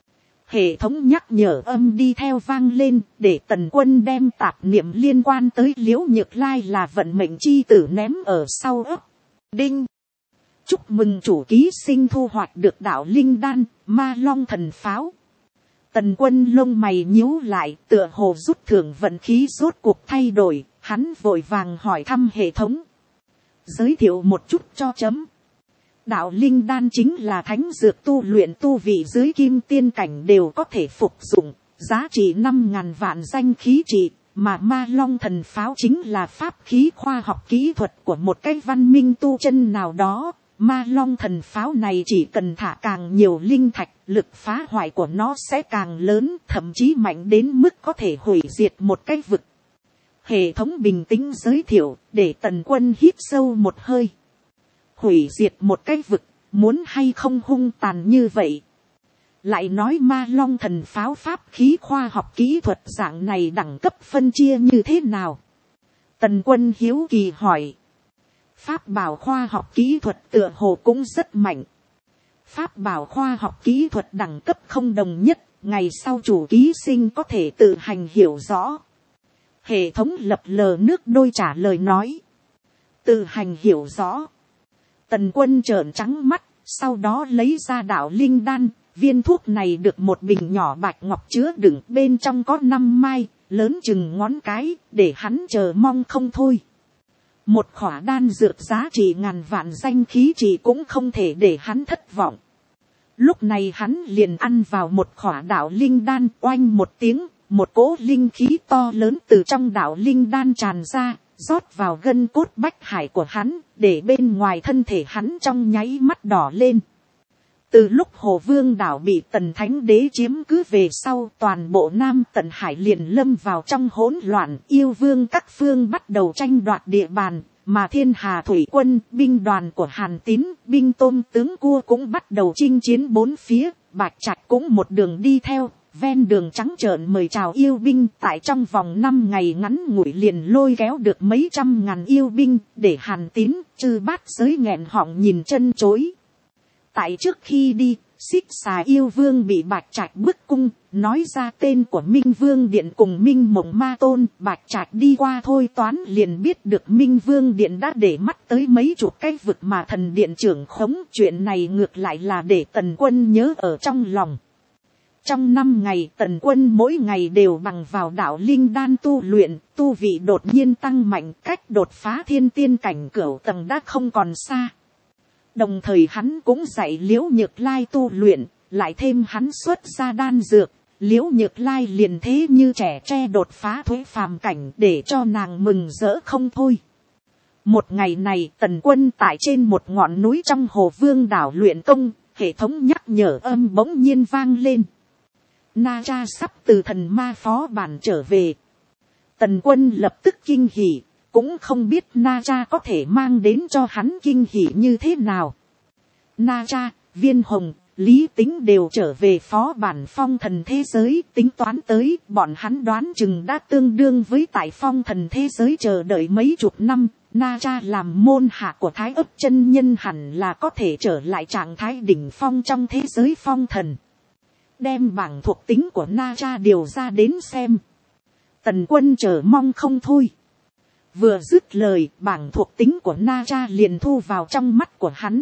Speaker 1: Hệ thống nhắc nhở âm đi theo vang lên, để Tần Quân đem tạp niệm liên quan tới Liễu Nhược Lai là vận mệnh chi tử ném ở sau ấp. Đinh. Chúc mừng chủ ký sinh thu hoạch được đạo linh đan, ma long thần pháo. Tần Quân lông mày nhíu lại, tựa hồ rút thưởng vận khí rốt cuộc thay đổi, hắn vội vàng hỏi thăm hệ thống. Giới thiệu một chút cho chấm. Đạo linh đan chính là thánh dược tu luyện tu vị dưới kim tiên cảnh đều có thể phục dụng, giá trị 5.000 vạn danh khí trị, mà ma long thần pháo chính là pháp khí khoa học kỹ thuật của một cái văn minh tu chân nào đó. Ma long thần pháo này chỉ cần thả càng nhiều linh thạch, lực phá hoại của nó sẽ càng lớn, thậm chí mạnh đến mức có thể hủy diệt một cái vực. Hệ thống bình tĩnh giới thiệu, để Tần Quân hít sâu một hơi. Hủy diệt một cái vực, muốn hay không hung tàn như vậy? Lại nói ma long thần pháo pháp khí khoa học kỹ thuật dạng này đẳng cấp phân chia như thế nào? Tần Quân hiếu kỳ hỏi. Pháp bảo khoa học kỹ thuật tựa hồ cũng rất mạnh. Pháp bảo khoa học kỹ thuật đẳng cấp không đồng nhất, ngày sau chủ ký sinh có thể tự hành hiểu rõ. Hệ thống lập lờ nước đôi trả lời nói. Tự hành hiểu rõ. Tần Quân trợn trắng mắt, sau đó lấy ra đạo linh đan. Viên thuốc này được một bình nhỏ bạch ngọc chứa đựng, bên trong có 5 mai, lớn chừng ngón cái, để hắn chờ mong không thôi. Một khỏa đan dược giá trị ngàn vạn danh khí trị cũng không thể để hắn thất vọng. Lúc này hắn liền ăn vào một khỏa đạo linh đan, oanh một tiếng, một cỗ linh khí to lớn từ trong đạo linh đan tràn ra, rót vào gân cốt bách hải của hắn, để bên ngoài thân thể hắn trong nháy mắt đỏ lên. Từ lúc Hồ Vương đảo bị Tần Thánh Đế chiếm cứ về sau, toàn bộ Nam Tần Hải liền lâm vào trong hỗn loạn, yêu vương các phương bắt đầu tranh đoạt địa bàn, mà Thiên Hà Thủy Quân, binh đoàn của Hàn Tín, binh tôm tướng cua cũng bắt đầu chinh chiến bốn phía. Bạch Trạch cũng một đường đi theo, ven đường trắng trợn mời chào yêu binh, tại trong vòng 5 ngày ngắn ngủi liền lôi kéo được mấy trăm ngàn yêu binh, để Hàn Tín, Chư Bát Giới nghẹn họng nhìn chân chối. Tại trước khi đi, Xích Xà yêu vương bị Bạch Trạch bức cung, nói ra tên của Minh Vương Điện cùng Minh Mộng Ma Tôn. Bạch Trạch đi qua thôi toán liền biết được Minh Vương Điện đã để mắt tới mấy chục cái vực mà thần điện trưởng khống. Chuyện này ngược lại là để Tần Quân nhớ ở trong lòng. Trong 5 ngày Tần Quân mỗi ngày đều bằng vào đạo linh đan tu luyện, tu vị đột nhiên tăng mạnh, cách đột phá thiên tiên cảnh cửu tầng đã không còn xa. Đồng thời hắn cũng dạy Liễu Nhược Lai tu luyện, lại thêm hắn xuất ra đan dược, Liễu Nhược Lai liền thế như trẻ tre đột phá thuế phàm cảnh, để cho nàng mừng rỡ không thôi. Một ngày này Tần Quân tại trên một ngọn núi trong Hồ Vương đảo luyện công, hệ thống nhắc nhở âm bỗng nhiên vang lên. Na Cha sắp từ thần ma phó bản trở về. Tần Quân lập tức kinh hỉ, cũng không biết Na Cha có thể mang đến cho hắn kinh hỉ như thế nào. Na Cha, Viên Hồng, Lý Tính đều trở về phó bản phong thần thế giới, tính toán tới, bọn hắn đoán chừng đã tương đương với tại phong thần thế giới chờ đợi mấy chục năm. Na Cha làm môn hạ của Thái Ấp chân nhân hẳn là có thể trở lại trạng thái đỉnh phong trong thế giới phong thần. Đem bảng thuộc tính của Na Cha điều ra đến xem. Tần Quân chờ mong không thôi. Vừa dứt lời, bảng thuộc tính của Na Cha liền thu vào trong mắt của hắn.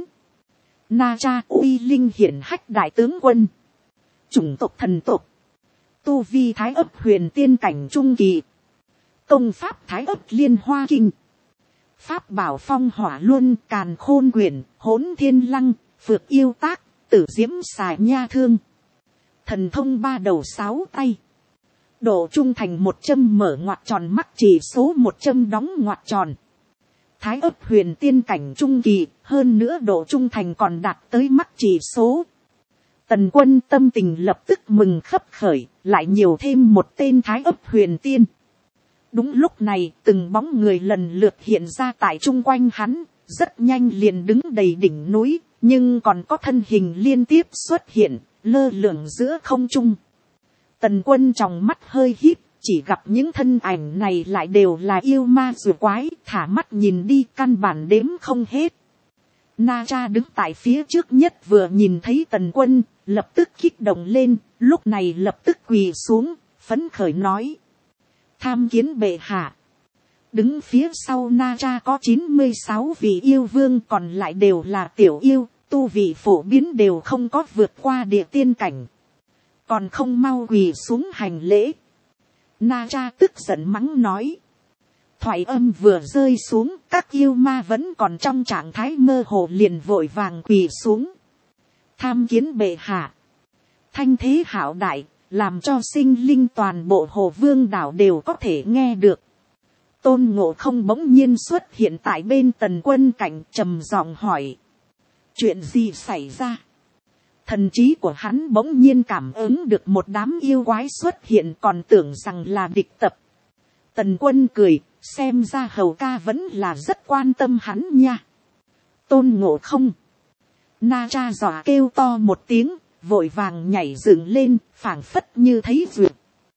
Speaker 1: Na Cha uy linh hiển hách đại tướng quân. Chủng tộc thần tộc. Tu vi Thái Ấp huyền tiên cảnh trung kỳ. Công pháp Thái Ấp liên hoa kinh. Pháp bảo phong hỏa luân, càn khôn quyển, hỗn thiên lăng, phược yêu tác, tử diễm xà nha thương. Thần thông 3 đầu 6 tay. Độ trung thành 1 châm mở ngoặc tròn, mắc chỉ số 1 châm đóng ngoặc tròn. Thái Ấp huyền tiên cảnh trung kỳ, hơn nữa độ trung thành còn đạt tới mắc chỉ số. Tần Quân tâm tình lập tức mừng khấp khởi, lại nhiều thêm một tên Thái Ấp huyền tiên. Đúng lúc này, từng bóng người lần lượt hiện ra tại chung quanh hắn, rất nhanh liền đứng đầy đỉnh núi, nhưng còn có thân hình liên tiếp xuất hiện, lơ lửng giữa không trung. Tần Quân trong mắt hơi híp, chỉ gặp những thân ảnh này lại đều là yêu ma rùa quái, thả mắt nhìn đi căn bản đếm không hết. Na Cha đứng tại phía trước nhất vừa nhìn thấy Tần Quân, lập tức kích động lên, lúc này lập tức quỳ xuống, phấn khởi nói. Tham kiến bệ hạ. Đứng phía sau Na Cha có 96 vị yêu vương, còn lại đều là tiểu yêu, tu vị phổ biến đều không có vượt qua địa tiên cảnh. Còn không mau quỳ xuống hành lễ. Na Cha tức giận mắng nói. Thoại âm vừa rơi xuống, các yêu ma vẫn còn trong trạng thái mơ hồ liền vội vàng quỳ xuống. Tham kiến bệ hạ. Thanh thế hạo đại, làm cho sinh linh toàn bộ Hồ Vương đảo đều có thể nghe được. Tôn Ngộ Không bỗng nhiên xuất hiện tại bên Tần Quân cạnh, trầm giọng hỏi. Chuyện gì xảy ra? Thần trí của hắn bỗng nhiên cảm ứng được một đám yêu quái xuất hiện, còn tưởng rằng là địch tập. Tần Quân cười, xem ra hầu ca vẫn là rất quan tâm hắn nha. Tôn Ngộ Không. Na Cha dọa kêu to một tiếng, vội vàng nhảy dựng lên, phảng phất như thấy duyệt.